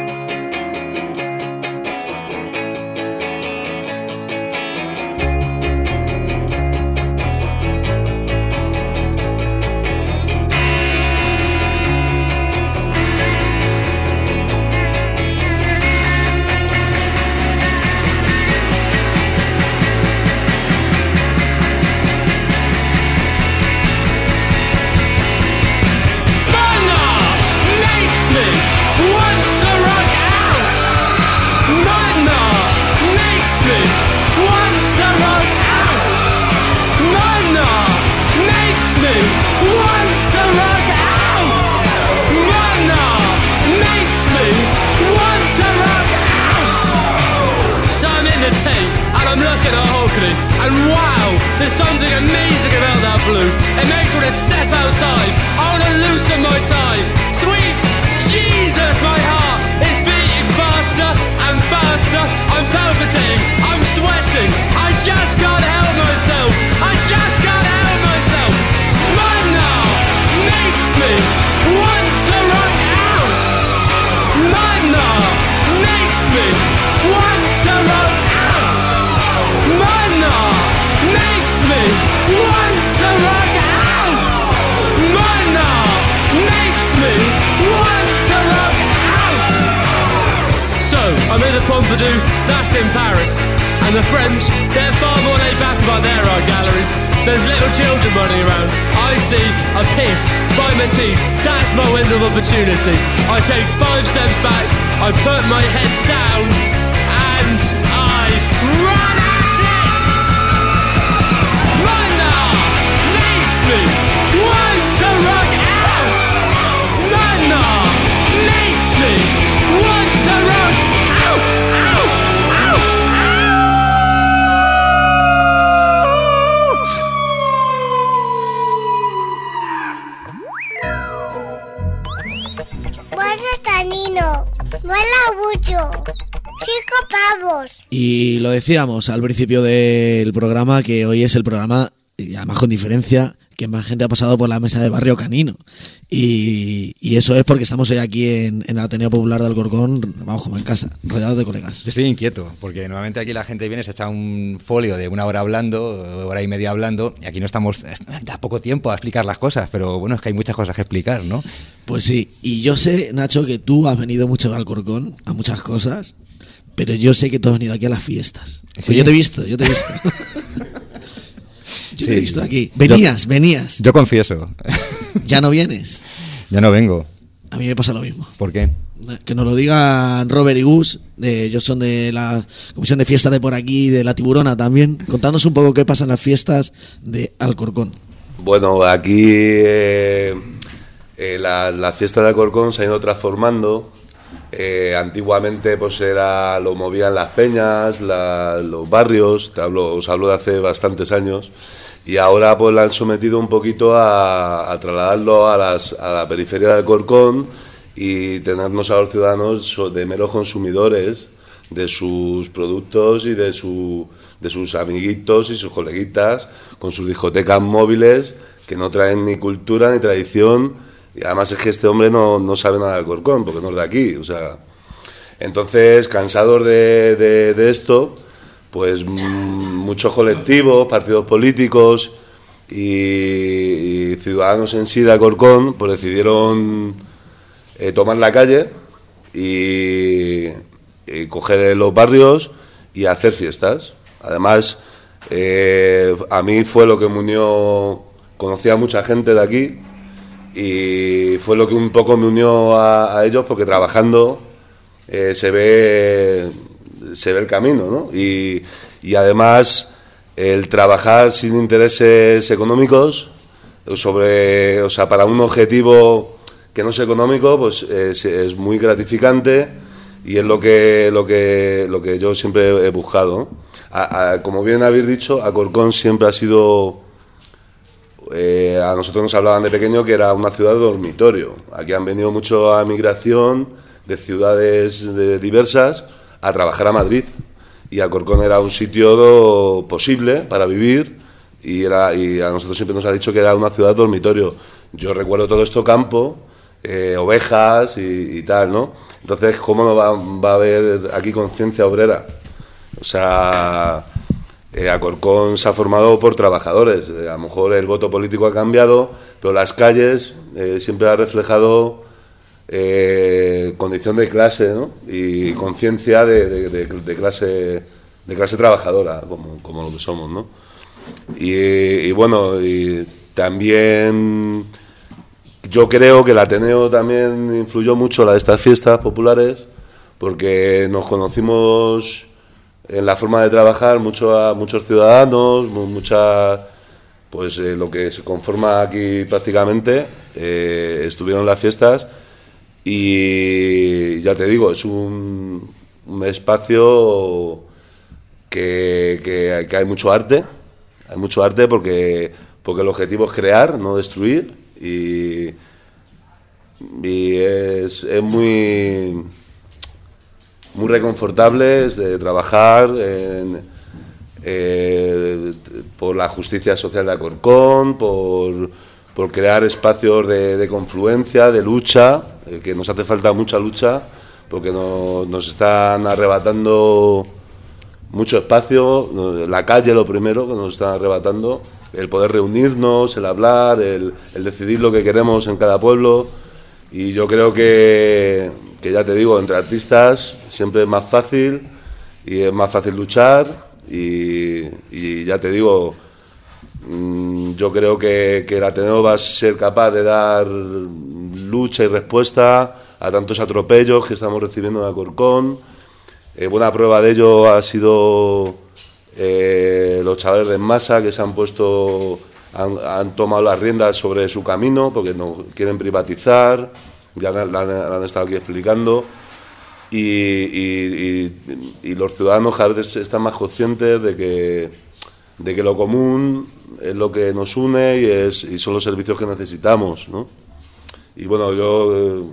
That's in Paris. And the French, they're far more laid back about their art galleries. There's little children running around. I see a piece by Matisse. That's my window of opportunity. I take 5 steps back, I put my head down, and I run at it! Mana makes me want to rock out! Mana makes me want to rock out! Canino, vuela mucho, 5 pavos. Y lo decíamos al principio del programa, que hoy es el programa, y además con diferencia, que más gente ha pasado por la mesa de Barrio Canino. Y eso es porque estamos hoy aquí en el Ateneo Popular de Alcorcón, vamos como en casa, rodeados de colegas. Yo estoy inquieto, porque normalmente aquí la gente viene, se echa un folio de 1 hora hablando, hora y media hablando, y aquí no estamos, da poco tiempo a explicar las cosas, pero bueno, es que hay muchas cosas que explicar, ¿no? Pues sí, y yo sé, Nacho, que tú has venido mucho a Alcorcón, a muchas cosas, pero yo sé que tú has venido aquí a las fiestas. ¿Sí? Pues yo te he visto. Yo te he visto aquí. Venías. Yo confieso. ¿Ya no vienes? Ya no vengo. A mí me pasa lo mismo. ¿Por qué? Que nos lo digan Robert y Gus, ellos son de la Comisión de Fiestas de por aquí, de La Tiburona también. Contadnos un poco qué pasa en las fiestas de Alcorcón. Bueno, aquí la fiesta de Alcorcón se ha ido transformando. Antiguamente pues lo movían las peñas, los barrios, os hablo de hace bastantes años, y ahora pues la han sometido un poquito a trasladarlo a la periferia de Alcorcón y tenernos a los ciudadanos de meros consumidores de sus productos y de sus amiguitos y sus coleguitas con sus discotecas móviles que no traen ni cultura ni tradición. Y además es que este hombre no sabe nada de Alcorcón, porque no es de aquí, o sea. Entonces, cansados de esto, pues muchos colectivos, partidos políticos y ciudadanos en sí de Alcorcón, pues decidieron tomar la calle y coger los barrios y hacer fiestas. Además, a mí fue lo que me unió, conocí a mucha gente de aquí, y fue lo que un poco me unió a ellos, porque trabajando se ve el camino, ¿no? Y además el trabajar sin intereses económicos para un objetivo que no es económico, pues es muy gratificante, y es lo que yo siempre he buscado, ¿no? Como bien habéis dicho, Alcorcón siempre ha sido, a nosotros nos hablaban de pequeño que era una ciudad de dormitorio. Aquí han venido mucho a migración de ciudades diversas a trabajar a Madrid, y Alcorcón era un sitio posible para vivir, y a nosotros siempre nos ha dicho que era una ciudad dormitorio. Yo recuerdo todo esto campo, ovejas y tal, ¿no? Entonces, ¿cómo no va a haber aquí conciencia obrera? O sea, Alcorcón se ha formado por trabajadores. A lo mejor el voto político ha cambiado, pero las calles siempre ha reflejado condición de clase, ¿no? Y conciencia de clase trabajadora, como lo que somos, ¿no? Y bueno, y también yo creo que el Ateneo también influyó mucho en estas fiestas populares, porque nos conocimos en la forma de trabajar muchos ciudadanos, pues lo que se conforma aquí prácticamente, estuvieron en las fiestas, y ya te digo, es un espacio que hay mucho arte. Hay mucho arte porque el objetivo es crear, no destruir, y es muy reconfortable de trabajar por la justicia social de Alcorcón, por crear espacios de confluencia, de lucha, que nos hace falta mucha lucha, porque nos están arrebatando mucho espacio, la calle lo primero que nos están arrebatando, el poder reunirnos, el hablar, el decidir lo que queremos en cada pueblo, y yo creo que ya te digo, entre artistas siempre es más fácil, y es más fácil luchar, y ya te digo, yo creo que el Ateneo va a ser capaz de dar lucha y respuesta a tantos atropellos que estamos recibiendo en Alcorcón. Buena prueba de ello ha sido los chavales de Enmasa, que se han han tomado las riendas sobre su camino porque no quieren privatizar, ya la han estado aquí explicando, y los ciudadanos cada vez están más conscientes de que lo común es lo que nos une y son los servicios que necesitamos, ¿no? Y bueno, yo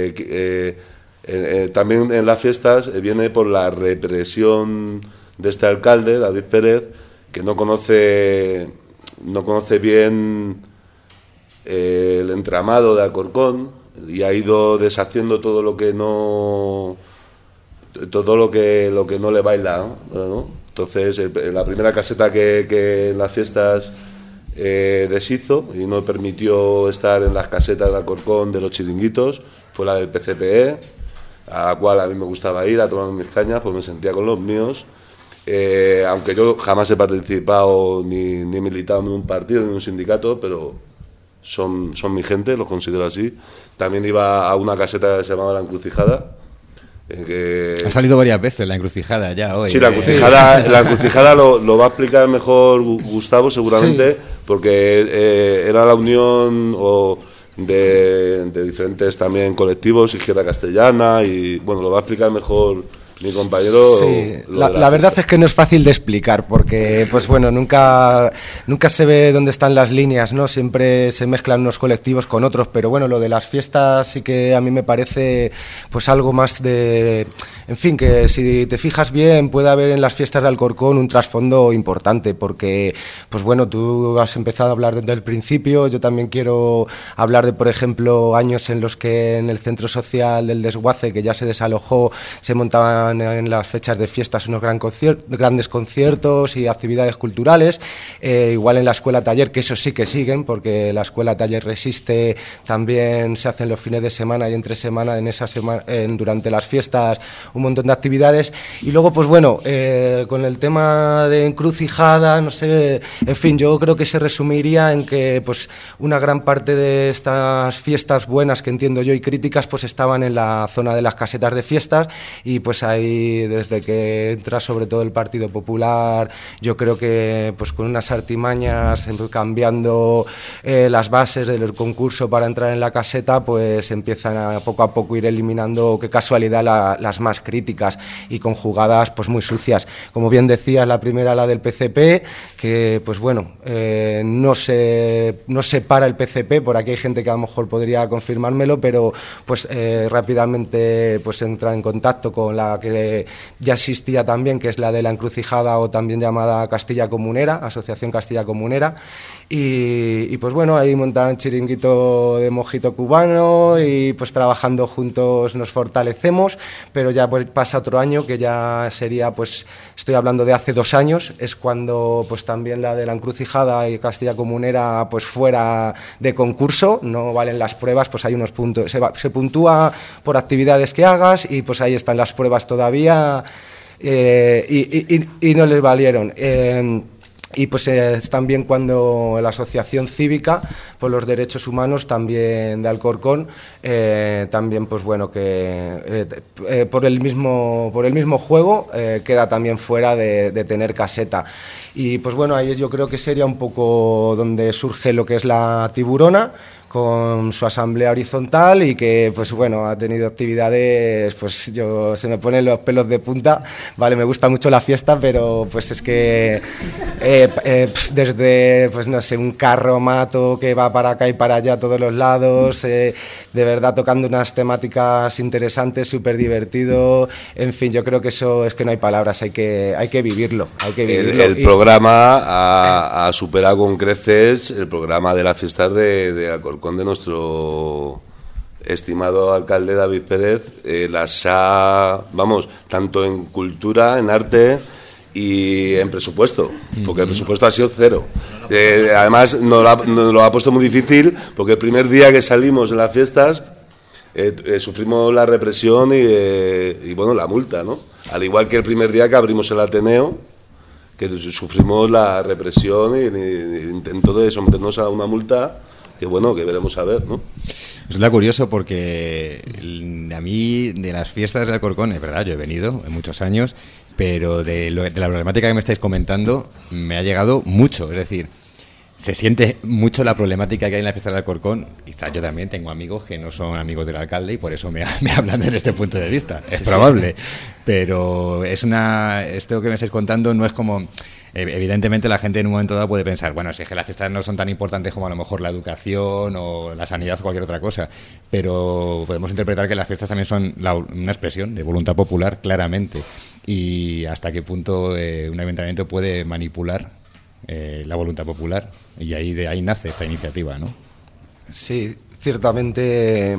también en las fiestas viene por la represión de este alcalde, David Pérez, que no conoce bien el entramado de Alcorcón, y ha ido deshaciendo todo lo que no le baila, ¿no? Entonces, la primera caseta que en las fiestas deshizo y no permitió estar en las casetas de Alcorcón de los chiringuitos fue la del PCPE, a la cual a mí me gustaba ir a tomar mis cañas, pues me sentía con los míos, aunque yo jamás he participado ni he militado en un partido ni en un sindicato, pero son mi gente, los considero así. También iba a una caseta que se llamaba La Encrucijada. Ha salido varias veces La Encrucijada ya hoy. Sí, La Encrucijada lo va a explicar mejor Gustavo seguramente, sí, porque era la unión de diferentes también colectivos, Izquierda Castellana, y bueno, lo va a explicar mejor mi compañero. Sí, la verdad es que no es fácil de explicar, porque pues bueno, nunca se ve dónde están las líneas, ¿no? Siempre se mezclan unos colectivos con otros, pero bueno, lo de las fiestas sí que a mí me parece pues algo más de... En fin, que si te fijas bien puede haber en las fiestas de Alcorcón un trasfondo importante, porque pues bueno, tú has empezado a hablar desde el principio, yo también quiero hablar de, por ejemplo, años en los que en el centro social del Desguace, que ya se desalojó, se montaban organizan en las fechas de fiestas unos grandes conciertos y actividades culturales. Igual en la escuela taller, que eso sí que siguen, porque la escuela taller resiste, también se hacen los fines de semana y entre semana, durante las fiestas, un montón de actividades. Y luego, pues bueno, con el tema de encrucijada, no sé, en fin, yo creo que se resumiría en que pues una gran parte de estas fiestas buenas que entiendo yo y críticas pues estaban en la zona de las casetas de fiestas, y pues ahí desde que entra sobre todo el Partido Popular, yo creo que pues con unas artimañas, cambiando las bases del concurso para entrar en la caseta, pues empiezan a poco ir eliminando, qué casualidad, las más críticas, y con jugadas pues muy sucias. Como bien decías, la primera, la del PCP, que pues bueno, no se para el PCP, por aquí hay gente que a lo mejor podría confirmármelo, pero pues rápidamente pues entra en contacto con la que ya existía también, que es la de la Encrucijada, o también llamada Castilla Comunera, Asociación Castilla Comunera, y pues bueno, ahí montan chiringuito de mojito cubano, y pues trabajando juntos nos fortalecemos, pero ya pues pasa otro año, que ya sería, pues estoy hablando de hace 2 años, es cuando pues también la de la Encrucijada y Castilla Comunera pues fuera de concurso, no valen las pruebas, pues hay unos puntos, se puntúa por actividades que hagas, y pues ahí están las pruebas todavía, y no les valieron. Y pues también cuando la Asociación Cívica por los Derechos Humanos también de Alcorcón, también pues bueno, que por el mismo juego queda también fuera de tener caseta. Y pues bueno, ahí yo creo que sería un poco donde surge lo que es la Tiburona, con su asamblea horizontal, y que pues bueno, ha tenido actividades, pues se me ponen los pelos de punta, vale, me gusta mucho la fiesta, pero pues es que desde pues no sé, un carromato que va para acá y para allá a todos los lados, de verdad tocando unas temáticas interesantes, súper divertido, en fin, yo creo que eso es que no hay palabras, hay que vivirlo, El programa ha superado con creces el programa de las fiestas de Alcorcón, de nuestro estimado alcalde David Pérez. Vamos, tanto en cultura, en arte y en presupuesto, porque el presupuesto ha sido 0. Además nos lo ha puesto muy difícil, porque el primer día que salimos en las fiestas sufrimos la represión y bueno, la multa, ¿no? Al igual que el primer día que abrimos el Ateneo, que sufrimos la represión y intento de someternos a una multa que bueno, que veremos a ver, ¿no? Resulta curioso porque a mí de las fiestas del Alcorcón, es verdad, yo he venido en muchos años, pero de la problemática que me estáis comentando me ha llegado mucho, es decir, se siente mucho la problemática que hay en la fiesta del Alcorcón. Quizás yo también tengo amigos que no son amigos del alcalde y por eso me hablan desde este punto de vista, es probable, pero esto que me estáis contando no es como... Evidentemente la gente en un momento dado puede pensar, bueno, si es que las fiestas no son tan importantes como a lo mejor la educación o la sanidad o cualquier otra cosa, pero podemos interpretar que las fiestas también son una expresión de voluntad popular, claramente, y hasta qué punto un ayuntamiento puede manipular la voluntad popular, y de ahí nace esta iniciativa, ¿no? Sí, ciertamente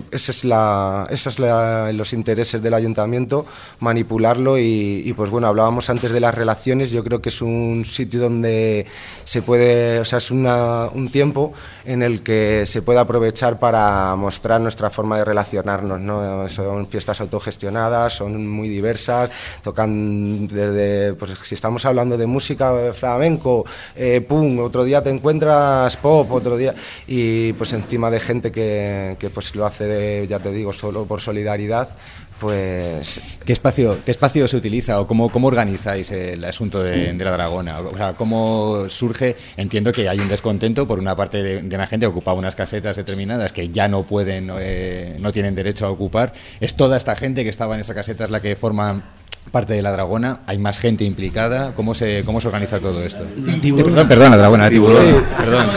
los intereses del ayuntamiento, manipularlo, y pues bueno, hablábamos antes de las relaciones, yo creo que es un sitio donde se puede, o sea, es un tiempo en el que se puede aprovechar para mostrar nuestra forma de relacionarnos, ¿no? Son fiestas autogestionadas, son muy diversas, tocan desde, pues si estamos hablando de música flamenco, otro día te encuentras pop, otro día, y pues encima de gente que pues lo hace, ya te digo, solo por solidaridad, pues... ¿Qué espacio se utiliza o cómo organizáis el asunto de la Dragona? O sea, ¿cómo surge? Entiendo que hay un descontento por una parte de la gente que ocupaba unas casetas determinadas que ya no pueden, no tienen derecho a ocupar. ¿Es toda esta gente que estaba en esas casetas la que forma parte de la Dragona? ¿Hay más gente implicada? ¿Cómo se organiza todo esto? La Tiburona. Perdón, la Dragona, la Tiburona. Sí. Perdón.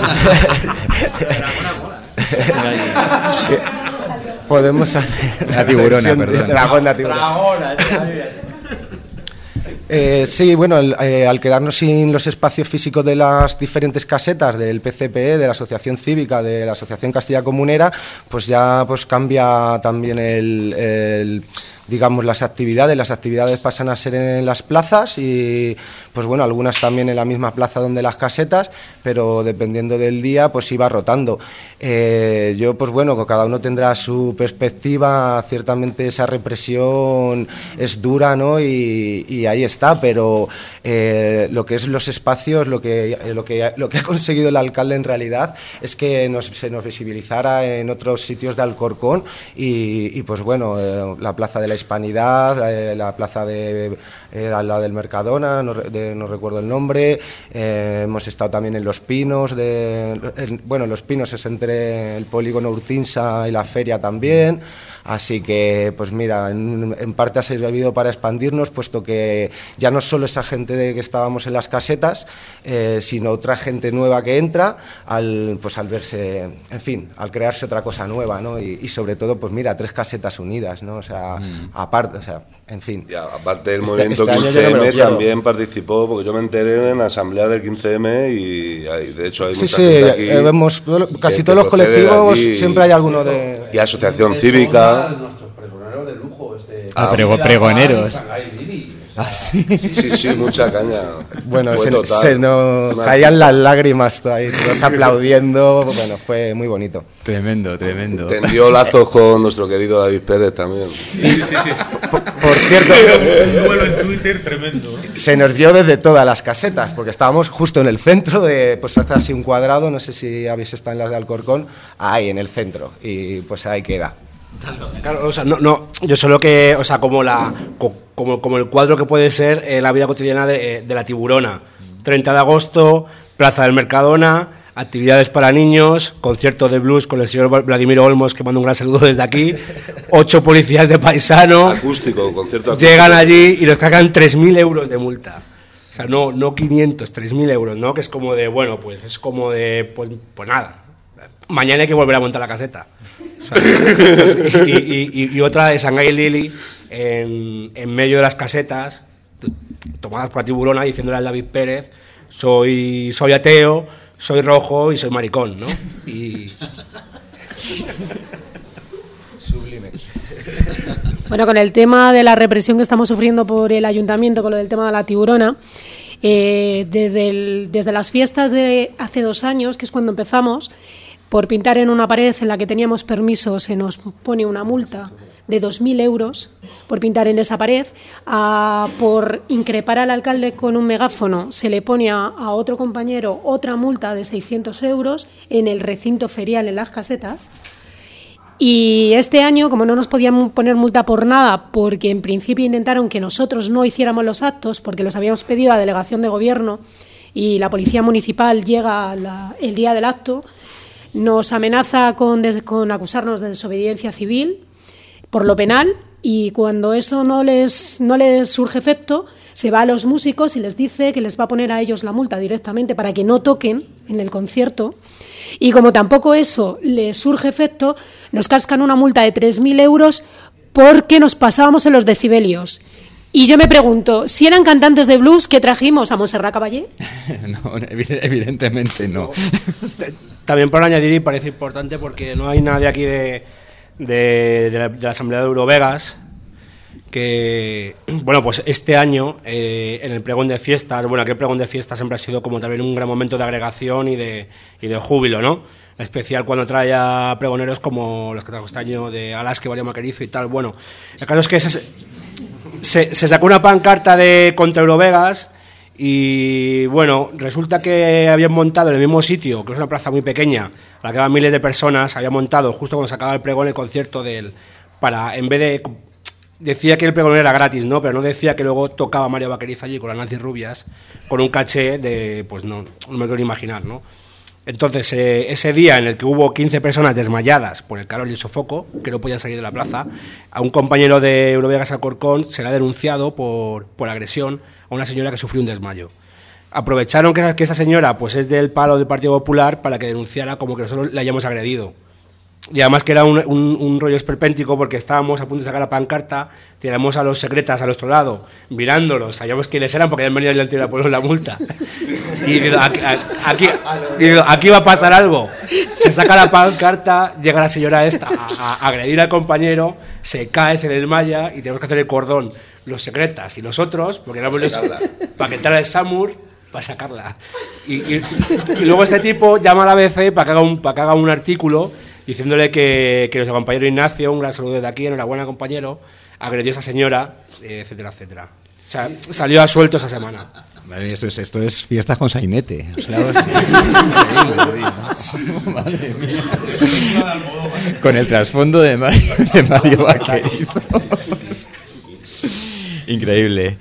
Podemos hacer la Tiburona, perdón. Dragona. Sí, bueno, al quedarnos sin los espacios físicos de las diferentes casetas del PCPE, de la Asociación Cívica, de la Asociación Castilla Comunera, pues ya pues cambia también digamos, las actividades pasan a ser en las plazas y, pues bueno, algunas también en la misma plaza donde las casetas, pero dependiendo del día, pues iba rotando. Yo, pues bueno, cada uno tendrá su perspectiva, ciertamente esa represión es dura, ¿no? Y ahí está, pero lo que es los espacios, lo que ha conseguido el alcalde en realidad es que se nos visibilizara en otros sitios de Alcorcón y pues bueno, la Plaza de la Hispanidad, la plaza al lado del Mercadona, no recuerdo el nombre, hemos estado también en Los Pinos, Los Pinos es entre el polígono Urtinsa y la feria también, así que pues mira, en parte ha servido para expandirnos, puesto que ya no solo esa gente que estábamos en las casetas, sino otra gente nueva que entra al verse, en fin, al crearse otra cosa nueva, ¿no? Y sobre todo, pues mira, 3 casetas unidas, ¿no? O sea, aparte, o sea, en fin. Y aparte del movimiento 15M también participó, porque yo me enteré en la asamblea del 15M y de hecho hay mucha gente aquí. Vemos casi todos los colectivos, siempre hay alguno de... Y asociación cívica. Nuestros pregoneros de lujo. Pregoneros. Sí, mucha caña. Bueno, se nos caían las lágrimas ahí, todos aplaudiendo. Bueno, fue muy bonito. Tremendo. Tendió lazos con nuestro querido David Pérez también. Sí. Por cierto, un vuelo en Twitter tremendo. Se nos vio desde todas las casetas, porque estábamos justo en el centro pues hace así un cuadrado, no sé si habéis estado en las de Alcorcón, ahí en el centro, y pues ahí queda. Claro, o sea, yo solo que, o sea, como el cuadro que puede ser la vida cotidiana de la Tiburona. 30 de agosto, Plaza del Mercadona, actividades para niños, concierto de blues con el señor Vladimir Olmos, que mando un gran saludo desde aquí, 8 policías de paisano, concierto acústico. Llegan allí y nos cargan 3.000 euros de multa. O sea, no 500, 3.000 euros, ¿no? Que es como de, bueno, pues es como de, pues nada, mañana hay que volver a montar la caseta. O sea, y otra de Shanghai Lily en medio de las casetas tomadas por la Tiburona, diciéndole al David Pérez: soy ateo, soy rojo y soy maricón, ¿no? Y sublime. Bueno, con el tema de la represión que estamos sufriendo por el ayuntamiento, con lo del tema de la Tiburona, desde las fiestas de hace 2 años, que es cuando empezamos, por pintar en una pared en la que teníamos permiso, se nos pone una multa de 2.000 euros por pintar en esa pared. Por increpar al alcalde con un megáfono se le pone a otro compañero otra multa de 600 euros en el recinto ferial en las casetas. Y este año, como no nos podían poner multa por nada, porque en principio intentaron que nosotros no hiciéramos los actos, porque los habíamos pedido a delegación de gobierno y la policía municipal llega el día del acto, nos amenaza con acusarnos de desobediencia civil por lo penal, y cuando eso no les surge efecto, se va a los músicos y les dice que les va a poner a ellos la multa directamente para que no toquen en el concierto. Y como tampoco eso les surge efecto, nos cascan una multa de 3.000 euros porque nos pasábamos en los decibelios. Y yo me pregunto, si eran cantantes de blues, ¿qué trajimos? ¿A Montserrat Caballé? No, evidentemente no. También por añadir, y parece importante, porque no hay nadie aquí de la Asamblea de Eurovegas, que, bueno, pues este año, en el pregón de fiestas, bueno, aquel pregón de fiestas siempre ha sido como también un gran momento de agregación y de júbilo, ¿no? En especial cuando trae a pregoneros como los que trajo este año de Alaska, María Macarizo y tal. Bueno, el caso es que se sacó una pancarta contra Eurovegas y, bueno, resulta que habían montado en el mismo sitio, que es una plaza muy pequeña, a la que van miles de personas, habían montado justo cuando se acaba el pregón el concierto en vez de... Decía que el pregón era gratis, ¿no? Pero no decía que luego tocaba María Vaquerizo allí con las Nancy Rubias, con un caché de, pues no me quiero ni imaginar, ¿no? Entonces, ese día en el que hubo 15 personas desmayadas por el calor y el sofoco, que no podían salir de la plaza, a un compañero de Eurovegas Alcorcón se le ha denunciado por agresión a una señora que sufrió un desmayo. Aprovecharon que esa señora pues es del palo del Partido Popular para que denunciara como que nosotros la hayamos agredido. Y además que era un rollo esperpéntico porque estábamos a punto de sacar la pancarta, tiramos a los secretas al otro lado, mirándolos, sabíamos quiénes eran porque habían venido y le han tirado por la multa. Y digo, aquí va a pasar algo. Se saca la pancarta, llega la señora esta a agredir al compañero, se cae, se desmaya y tenemos que hacer el cordón, los secretas y los otros, porque éramos para que entrara el SAMUR, para sacarla. Y luego este tipo llama a la ABC para que haga un artículo diciéndole que nuestro compañero Ignacio, un gran saludo desde aquí, enhorabuena compañero, agredió a esa señora, etcétera, etcétera. O sea, salió a suelto esa semana. Madre mía, esto es fiestas con sainete. O sea, madre mía. Con el trasfondo de Mario Vaquerizo. Increíble.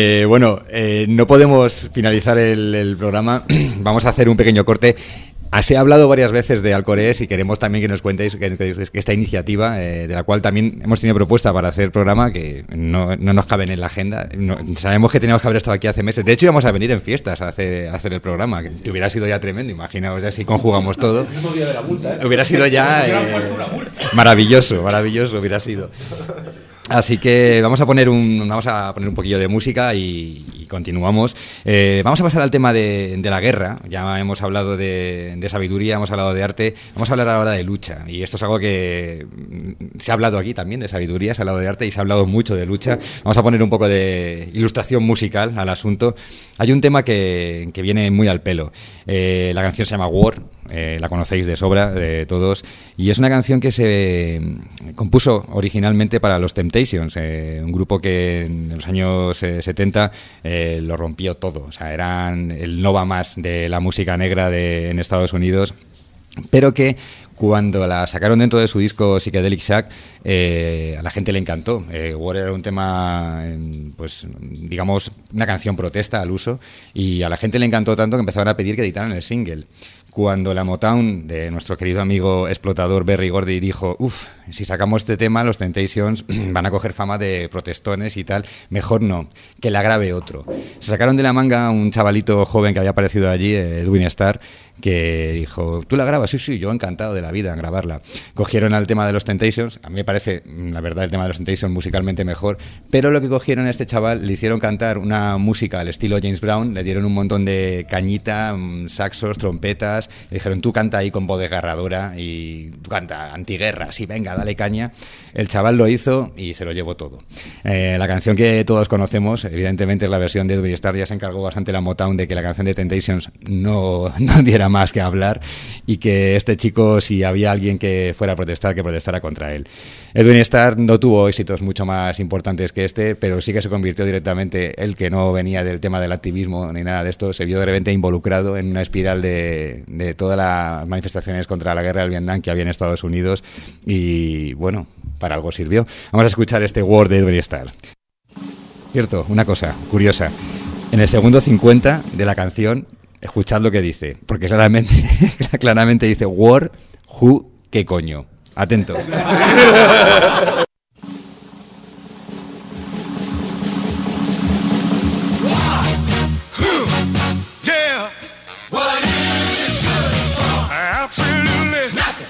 No podemos finalizar el programa. Vamos a hacer un pequeño corte. Se ha hablado varias veces de Alcorés y queremos también que nos cuentéis que esta iniciativa, de la cual también hemos tenido propuesta para hacer programa, que no nos caben en la agenda. Sabemos que teníamos que haber estado aquí hace meses. De hecho, íbamos a venir en fiestas a hacer el programa, que hubiera sido ya tremendo. Imaginaos ya si conjugamos todo. Hubiera sido ya maravilloso hubiera sido. Así que vamos a poner un poquillo de música y continuamos. Vamos a pasar al tema de la guerra. Ya hemos hablado de sabiduría, hemos hablado de arte. Vamos a hablar ahora de lucha. Y esto es algo que se ha hablado aquí también, de sabiduría, se ha hablado de arte y se ha hablado mucho de lucha. Vamos a poner un poco de ilustración musical al asunto. Hay un tema que viene muy al pelo. La canción se llama War. La conocéis de sobra, de todos, y es una canción que se compuso originalmente para los Temptations, un grupo que en los años 70 lo rompió todo, o sea, eran el no va más de la música negra en Estados Unidos, pero que cuando la sacaron dentro de su disco Psychedelic Shack, a la gente le encantó. War era un tema, pues digamos, una canción protesta al uso, y a la gente le encantó tanto que empezaron a pedir que editaran el single. Cuando la Motown de nuestro querido amigo explotador Berry Gordy dijo, si sacamos este tema, los Temptations van a coger fama de protestones y tal, mejor no, que la grabe otro. Se sacaron de la manga un chavalito joven que había aparecido allí, Edwin Starr, que dijo, ¿tú la grabas? Sí, yo encantado de la vida en grabarla. Cogieron al tema de los Temptations, a mí me parece, la verdad, el tema de los Temptations musicalmente mejor, pero lo que cogieron a este chaval, le hicieron cantar una música al estilo James Brown, le dieron un montón de cañita, saxos, trompetas, le dijeron, tú canta ahí con voz desgarradora y tú canta antiguerra, sí, venga, dale caña. El chaval lo hizo y se lo llevó todo. La canción que todos conocemos, evidentemente, es la versión de Edwin Starr. Ya se encargó bastante la Motown de que la canción de Temptations no diera más que hablar, y que este chico, si había alguien que fuera a protestar, que protestara contra él. Edwin Starr no tuvo éxitos mucho más importantes que este, pero sí que se convirtió directamente, él que no venía del tema del activismo ni nada de esto, se vio de repente involucrado en una espiral de todas las manifestaciones contra la guerra del Vietnam que había en Estados Unidos, y bueno, para algo sirvió. Vamos a escuchar este War de Edwin Starr. Cierto, una cosa curiosa, en el segundo 50 de la canción, escuchad lo que dice, porque claramente dice War, who, qué coño. Atentos. Yeah. What is it good for? Absolutely nothing.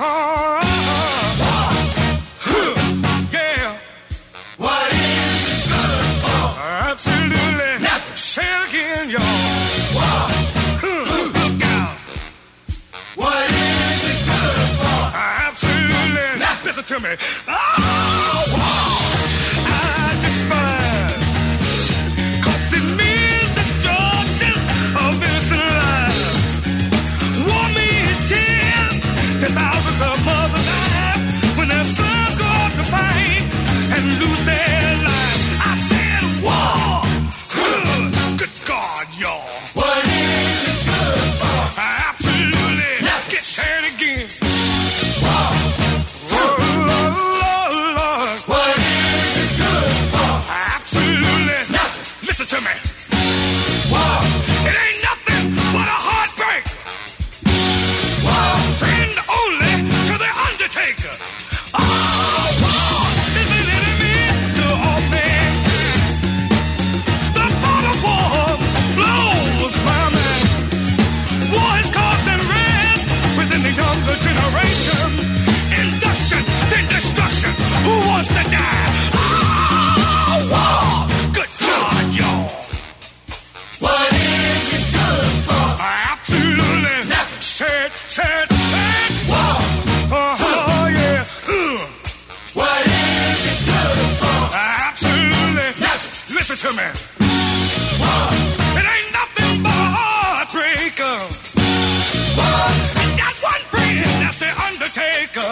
Yeah. What is it good for? Absolutely nothing. Say it again, y'all. Look out. What is it good for? Absolutely nothing. Listen to me. I despise. 'Cause it means destruction of innocent lives. War means tears that thousands of mothers die when their sons go out to fight and lose their lives. I said war. Good God, y'all. What is it good for? Absolutely. Get said again. War. Lord. What is it good for? Absolutely nothing. Listen to me. War. It ain't nothing but a heartbreak. War. Friend only to the undertaker. Oh, war is an enemy to all mankind. The thought of war blows my mind. War is causing rest within the younger generation. to me. It ain't nothing but a heartbreaker. Got one friend, that's the Undertaker.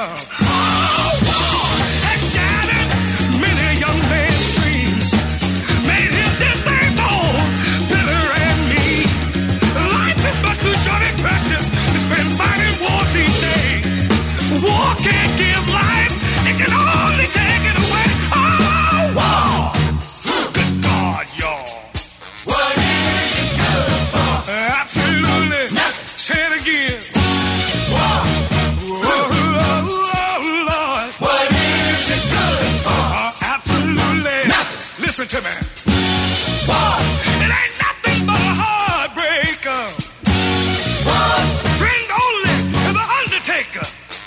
That shattered many young men's dreams, made him disabled, bitter and mean. Life is much too short and precious to spend fighting wars these days. War can't give life, it can only take it away. Oh, war! Good God, y'all. What is it good for? Absolutely. Nothing. Say it again. War. Oh, Lord. What is it good for? Absolutely. Nothing. Listen to me. War. It ain't nothing but a heartbreaker. War. Friend only to the Undertaker.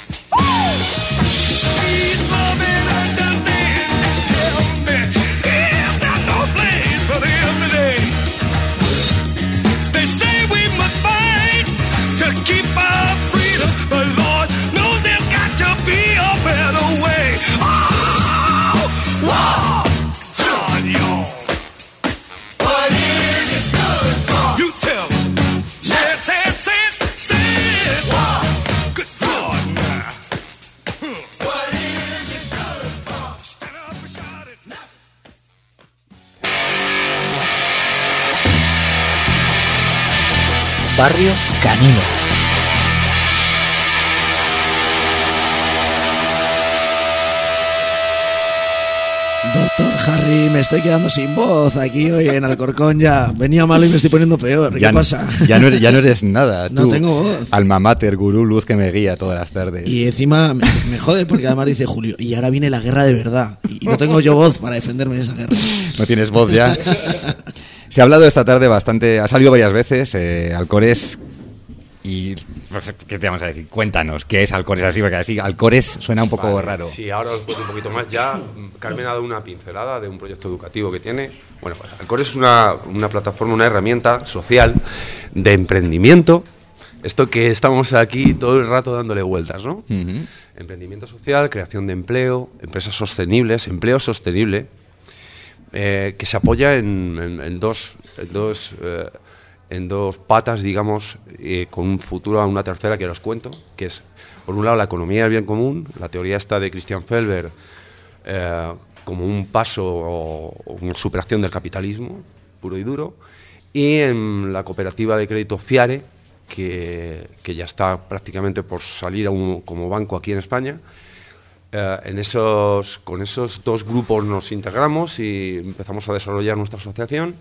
Please love and understand and tell me, is there no place for them today? They say we must fight to keep our freedom, but Lord knows there's got to be a better way. Oh, wow, God, y'all. What is it good for? You tell them. Say it, say it, say it, say it. Wow. Good God, now. What is it good for? Stand up and shout it. Barrio Canino. Doctor Harry, me estoy quedando sin voz aquí hoy en Alcorcón ya. Venía malo y me estoy poniendo peor. ¿Qué pasa? Ya no eres nada. No tú, tengo voz. Alma mater, gurú, luz que me guía todas las tardes. Y encima me jode porque además dice Julio, y ahora viene la guerra de verdad. Y no tengo yo voz para defenderme de esa guerra. No tienes voz ya. Se ha hablado esta tarde bastante, ha salido varias veces Alcores. Y ¿qué te vamos a decir? Cuéntanos, ¿qué es Alcores así? Porque así Alcores suena un poco raro. Sí, ahora os cuento un poquito más. Ya Carmen ha dado una pincelada de un proyecto educativo que tiene. Bueno, pues Alcores es una plataforma, una herramienta social de emprendimiento. Esto que estamos aquí todo el rato dándole vueltas, ¿no? Uh-huh. Emprendimiento social, creación de empleo, empresas sostenibles, empleo sostenible, que se apoya en dos patas, digamos, con un futuro a una tercera que os cuento, que es, por un lado, la economía del bien común, la teoría esta de Christian Felber, como un paso o una superación del capitalismo, puro y duro, y en la cooperativa de crédito FIARE, que ya está prácticamente por salir como banco aquí en España. Con esos dos grupos nos integramos y empezamos a desarrollar nuestra asociación.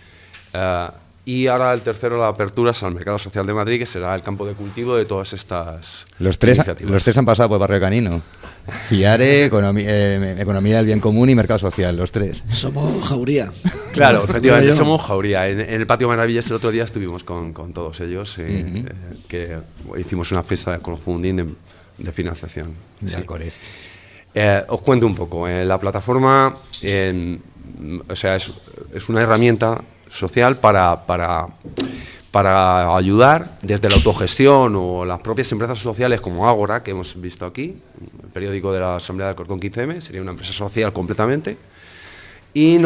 Y ahora el tercero, la apertura, es al Mercado Social de Madrid, que será el campo de cultivo de todas estas iniciativas. Los tres han pasado por Barrio Canino. FIARE, economía del bien común y Mercado Social, los tres. Somos Jauría. Claro, efectivamente, somos Jauría. En el Patio Maravillas el otro día estuvimos con todos ellos, que hicimos una fiesta de crowdfunding de financiación. De Alcores. Os cuento un poco. La plataforma es una herramienta social para ayudar desde la autogestión o las propias empresas sociales como Ágora, que hemos visto aquí, el periódico de la Asamblea del Alcorcón 15M, sería una empresa social completamente, y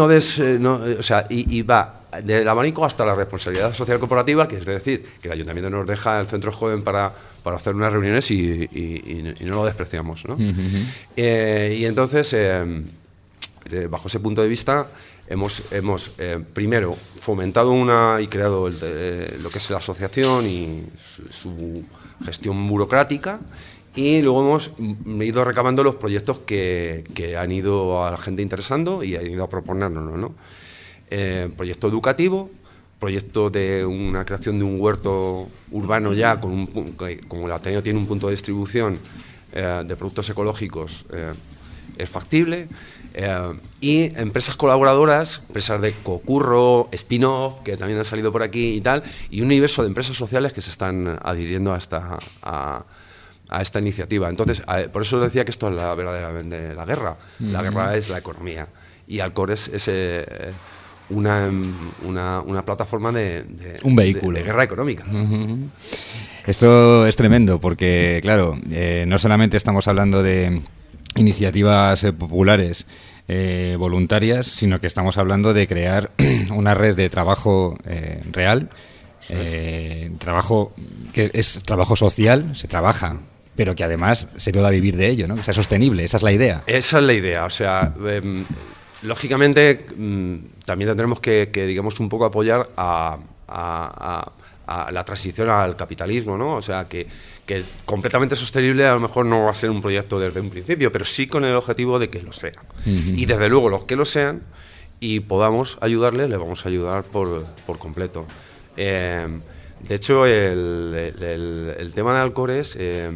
va del abanico hasta la responsabilidad social corporativa, que es decir, que el ayuntamiento nos deja el centro joven para hacer unas reuniones y no lo despreciamos, ¿no? Uh-huh. Y entonces, bajo ese punto de vista, hemos primero fomentado y creado lo que es la asociación y su gestión burocrática, y luego hemos ido recabando los proyectos que han ido a la gente interesando y han ido a proponérnoslo, ¿no? Proyecto educativo, proyecto de una creación de un huerto urbano ya, como el Ateneo tiene un punto de distribución de productos ecológicos, es factible. Y empresas colaboradoras, empresas de cocurro, spin-off, que también han salido por aquí y tal, y un universo de empresas sociales que se están adhiriendo a esta iniciativa. Entonces, por eso decía que esto es la verdadera la guerra. La guerra es la economía. Y Alcores es una plataforma un vehículo de guerra económica. Uh-huh. Esto es tremendo porque, claro, no solamente estamos hablando de iniciativas populares voluntarias, sino que estamos hablando de crear una red de trabajo real, trabajo que es trabajo social, se trabaja, pero que además se pueda vivir de ello, ¿no? Que sea sostenible, esa es la idea. Esa es la idea, o sea, lógicamente también tendremos que digamos un poco apoyar a la transición al capitalismo, ¿no? O sea, que completamente sostenible a lo mejor no va a ser un proyecto desde un principio, pero sí con el objetivo de que lo sea. Y desde luego los que lo sean y podamos ayudarles, les vamos a ayudar por completo. De hecho, el tema de Alcores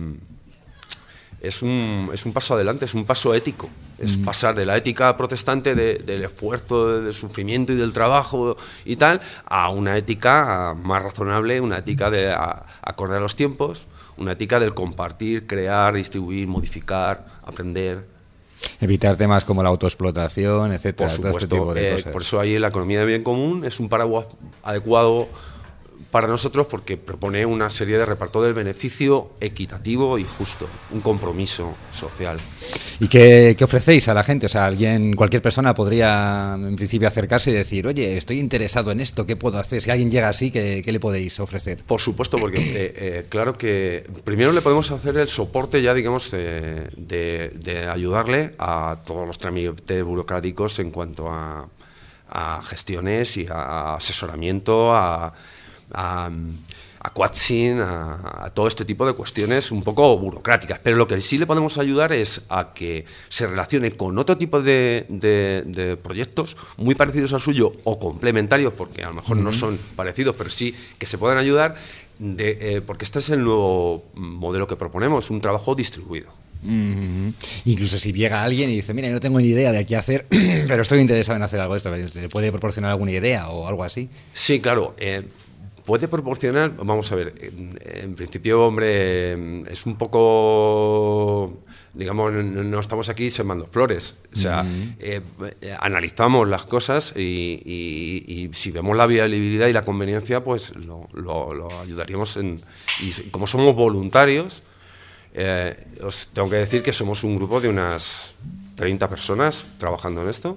es un paso adelante, es un paso ético. Es pasar de la ética protestante del esfuerzo, del sufrimiento y del trabajo y tal, a una ética más razonable, una ética acorde a los tiempos, una ética del compartir, crear, distribuir, modificar, aprender. Evitar temas como la autoexplotación, etcétera. Por supuesto, todo este tipo de cosas. Por eso ahí la economía de bien común es un paraguas adecuado para nosotros porque propone una serie de reparto del beneficio equitativo y justo, un compromiso social. ¿Y qué ofrecéis a la gente? O sea, cualquier persona podría en principio acercarse y decir, oye, estoy interesado en esto, ¿qué puedo hacer? Si alguien llega así, ¿qué le podéis ofrecer? Por supuesto, porque claro que primero le podemos hacer el soporte ya, digamos, de ayudarle a todos los trámites burocráticos en cuanto a gestiones y a asesoramiento, a coaching, a todo este tipo de cuestiones un poco burocráticas, pero lo que sí le podemos ayudar es a que se relacione con otro tipo de proyectos muy parecidos al suyo o complementarios, porque a lo mejor no son parecidos, pero sí que se puedan ayudar, porque este es el nuevo modelo que proponemos, un trabajo distribuido. Incluso si llega alguien y dice, mira, yo no tengo ni idea de qué hacer, pero estoy interesado en hacer algo de esto, ¿le puede proporcionar alguna idea o algo así? Sí, claro. Puede proporcionar, vamos a ver, en principio, hombre, es un poco, digamos, no estamos aquí sembrando flores, o sea, analizamos las cosas y si vemos la viabilidad y la conveniencia, pues lo ayudaríamos y como somos voluntarios, os tengo que decir que somos un grupo de unas 30 personas trabajando en esto,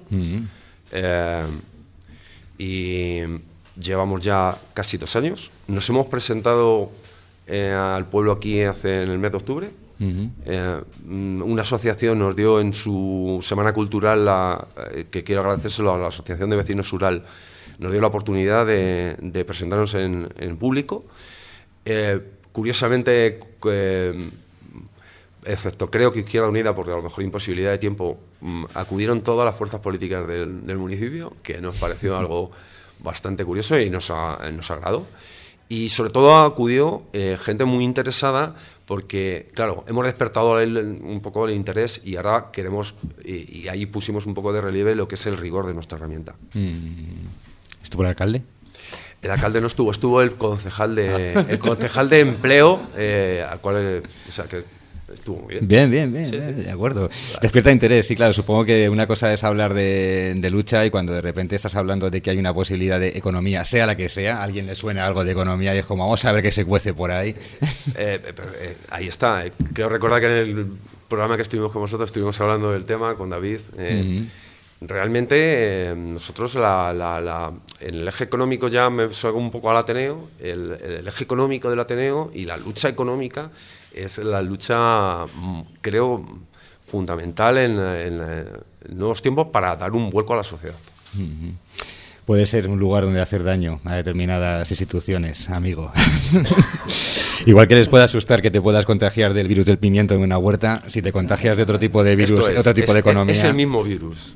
y llevamos ya casi 2 años. Nos hemos presentado al pueblo aquí en el mes de octubre. Una asociación nos dio en su semana cultural, que quiero agradecérselo a la Asociación de Vecinos Ural, nos dio la oportunidad de presentarnos en público. Curiosamente, excepto creo que Izquierda Unida, porque a lo mejor imposibilidad de tiempo, acudieron todas las fuerzas políticas del municipio, que nos pareció algo bastante curioso y nos agradó. Y sobre todo acudió gente muy interesada porque, claro, hemos despertado un poco el interés y ahora queremos, y ahí pusimos un poco de relieve lo que es el rigor de nuestra herramienta. ¿Estuvo el alcalde? El alcalde no estuvo el concejal de empleo, al cual, o sea, que estuvo muy bien. Bien, sí. De acuerdo. Despierta interés, sí, claro. Supongo que una cosa es hablar de lucha y cuando de repente estás hablando de que hay una posibilidad de economía, sea la que sea, a alguien le suena algo de economía y es como, vamos a ver qué se cuece por ahí. Ahí está. Creo recordar que en el programa que estuvimos con vosotros estuvimos hablando del tema con David. Realmente nosotros en el eje económico ya me salgo un poco al Ateneo, el eje económico del Ateneo y la lucha económica es la lucha, creo, fundamental en nuevos tiempos para dar un vuelco a la sociedad. Puede ser un lugar donde hacer daño a determinadas instituciones, amigo. Igual que les puede asustar que te puedas contagiar del virus del pimiento en una huerta, si te contagias de otro tipo de virus, otro tipo de economía. Es el mismo virus,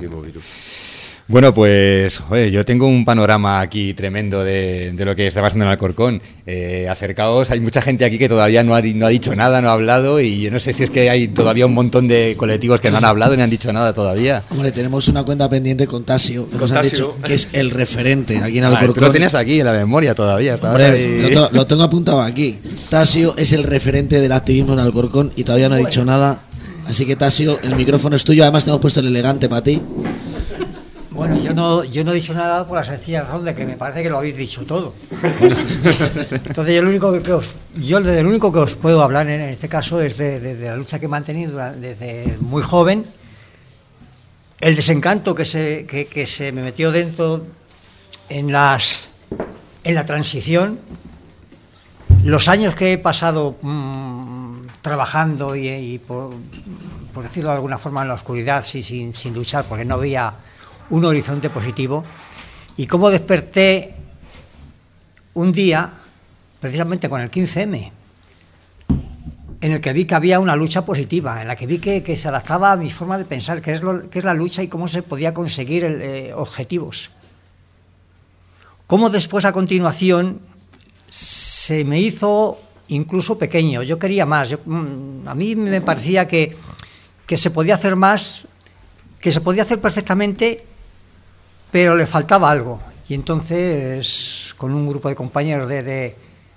Bueno, pues yo tengo un panorama aquí tremendo de lo que está pasando en Alcorcón. Acercaos, hay mucha gente aquí que todavía no ha dicho nada, no ha hablado, y yo no sé si es que hay todavía un montón de colectivos que no han hablado ni han dicho nada todavía. Hombre, tenemos una cuenta pendiente con Tasio, que nos han dicho que es el referente aquí en Alcorcón. Tú lo tenías aquí en la memoria todavía. Hombre, lo tengo apuntado aquí. Tasio es el referente del activismo en Alcorcón y todavía no ha dicho nada. Así que, Tasio, el micrófono es tuyo. Además te hemos puesto el elegante para ti. Bueno, yo no he dicho nada por la sencilla razón de que me parece que lo habéis dicho todo. Entonces yo desde el único que os puedo hablar en este caso es de la lucha que he mantenido desde muy joven el desencanto que se me metió dentro en la transición, los años que he pasado trabajando y por decirlo de alguna forma en la oscuridad, sin luchar, porque no había un horizonte positivo, y cómo desperté un día, precisamente con el 15M, en el que vi que había una lucha positiva, en la que vi que se adaptaba a mi forma de pensar, que es la lucha y cómo se podía conseguir objetivos. Cómo después, a continuación, se me hizo incluso pequeño. Yo quería más. A mí me parecía que se podía hacer más, que se podía hacer perfectamente, pero le faltaba algo. Y entonces, con un grupo de compañeros del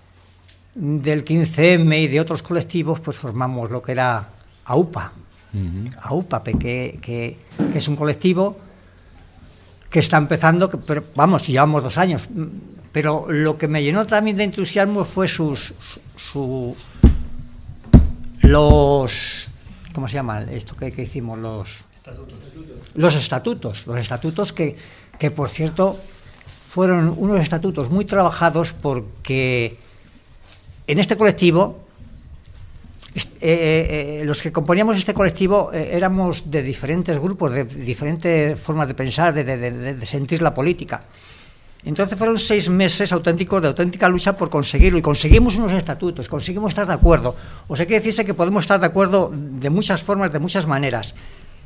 15M y de otros colectivos, pues formamos lo que era AUPA. AUPA, que es un colectivo que está empezando, pero vamos, llevamos 2 años. Pero lo que me llenó también de entusiasmo fue los ¿cómo se llama esto que hicimos? Los estatutos que por cierto fueron unos estatutos muy trabajados, porque en este colectivo los que componíamos este colectivo éramos de diferentes grupos, de diferentes formas de pensar, de sentir la política. Entonces fueron 6 meses auténticos, de auténtica lucha por conseguirlo, y conseguimos unos estatutos, conseguimos estar de acuerdo. O sea, quiere decirse que podemos estar de acuerdo de muchas formas, de muchas maneras.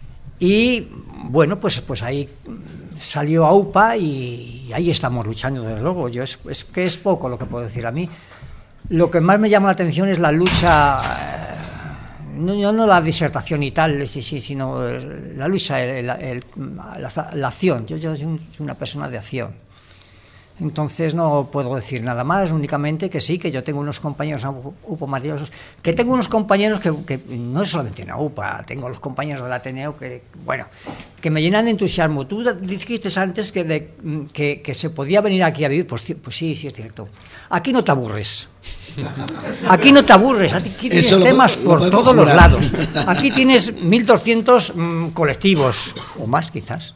Y bueno, pues ahí salió AUPA y ahí estamos luchando, desde luego. Es que es poco lo que puedo decir. A mí lo que más me llama la atención es la lucha, no la disertación y tal, sino la lucha, la acción. Yo soy una persona de acción. Entonces no puedo decir nada más, únicamente que sí, que yo tengo unos compañeros UPA maravillosos, que tengo unos compañeros que no es solamente en UPA, tengo los compañeros del Ateneo que me llenan de entusiasmo. Tú dijiste antes que se podía venir aquí a vivir, pues sí, es cierto. Aquí no te aburres. Aquí no te aburres, aquí tienes temas por todos los lados. Aquí tienes 1.200 colectivos, o más quizás.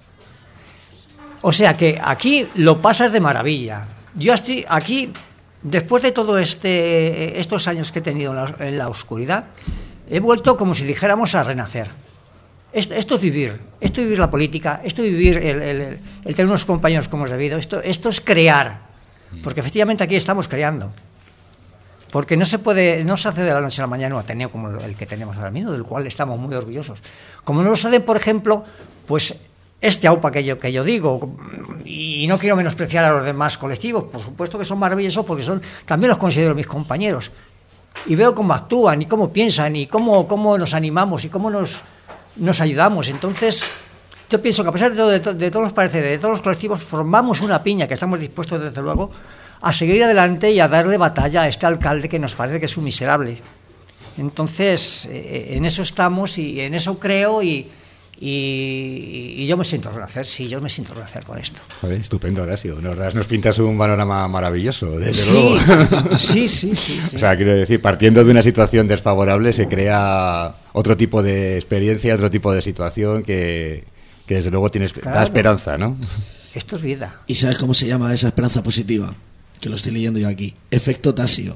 O sea que aquí lo pasas de maravilla. Yo estoy aquí, después de todo estos años que he tenido en la oscuridad, he vuelto como si dijéramos a renacer. Esto es vivir la política, esto es vivir el tener unos compañeros como es debido, esto es crear, porque efectivamente aquí estamos creando. Porque no se hace de la noche a la mañana un Ateneo como el que tenemos ahora mismo, del cual estamos muy orgullosos. Como no lo saben, por ejemplo, pues este AUPA que yo digo, y no quiero menospreciar a los demás colectivos, por supuesto que son maravillosos, porque también los considero mis compañeros, y veo cómo actúan y cómo piensan y cómo nos animamos y cómo nos ayudamos. Entonces yo pienso que a pesar de todos los pareceres, de todos los colectivos, formamos una piña que estamos dispuestos desde luego a seguir adelante y a darle batalla a este alcalde que nos parece que es un miserable. Entonces en eso estamos y en eso creo, y yo me siento renacer, yo me siento renacer con esto. Joder, estupendo, Horacio. Nos pintas un panorama maravilloso, desde luego. Sí. O sea, quiero decir, partiendo de una situación desfavorable se crea otro tipo de experiencia, otro tipo de situación que desde luego da esperanza, ¿no? Esto es vida. ¿Y sabes cómo se llama esa esperanza positiva? Que lo estoy leyendo yo aquí. Efecto Tasio.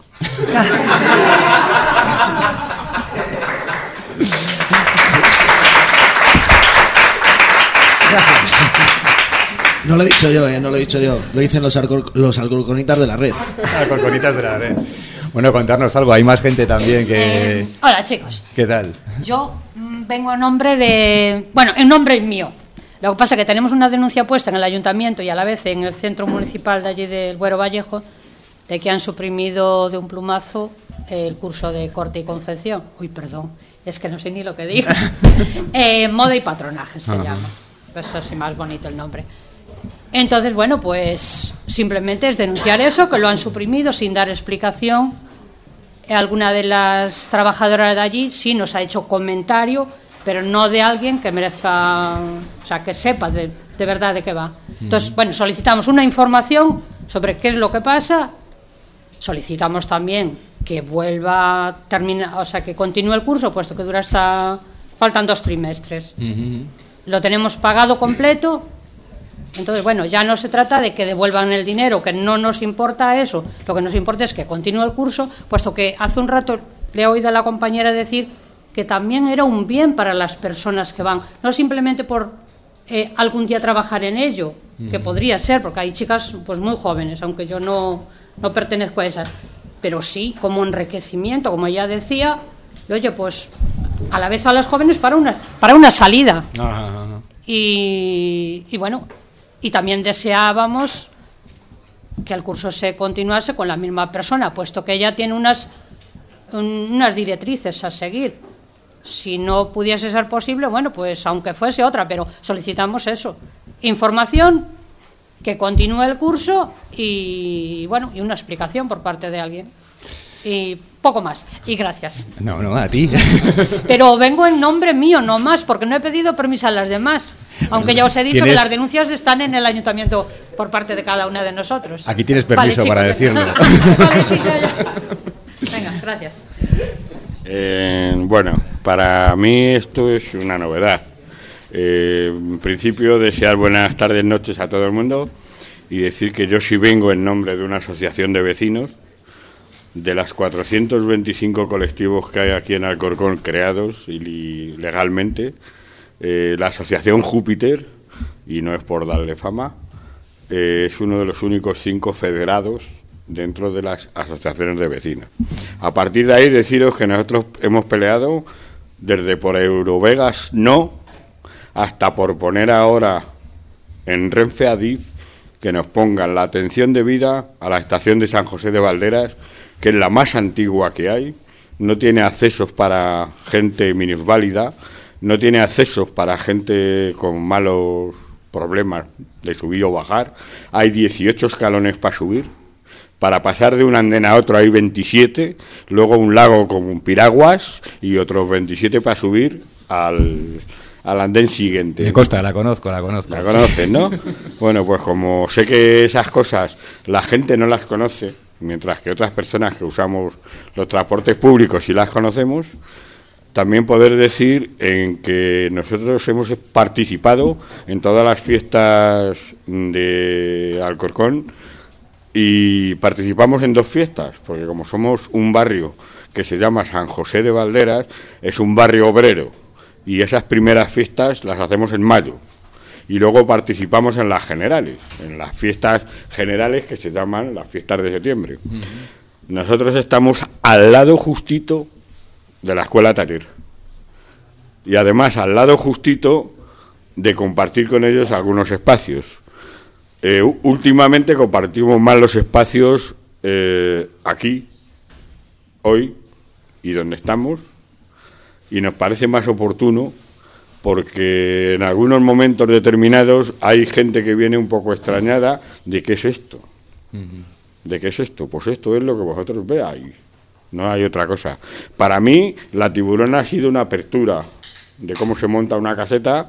No lo he dicho yo, no lo he dicho yo. Lo dicen los alcorconitas de la red. Alcorconitas de la red. Bueno, contarnos algo. Hay más gente también que... Hola, chicos. ¿Qué tal? Yo vengo a nombre de... Bueno, el nombre es mío. Lo que pasa es que tenemos una denuncia puesta en el ayuntamiento y a la vez en el centro municipal de allí del Güero Vallejo, de que han suprimido de un plumazo el curso de corte y confección. Uy, perdón, es que no sé ni lo que digo. Moda y patronaje se llama. Pues así más bonito el nombre. Entonces, bueno, pues simplemente es denunciar eso, que lo han suprimido sin dar explicación. Alguna de las trabajadoras de allí sí nos ha hecho comentario, pero no de alguien que merezca, o sea, que sepa de verdad de qué va. Entonces, bueno, solicitamos una información sobre qué es lo que pasa. Solicitamos también que vuelva a terminar, o sea, que continúe el curso, puesto que faltan 2 trimestres. lo tenemos pagado completo. Entonces, bueno, ya no se trata de que devuelvan el dinero, que no nos importa eso, lo que nos importa es que continúe el curso, puesto que hace un rato le he oído a la compañera decir que también era un bien para las personas que van, no simplemente por algún día trabajar en ello, que podría ser, porque hay chicas pues muy jóvenes, aunque yo no pertenezco a esas, pero sí como enriquecimiento, como ella decía, y, oye, pues a la vez a las jóvenes para una salida. Ajá. Y bueno, y también deseábamos que el curso se continuase con la misma persona, puesto que ella tiene unas directrices a seguir. Si no pudiese ser posible, bueno, pues aunque fuese otra, pero solicitamos eso, información, que continúe el curso y bueno, y una explicación por parte de alguien. Y poco más. Y gracias. No, a ti. Pero vengo en nombre mío, no más, porque no he pedido permiso a las demás. Aunque ya os he dicho que las denuncias están en el ayuntamiento por parte de cada una de nosotros. Aquí tienes permiso para decirlo. Vale, sí, venga, gracias. Bueno, para mí esto es una novedad. En principio, desear buenas tardes, noches a todo el mundo y decir que yo sí vengo en nombre de una asociación de vecinos. De las 425 colectivos que hay aquí en Alcorcón creados y legalmente, la asociación Júpiter, y no es por darle fama, es uno de los únicos 5 federados dentro de las asociaciones de vecinos. A partir de ahí deciros que nosotros hemos peleado desde por Eurovegas no, hasta por poner ahora en Renfe Adif que nos pongan la atención debida a la estación de San José de Valderas, que es la más antigua que hay, no tiene accesos para gente minusválida, no tiene accesos para gente con malos problemas de subir o bajar, hay 18 escalones para subir, para pasar de un andén a otro hay 27, luego un lago con piraguas y otros 27 para subir al andén siguiente. Me consta, la conozco. La conoces, ¿no? Bueno, pues como sé que esas cosas la gente no las conoce, mientras que otras personas que usamos los transportes públicos sí las conocemos, también poder decir en que nosotros hemos participado en todas las fiestas de Alcorcón y participamos en 2 fiestas, porque como somos un barrio que se llama San José de Valderas, es un barrio obrero y esas primeras fiestas las hacemos en mayo. Y luego participamos en las generales, en las fiestas generales que se llaman las fiestas de septiembre. Nosotros estamos al lado justito de la escuela taller. Y además al lado justito de compartir con ellos algunos espacios. Últimamente compartimos más los espacios aquí, hoy, y donde estamos, y nos parece más oportuno porque en algunos momentos determinados hay gente que viene un poco extrañada de qué es esto. ¿De qué es esto? Pues esto es lo que vosotros veáis, no hay otra cosa. Para mí, la Tiburona ha sido una apertura de cómo se monta una caseta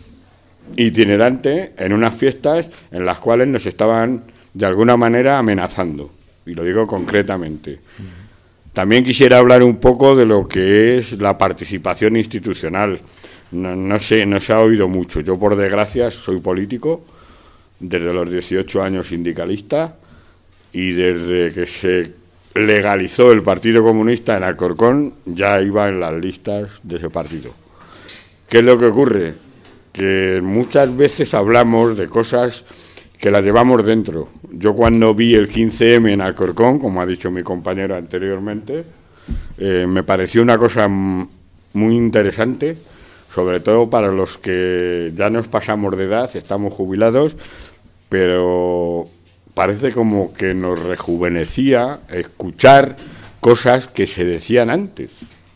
itinerante en unas fiestas en las cuales nos estaban de alguna manera amenazando, y lo digo concretamente. También quisiera hablar un poco de lo que es la participación institucional. No sé, no se ha oído mucho. Yo, por desgracia, soy político, desde los 18 años sindicalista, y desde que se legalizó el Partido Comunista en Alcorcón, ya iba en las listas de ese partido. ¿Qué es lo que ocurre? Que muchas veces hablamos de cosas que las llevamos dentro. Yo cuando vi el 15M en Alcorcón, como ha dicho mi compañero anteriormente, me pareció una cosa muy interesante, sobre todo para los que ya nos pasamos de edad, estamos jubilados, pero parece como que nos rejuvenecía escuchar cosas que se decían antes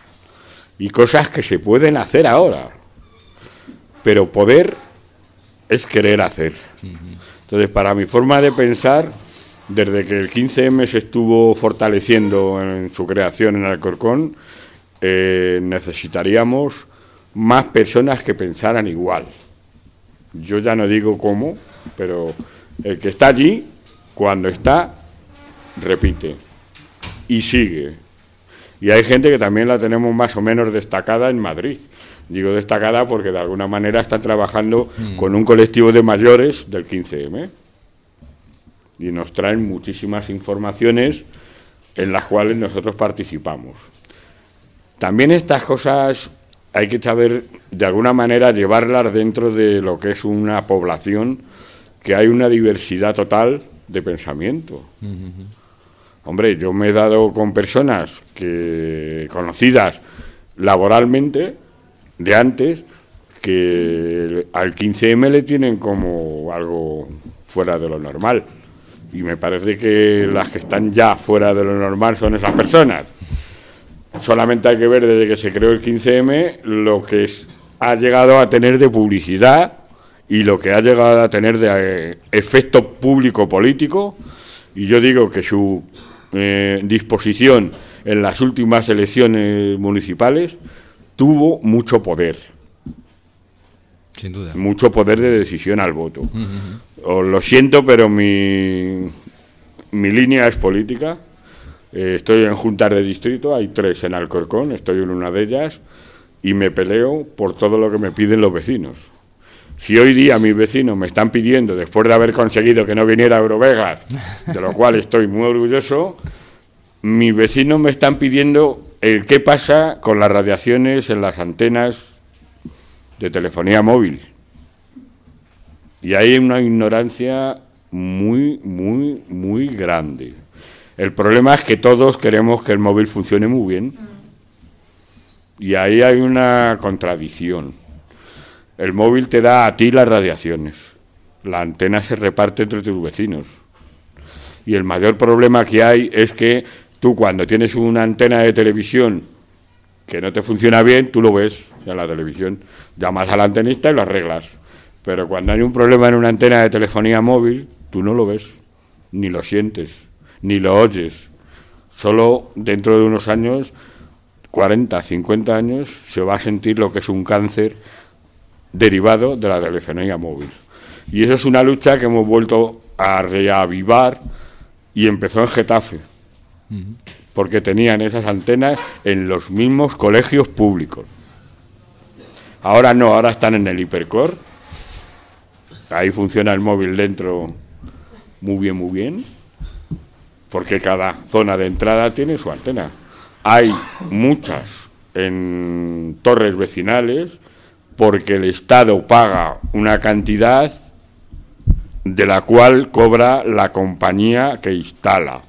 y cosas que se pueden hacer ahora, pero poder es querer hacer. Entonces, para mi forma de pensar, desde que el 15M se estuvo fortaleciendo en su creación en Alcorcón, necesitaríamos más personas que pensaran igual. Yo ya no digo cómo, pero el que está allí, cuando está, repite y sigue. Y hay gente que también la tenemos más o menos destacada en Madrid. Digo destacada porque de alguna manera están trabajando con un colectivo de mayores del 15M y nos traen muchísimas informaciones en las cuales nosotros participamos. También estas cosas hay que saber de alguna manera llevarlas dentro de lo que es una población, que hay una diversidad total de pensamiento. Hombre, yo me he dado con personas conocidas laboralmente de antes, que al 15M le tienen como algo fuera de lo normal. Y me parece que las que están ya fuera de lo normal son esas personas. Solamente hay que ver desde que se creó el 15M lo que ha llegado a tener de publicidad y lo que ha llegado a tener de efecto público-político. Y yo digo que su disposición en las últimas elecciones municipales tuvo mucho poder. Sin duda. Mucho poder de decisión al voto. Os lo siento, pero mi línea es política. Estoy en juntas de distrito, hay 3 en Alcorcón, estoy en una de ellas, y me peleo por todo lo que me piden los vecinos. Si hoy día mis vecinos me están pidiendo, después de haber conseguido que no viniera Eurovegas, de lo cual estoy muy orgulloso, mis vecinos me están pidiendo el qué pasa con las radiaciones en las antenas de telefonía móvil. Y hay una ignorancia muy, muy, muy grande. El problema es que todos queremos que el móvil funcione muy bien. Y ahí hay una contradicción. El móvil te da a ti las radiaciones. La antena se reparte entre tus vecinos. Y el mayor problema que hay es que tú, cuando tienes una antena de televisión que no te funciona bien, tú lo ves en la televisión. Llamas al antenista y lo arreglas. Pero cuando hay un problema en una antena de telefonía móvil, tú no lo ves, ni lo sientes, ni lo oyes. Solo dentro de unos años, 40, 50 años, se va a sentir lo que es un cáncer derivado de la telefonía móvil. Y eso es una lucha que hemos vuelto a reavivar, y empezó en Getafe, porque tenían esas antenas en los mismos colegios públicos. Ahora no, ahora están en el Hipercor. Ahí funciona el móvil dentro muy bien, porque cada zona de entrada tiene su antena. Hay muchas en torres vecinales, porque el Estado paga una cantidad de la cual cobra la compañía que instala.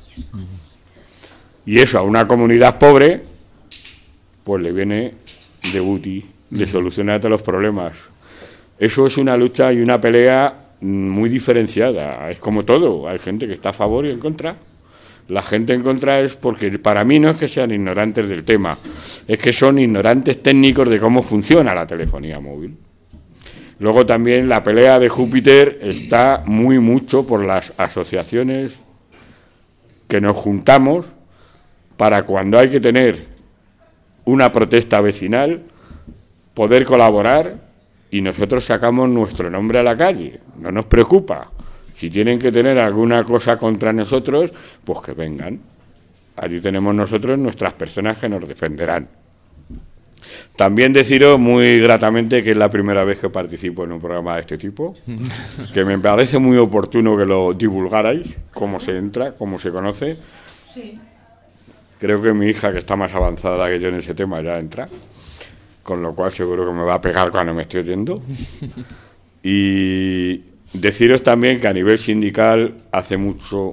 Y eso a una comunidad pobre, pues le viene de booty, le soluciona todos los problemas. Eso es una lucha y una pelea muy diferenciada. Es como todo, hay gente que está a favor y en contra. La gente en contra es porque, para mí, no es que sean ignorantes del tema, es que son ignorantes técnicos de cómo funciona la telefonía móvil. Luego también la pelea de Júpiter está mucho por las asociaciones que nos juntamos para, cuando hay que tener una protesta vecinal, poder colaborar, y nosotros sacamos nuestro nombre a la calle. No nos preocupa. Si tienen que tener alguna cosa contra nosotros, pues que vengan. Allí tenemos nosotros nuestras personas que nos defenderán. También deciros muy gratamente que es la primera vez que participo en un programa de este tipo, que me parece muy oportuno que lo divulgarais, cómo se entra, cómo se conoce. Sí. Creo que mi hija, que está más avanzada que yo en ese tema, ya entra, con lo cual seguro que me va a pegar cuando me estoy oyendo. Y deciros también que a nivel sindical hace mucho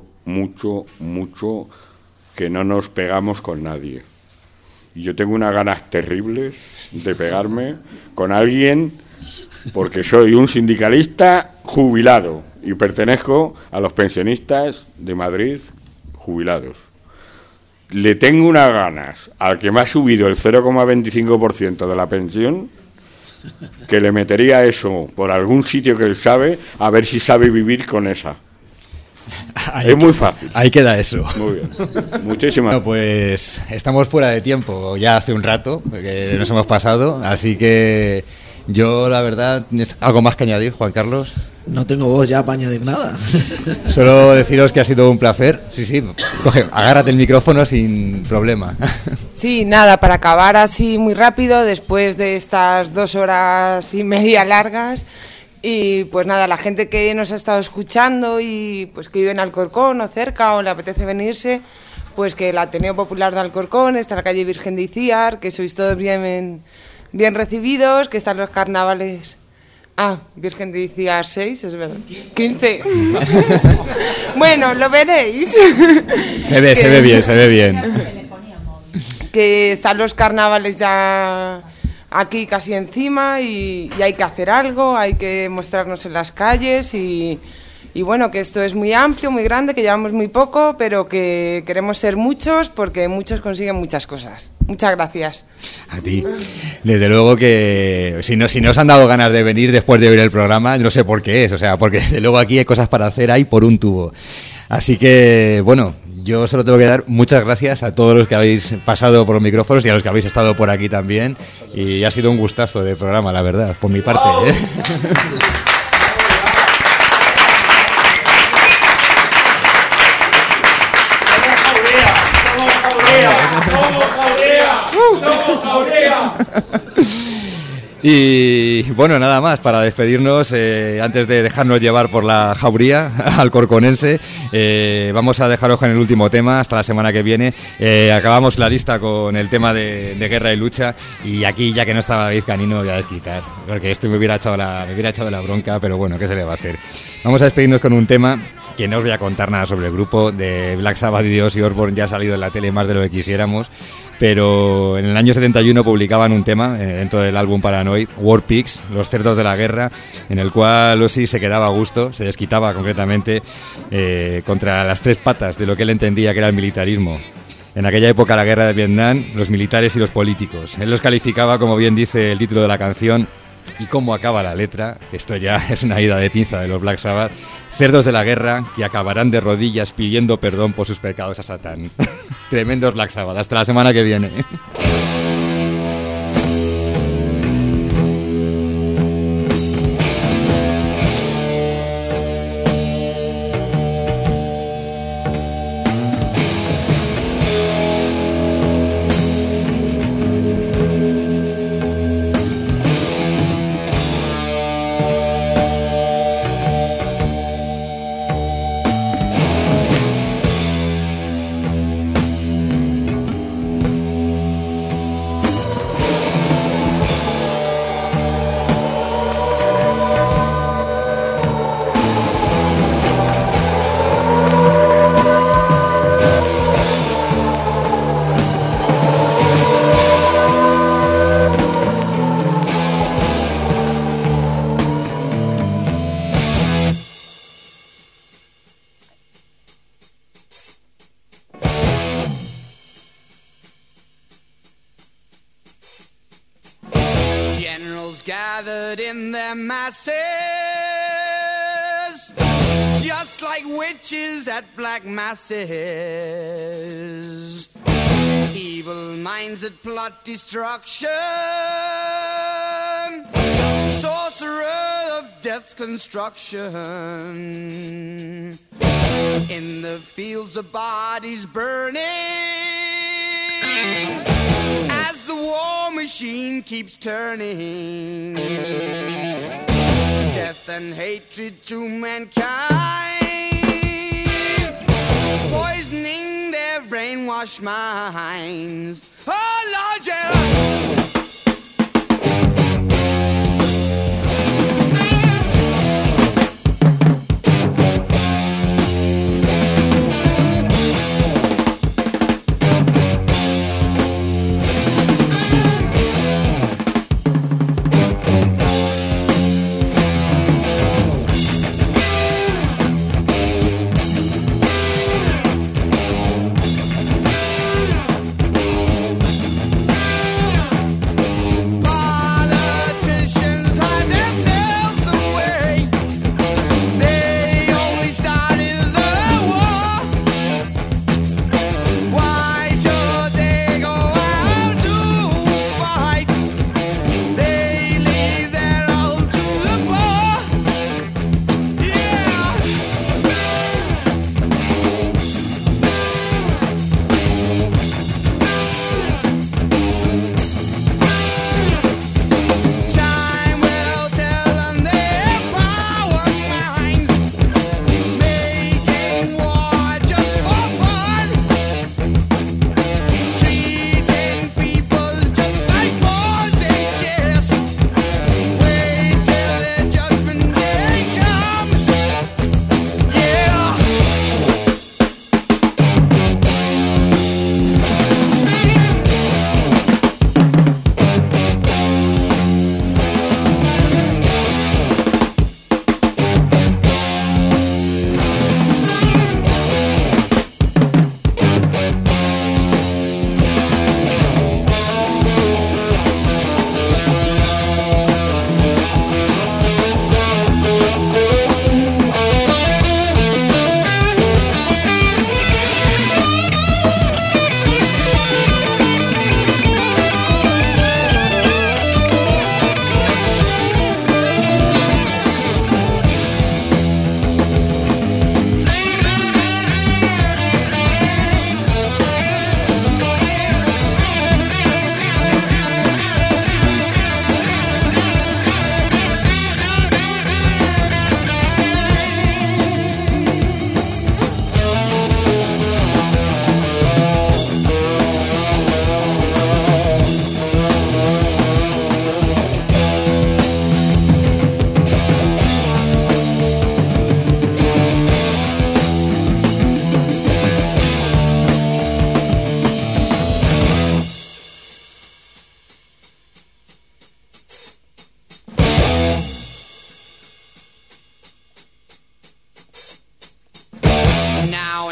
que no nos pegamos con nadie. Y yo tengo unas ganas terribles de pegarme con alguien, porque soy un sindicalista jubilado y pertenezco a los pensionistas de Madrid jubilados. Le tengo unas ganas al que me ha subido el 0,25% de la pensión, que le metería eso por algún sitio que él sabe, a ver si sabe vivir con esa. Es muy fácil. Ahí queda eso. Muy bien. Muchísimas. Bueno, pues estamos fuera de tiempo ya hace un rato, que nos hemos pasado, así que yo, la verdad, ¿algo más que añadir, Juan Carlos? No tengo voz ya para añadir nada. Solo deciros que ha sido un placer. Sí, coge, agárrate el micrófono sin problema. Sí, nada, para acabar así muy rápido, después de estas 2 horas y media largas, y pues nada, la gente que nos ha estado escuchando y pues que vive en Alcorcón o cerca o le apetece venirse, pues que el Ateneo Popular de Alcorcón está en la calle Virgen de Iciar, que sois todos bien recibidos, que están los carnavales... Virgen de Iciar 6, es verdad. 15. Bueno, lo veréis. Se ve bien. Que están los carnavales ya aquí casi encima y hay que hacer algo, hay que mostrarnos en las calles y bueno, que esto es muy amplio, muy grande, que llevamos muy poco, pero que queremos ser muchos porque muchos consiguen muchas cosas. Muchas gracias. A ti. Desde luego que si no os han dado ganas de venir después de oír el programa, no sé por qué es, o sea, porque desde luego aquí hay cosas para hacer, hay por un tubo. Así que, bueno, yo solo tengo que dar muchas gracias a todos los que habéis pasado por los micrófonos y a los que habéis estado por aquí también. Y ha sido un gustazo de programa, la verdad, por mi parte. Y bueno, nada más, para despedirnos, antes de dejarnos llevar por la jauría alcorconense, vamos a dejaros con el último tema hasta la semana que viene. Acabamos la lista con el tema de guerra y lucha, y aquí, ya que no estaba David Canino, voy a desquitar, porque esto me hubiera echado la bronca, pero bueno, ¿qué se le va a hacer? Vamos a despedirnos con un tema que no os voy a contar nada sobre el grupo. De Black Sabbath y de Ozzy Osbourne ya ha salido en la tele más de lo que quisiéramos, pero en el año 71 publicaban un tema dentro del álbum Paranoid, War Pigs, los cerdos de la guerra, en el cual Ozzy se quedaba a gusto, se desquitaba concretamente contra las 3 patas de lo que él entendía que era el militarismo. En aquella época, la guerra de Vietnam, los militares y los políticos. Él los calificaba, como bien dice el título de la canción, y cómo acaba la letra, esto ya es una ida de pinza de los Black Sabbath: cerdos de la guerra que acabarán de rodillas pidiendo perdón por sus pecados a Satán. Tremendos Black Sabbath. Hasta la semana que viene. gathered in their masses, just like witches at black masses. Evil minds that plot destruction, sorcerer of death's construction. In the fields of bodies burning, as the war machine keeps turning, death and hatred to mankind, poisoning their brainwashed minds. Oh Lord, yeah.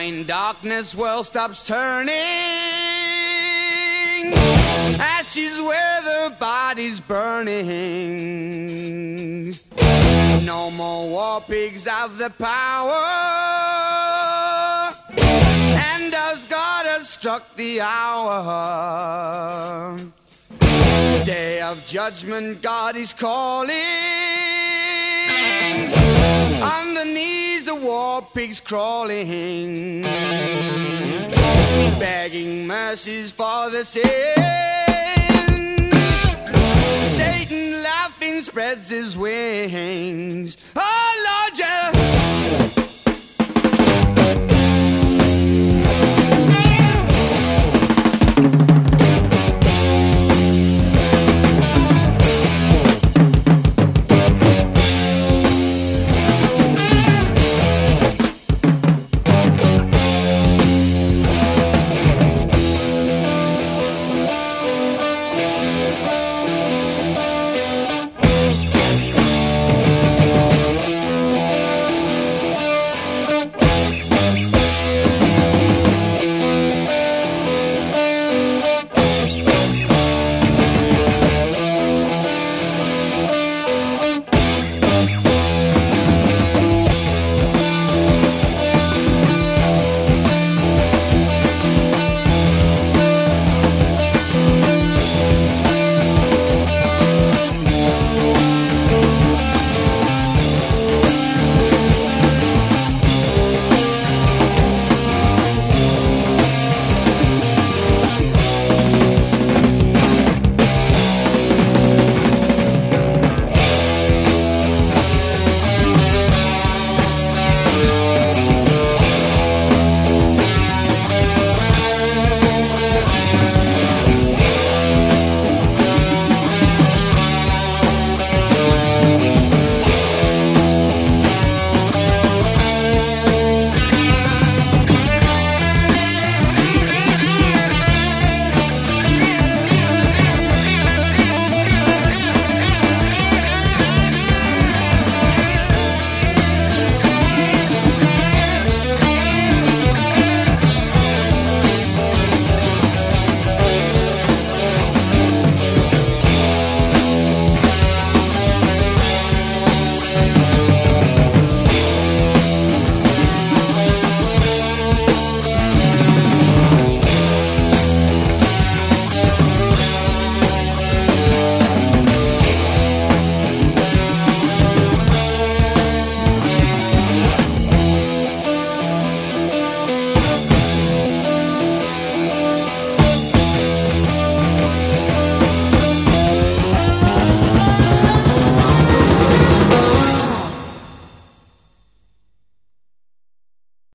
in darkness, world stops turning. Ashes where the body's burning. No more war pigs have the power. And as God has struck the hour, day of judgment God is calling. Underneath the war pigs crawling, begging mercies for the sins. Satan laughing spreads his wings. Oh,